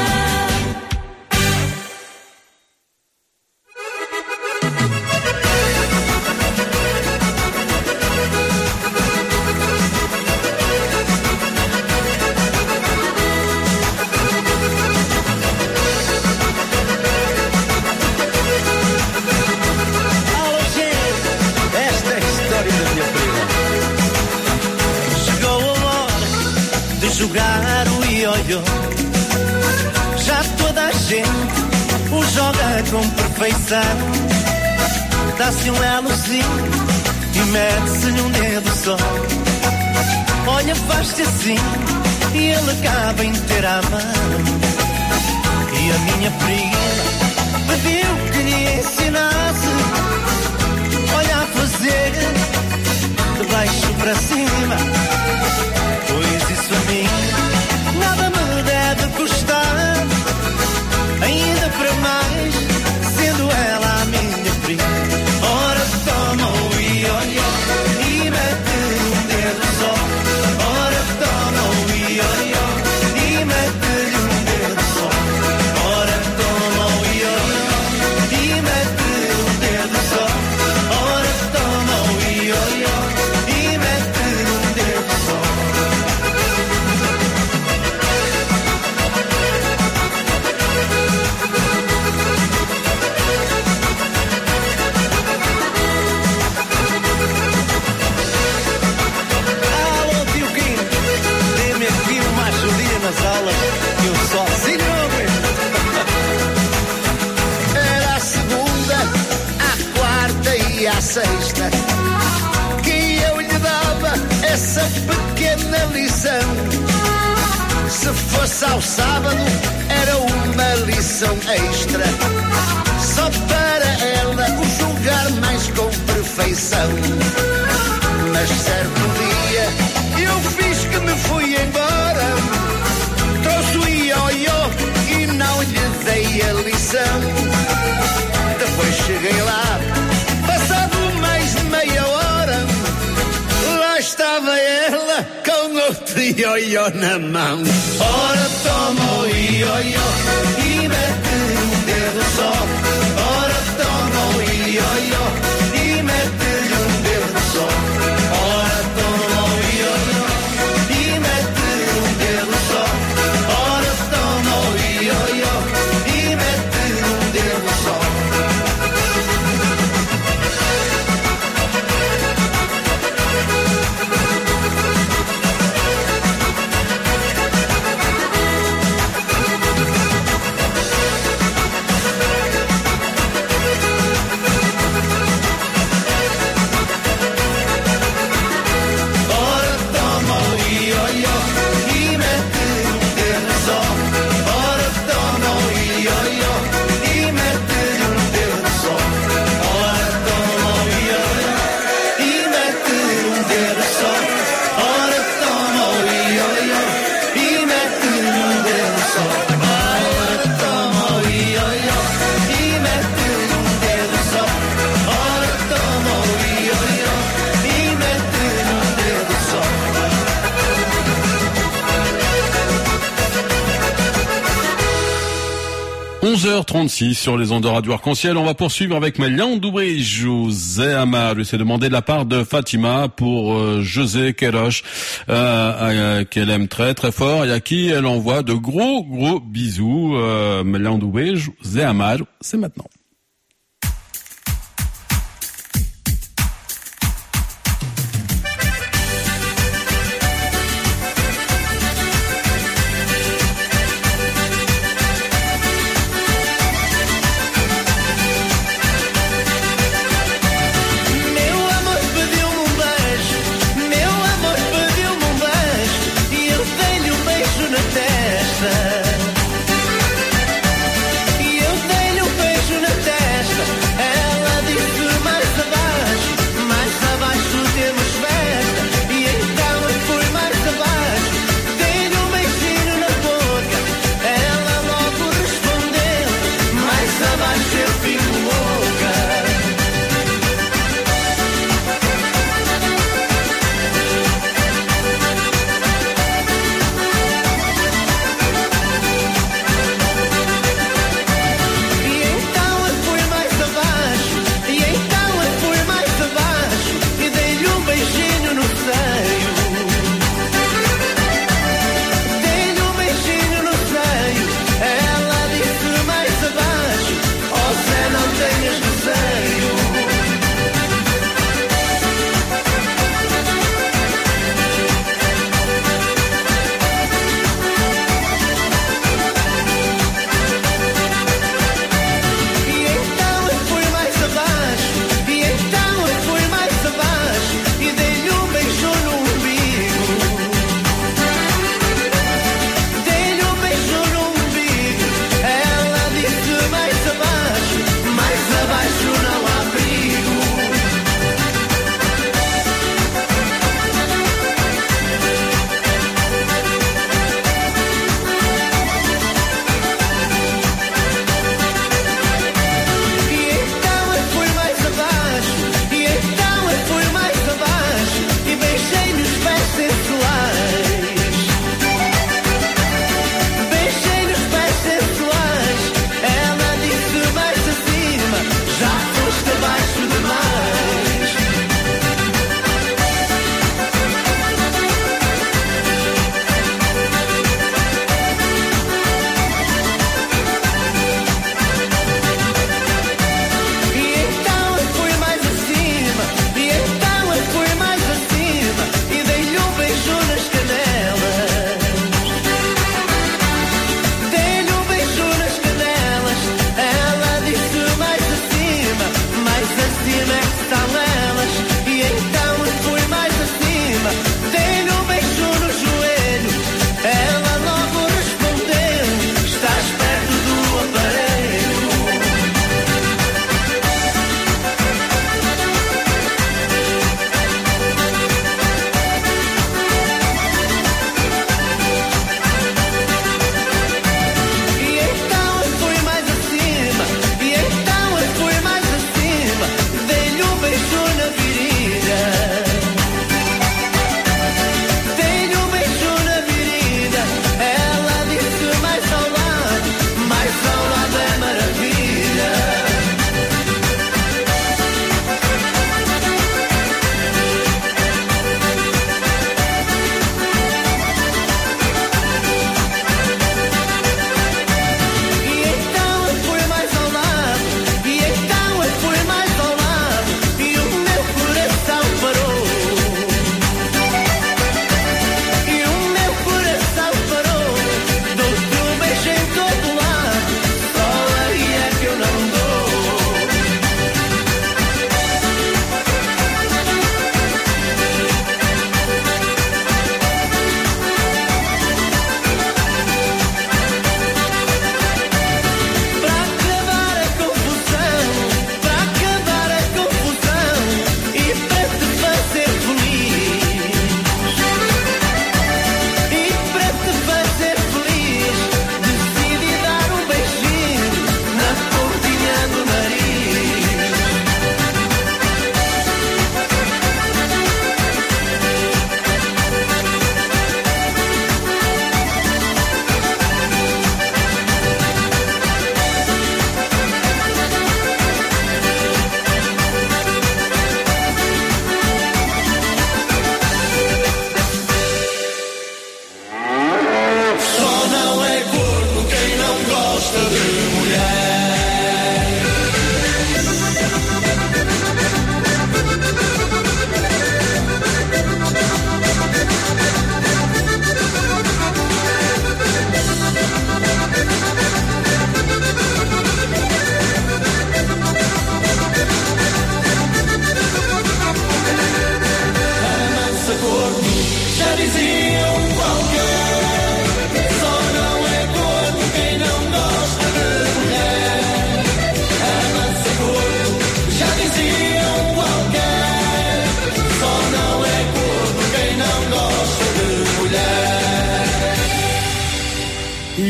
Alô, gente, esta é a história da minha prima. Chegou a hora de jogar o ioiô. Já toda a gente o joga com perfeição. Dá-se um elozinho e mete-se-lhe um dedo só. Olha, faz-se assim e ele acaba inteiro à mão. E a minha prima pediu que lhe ensinasse. Olha, a fazer de baixo para cima. Pois isso a mim nada me deve custar. Ainda para mais, sendo ela a minha prima. Ora, toma o ioiô e mete um dedo só. Ora, toma o ioiô e mete-lhe um dedo só. Ora, toma o ioiô e mete-lhe um dedo só. Ora, toma o ioiô e mete-lhe um dedo só. Alô, tio Kim, dê-me aqui uma ajudinha nas aulas que eu sozinho não aguento. Era a segunda, a quarta e a sexta que eu lhe dava essa pequena lição. Se fosse ao sábado era uma lição extra, só para ela o julgar mais com perfeição. Mas certo dia eu fiz que me fui embora, trouxe o ioiô e não lhe dei a lição. Depois cheguei lá, passado mais de meia hora, lá estava ela com outro ioiô na mão. Ora, toma o ioiô e mete-lhe um dedo só. Ora, toma o ioiô e mete-lhe um dedo só. Ora, toma o ioiô e mete-lhe um dedo só. Ora, toma o ioiô e mete-lhe um dedo só. 11h36 sur les ondes de Radio Arc-en-Ciel. On va poursuivre avec Melian do Beijo, Zé Amaro. C'est demandé de la part de Fatima pour José Queiroz, qu'elle aime très très fort et à qui elle envoie de gros bisous. Melian do Beijo, Zé Amaro, c'est maintenant.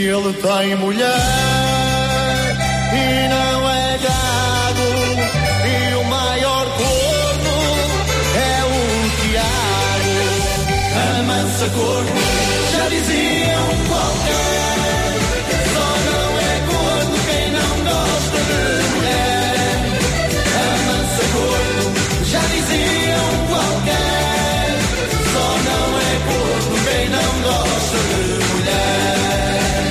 ele tem mulher e não é gado, e o maior corno é o Tiago. A mansa corno, já diziam qualquer, só não é corno quem não gosta de mulher. A mansa corno, já diziam qualquer, só não é corno quem não gosta de mulher.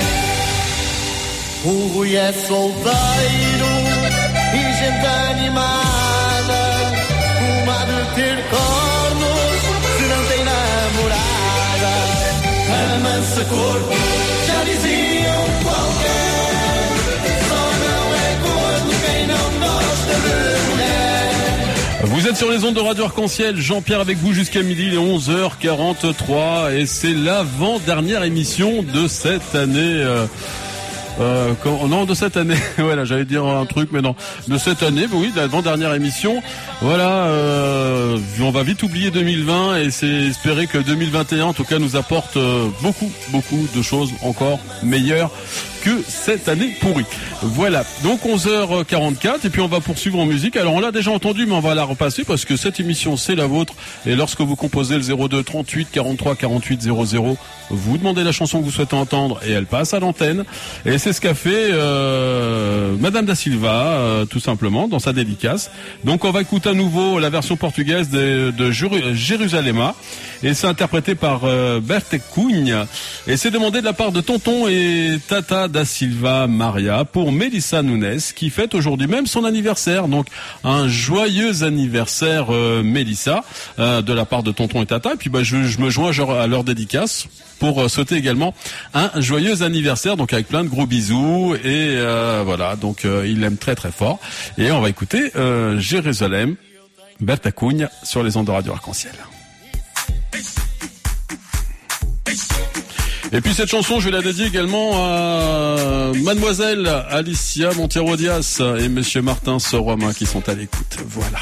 O Rui é solteiro e gente animada, como há de ter cornos se não tem namorada. A mansa corno, já diziam qualquer, só não é corno quem não gosta de mulher. Vous êtes sur les ondes de Radio Arc-en-Ciel, Jean-Pierre avec vous jusqu'à midi, il est 11h43 et c'est l'avant-dernière émission de cette année. Non, de cette année. Voilà, j'allais dire un truc, mais non. De cette année, oui, de l'avant-dernière émission. Voilà, on va vite oublier 2020 et c'est espérer que 2021, en tout cas, nous apporte beaucoup de choses encore meilleures que cette année pourrie. Voilà, donc 11h44 et puis on va poursuivre en musique. Alors on l'a déjà entendu mais on va la repasser parce que cette émission c'est la vôtre et lorsque vous composez le 02 38 43 48 00, vous demandez la chanson que vous souhaitez entendre et elle passe à l'antenne. Et c'est ce qu'a fait Madame da Silva tout simplement dans sa dédicace. Donc on va écouter à nouveau la version portugaise de Jérusalema et c'est interprété par Berta Cunha et c'est demandé de la part de Tonton et Tata da Silva Maria pour Melissa Nunes qui fête aujourd'hui même son anniversaire. Donc un joyeux anniversaire Melissa de la part de Tonton et Tata. Et puis je me joins à leur dédicace pour sauter également un joyeux anniversaire, donc avec plein de gros bisous et voilà, donc il l'aime très très fort et on va écouter Jérusalem, Berta Cunha sur les ondes de Radio Arc-en-Ciel. Et puis cette chanson, je vais la dédier également à Mademoiselle Alicia Monteiro-Dias et Monsieur Martin Soromain qui sont à l'écoute. Voilà.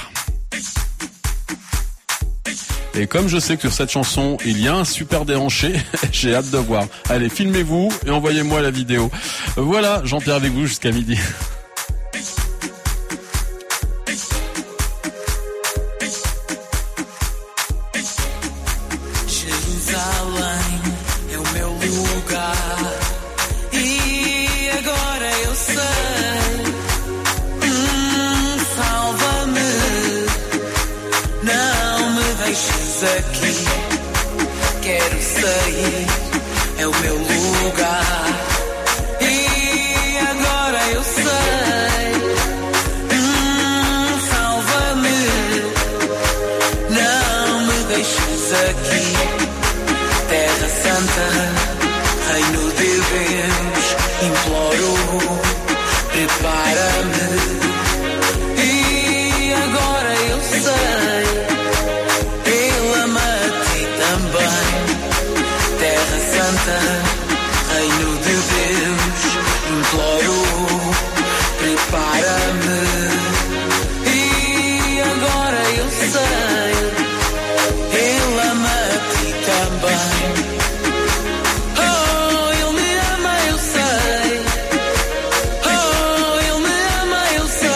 Et comme je sais que sur cette chanson, il y a un super déhanché, j'ai hâte de voir. Allez, filmez-vous et envoyez-moi la vidéo. Voilà, Jean-Pierre avec vous jusqu'à midi. Aqui, quero sair, é o meu lugar. E agora eu sei, salva-me, não me deixes aqui. Terra Santa, Reino de Deus, imploro, prepara-me. E agora eu sei. Terra Santa, Reino de Deus, imploro, prepara-me. E agora eu sei, Ele ama a ti também. Oh, Ele me ama, eu sei. Oh, Ele me ama, eu sei.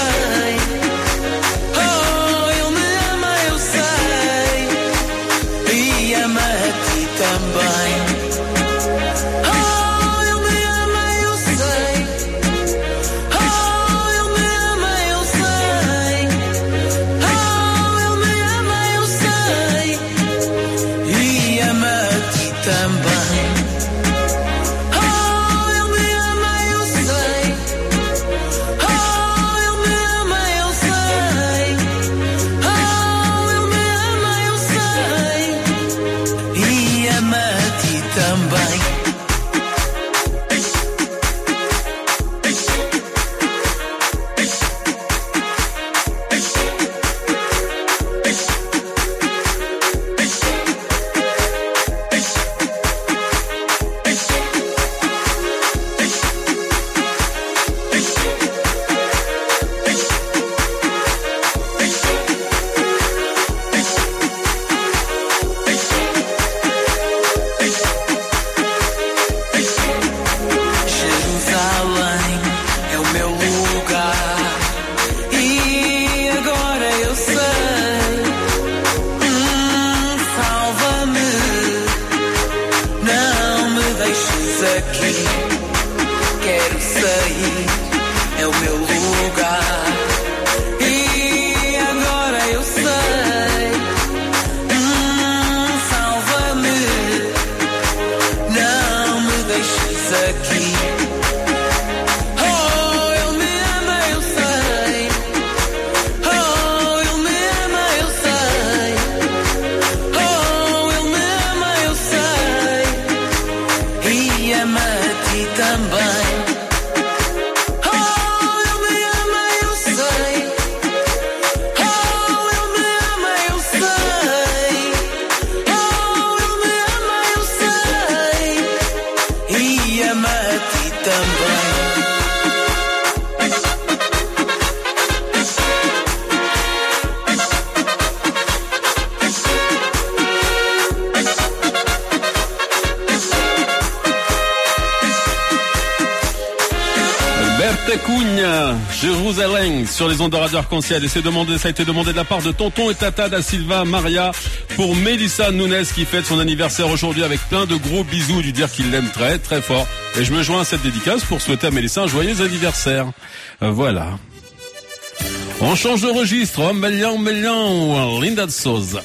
Berthe Cunha, Jérusalem, sur les ondes de Radio Arc-en-Ciel. Et ça a été demandé de la part de Tonton et Tata da Silva Maria pour Mélissa Nunes qui fête son anniversaire aujourd'hui avec plein de gros bisous, lui dire qu'il l'aime très très fort. Et je me joins à cette dédicace pour souhaiter à Mélissa un joyeux anniversaire. Voilà. On change de registre. Oh, Melhão, Linda de Souza.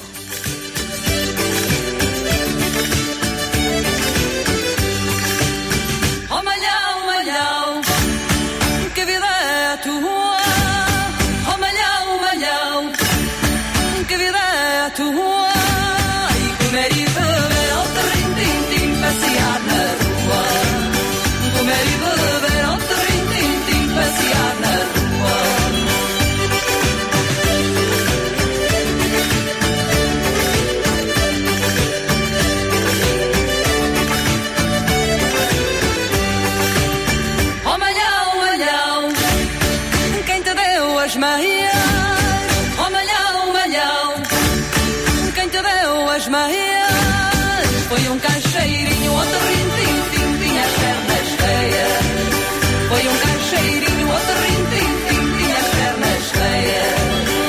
Foi caixeirinho, outro rim-tim-tim, tinha as pernas feias. Foi caixeirinho, outro rim-tim-tim, tinha as pernas feias.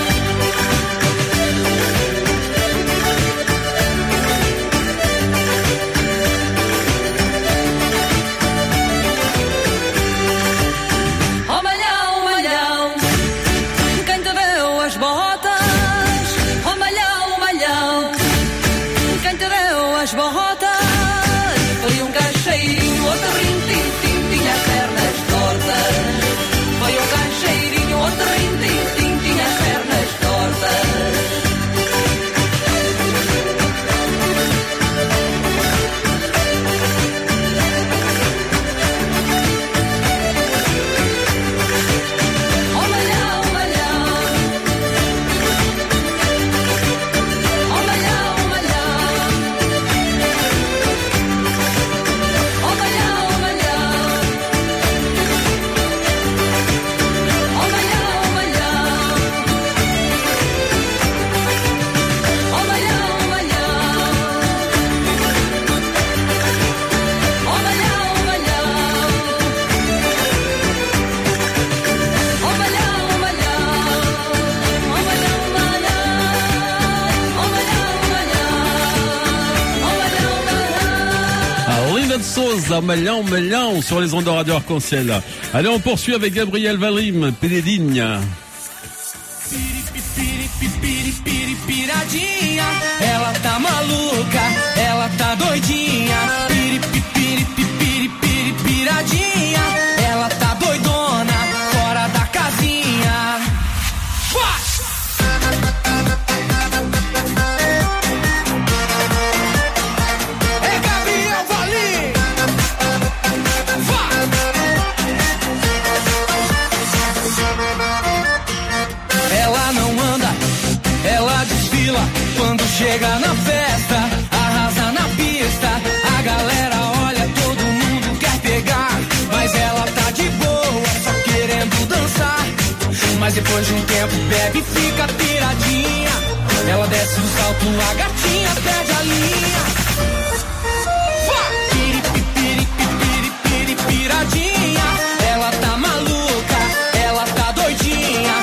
Oh, malhão, quem te deu as botas? Oh, malhão, quem te deu as botas? Foi caixeirinho, outro rim-tim-tim, tinha as pernas tortas. Foi caixeirinho, outro rim-tim-tim, tinha as pernas tortas. Oh, malhão, oh, malhão, Souza, Melhão, sur les ondes de Radio Arc-en-Ciel. Allez, on poursuit avec Gabriel Valim, Peredinha. Piradinha, ela tá maluca, ela tá doidinha. Piradinha, ela tá doidona, fora da casinha. É Gabriel Valim. Ela não anda, ela desfila. Quando chega na festa, arrasa na pista. A galera olha, todo mundo quer pegar. Mas ela tá de boa, só querendo dançar. Mas depois de um tempo bebe e fica piradinha. Ela desce o salto, a gatinha perde a linha. Piradinha, ela tá maluca, ela tá doidinha.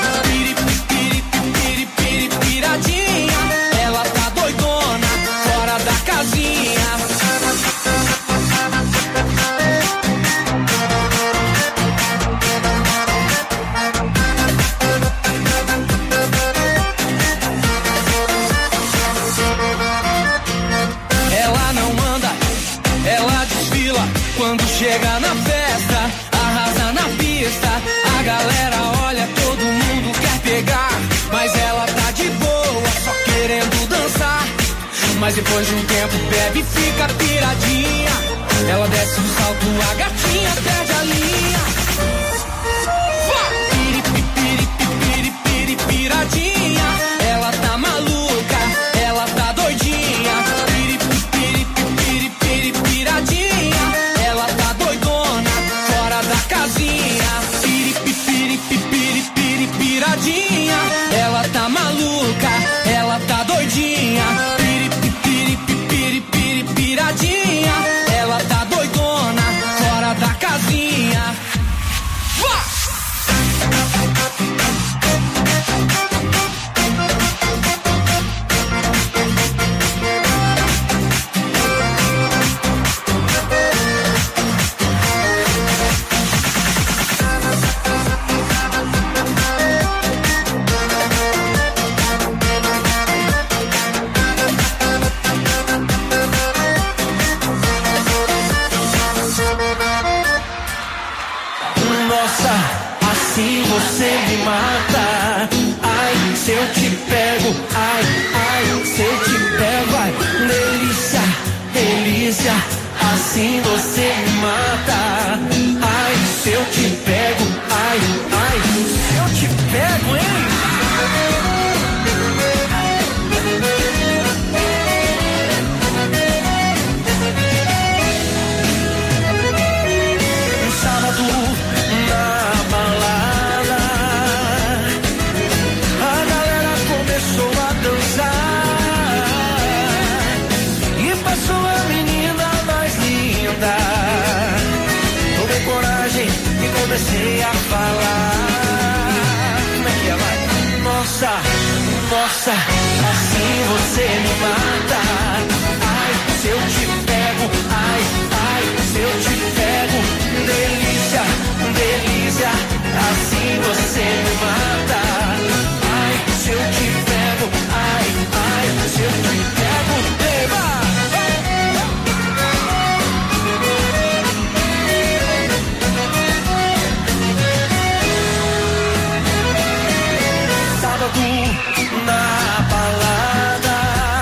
Piradinha, ela tá doidona, fora da casinha. Ela não anda, ela desfila. Quando chega na festa, arrasa na pista. A galera olha, todo mundo quer pegar. Mas ela tá de boa, só querendo dançar. Mas depois de um tempo bebe e fica piradinha. Ela desce o salto, a gatinha perde a linha. Piradinha, ela tá maluca, ela tá doidinha. Piradinha, ela tá doidona, fora da casinha. Piradinha, ela tá maluca, ela tá doidinha. Piradinha, ela tá doidona, fora da casinha. assim você me mata. Ai, se eu te pego, ai, ai, se eu te pego, ai, delícia, delícia, assim você me mata. Ai, se eu te pego, ai, ai, se eu te pego, hein? Comecei a falar. Como é que é, vai? Nossa, nossa, assim você me mata. Ai, se eu te pego, ai, ai, se eu te pego, delícia, delícia, assim você me mata. Ai, se eu te pego, ai, ai, se eu te pego, eba! Na balada,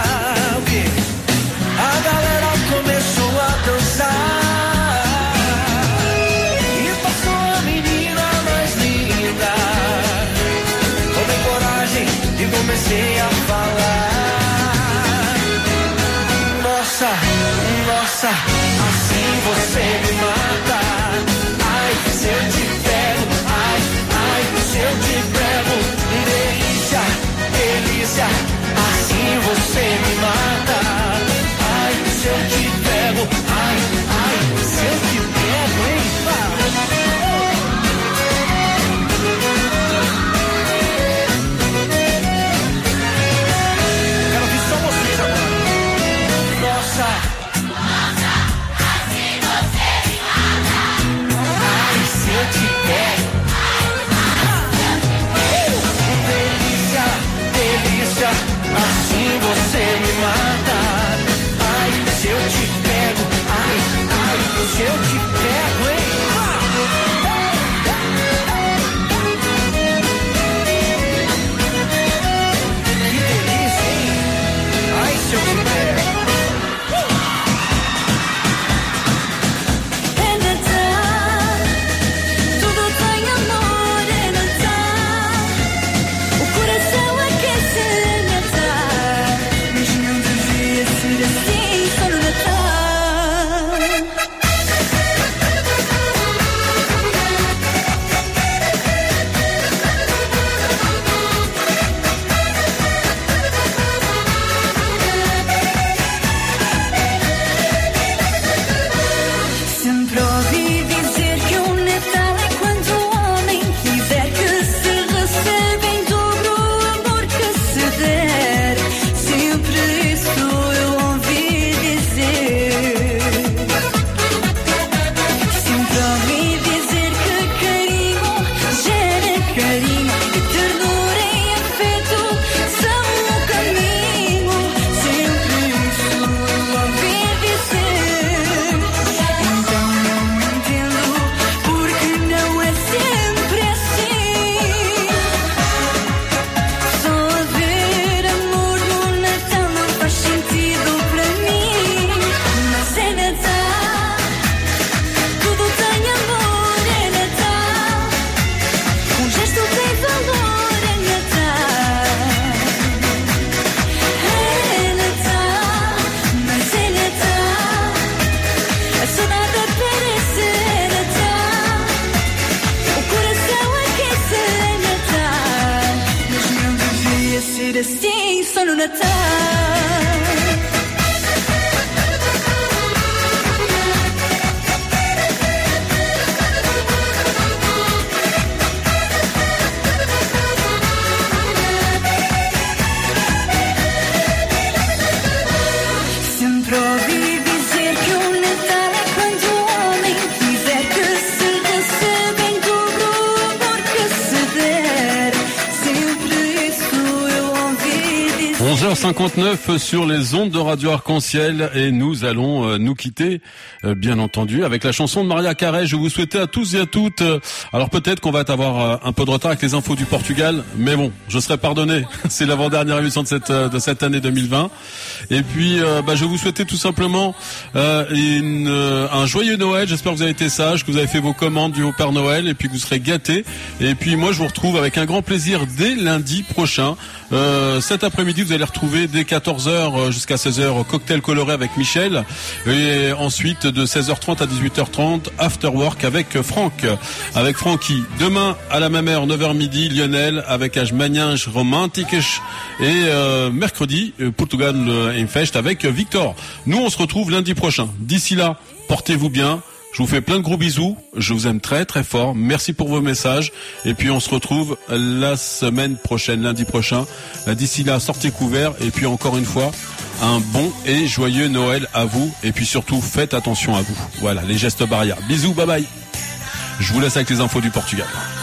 a galera começou a dançar e passou a menina mais linda. Tomei coragem e comecei a falar. Nossa, nossa, assim você me mata. Ai, se eu te pego, ai, ai, se eu te pego. Delícia, assim você me mata. Ai, se eu te pego, ai, ai, se eu te pego, hein? Quero ouvir só vocês agora. Nossa, nossa, assim você me mata. Ai, se eu te pego. Assim você me mata. Ai, se eu te pego, ai, ai, se eu te pego, hein? Que delícia, hein? Ai, se eu te pego. É Natal, tudo tem amor, é Natal. O coração aquece. Assim, só no Natal. Sempre ouvi dizer que o Natal é quando o homem quiser que se receba em dobro o amor que se der. Sempre isso eu ouvi dizer. Sempre ouvi dizer que carinho gera carinho e ternura e afeto são o caminho. Sempre isso eu ouvi dizer. Então não entendo porque não é sempre assim. Só haver amor no Natal não faz sentido para mim. Mas é Natal, tudo tem amor, é Natal. Um gesto tem valor, é Natal. É Natal, mas é Natal. A saudade aparece, é Natal. O coração aquece, é Natal. Mas não devia ser assim, só no Natal. Sempre ouvi dizer que o Natal é quando o homem quiser que se receba em dobro o amor que se der. Sempre isso eu ouvi dizer. 11h59 sur les ondes de Radio Arc-en-Ciel et nous allons nous quitter, bien entendu, avec la chanson de Maria Carey. Je vous souhaitais à tous et à toutes, alors peut-être qu'on va avoir un peu de retard avec les infos du Portugal, mais bon, je serai pardonné. C'est l'avant-dernière émission de cette année 2020. Et puis, je vous souhaitais tout simplement un joyeux Noël. J'espère que vous avez été sages, que vous avez fait vos commandes du Père Noël et puis que vous serez gâtés. Et puis moi, je vous retrouve avec un grand plaisir dès lundi prochain. Cet après-midi, vous allez retrouver dès 14h jusqu'à 16h cocktail coloré avec Michel et ensuite de 16h30 à 18h30 after work avec Francky. Demain à la même heure 9h midi Lionel avec As Manhãs Românticas et mercredi Portugal em Festa avec Victor. Nous on se retrouve lundi prochain. D'ici là, portez-vous bien. Je vous fais plein de gros bisous. Je vous aime très très fort. Merci pour vos messages. Et puis on se retrouve la semaine prochaine, lundi prochain. D'ici là, sortez couverts. Et puis encore une fois, un bon et joyeux Noël à vous. Et puis surtout, faites attention à vous. Voilà, les gestes barrières. Bisous, bye bye. Je vous laisse avec les infos du Portugal.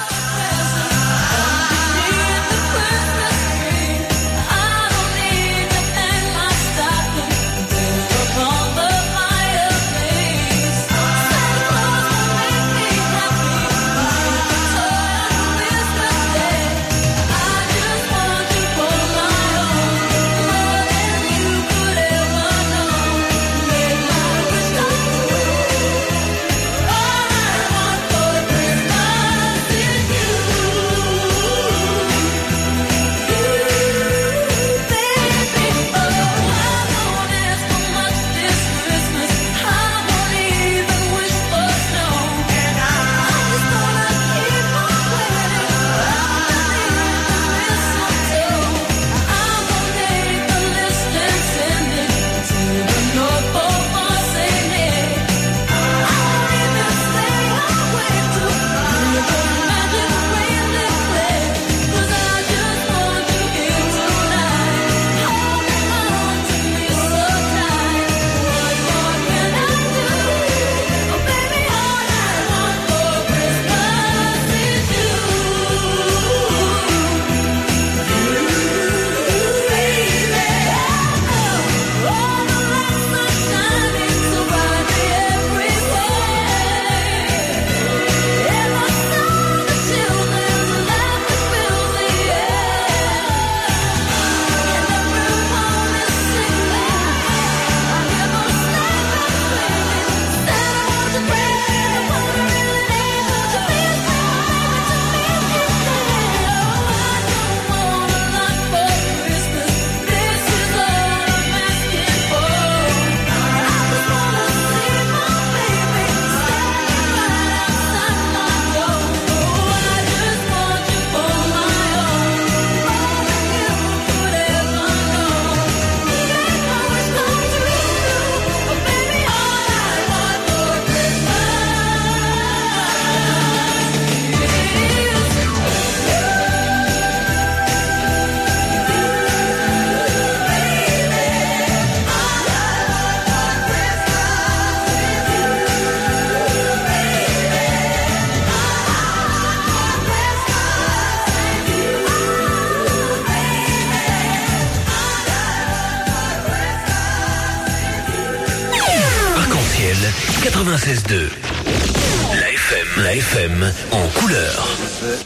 Arc-en-Ciel 96.2. La FM en couleur.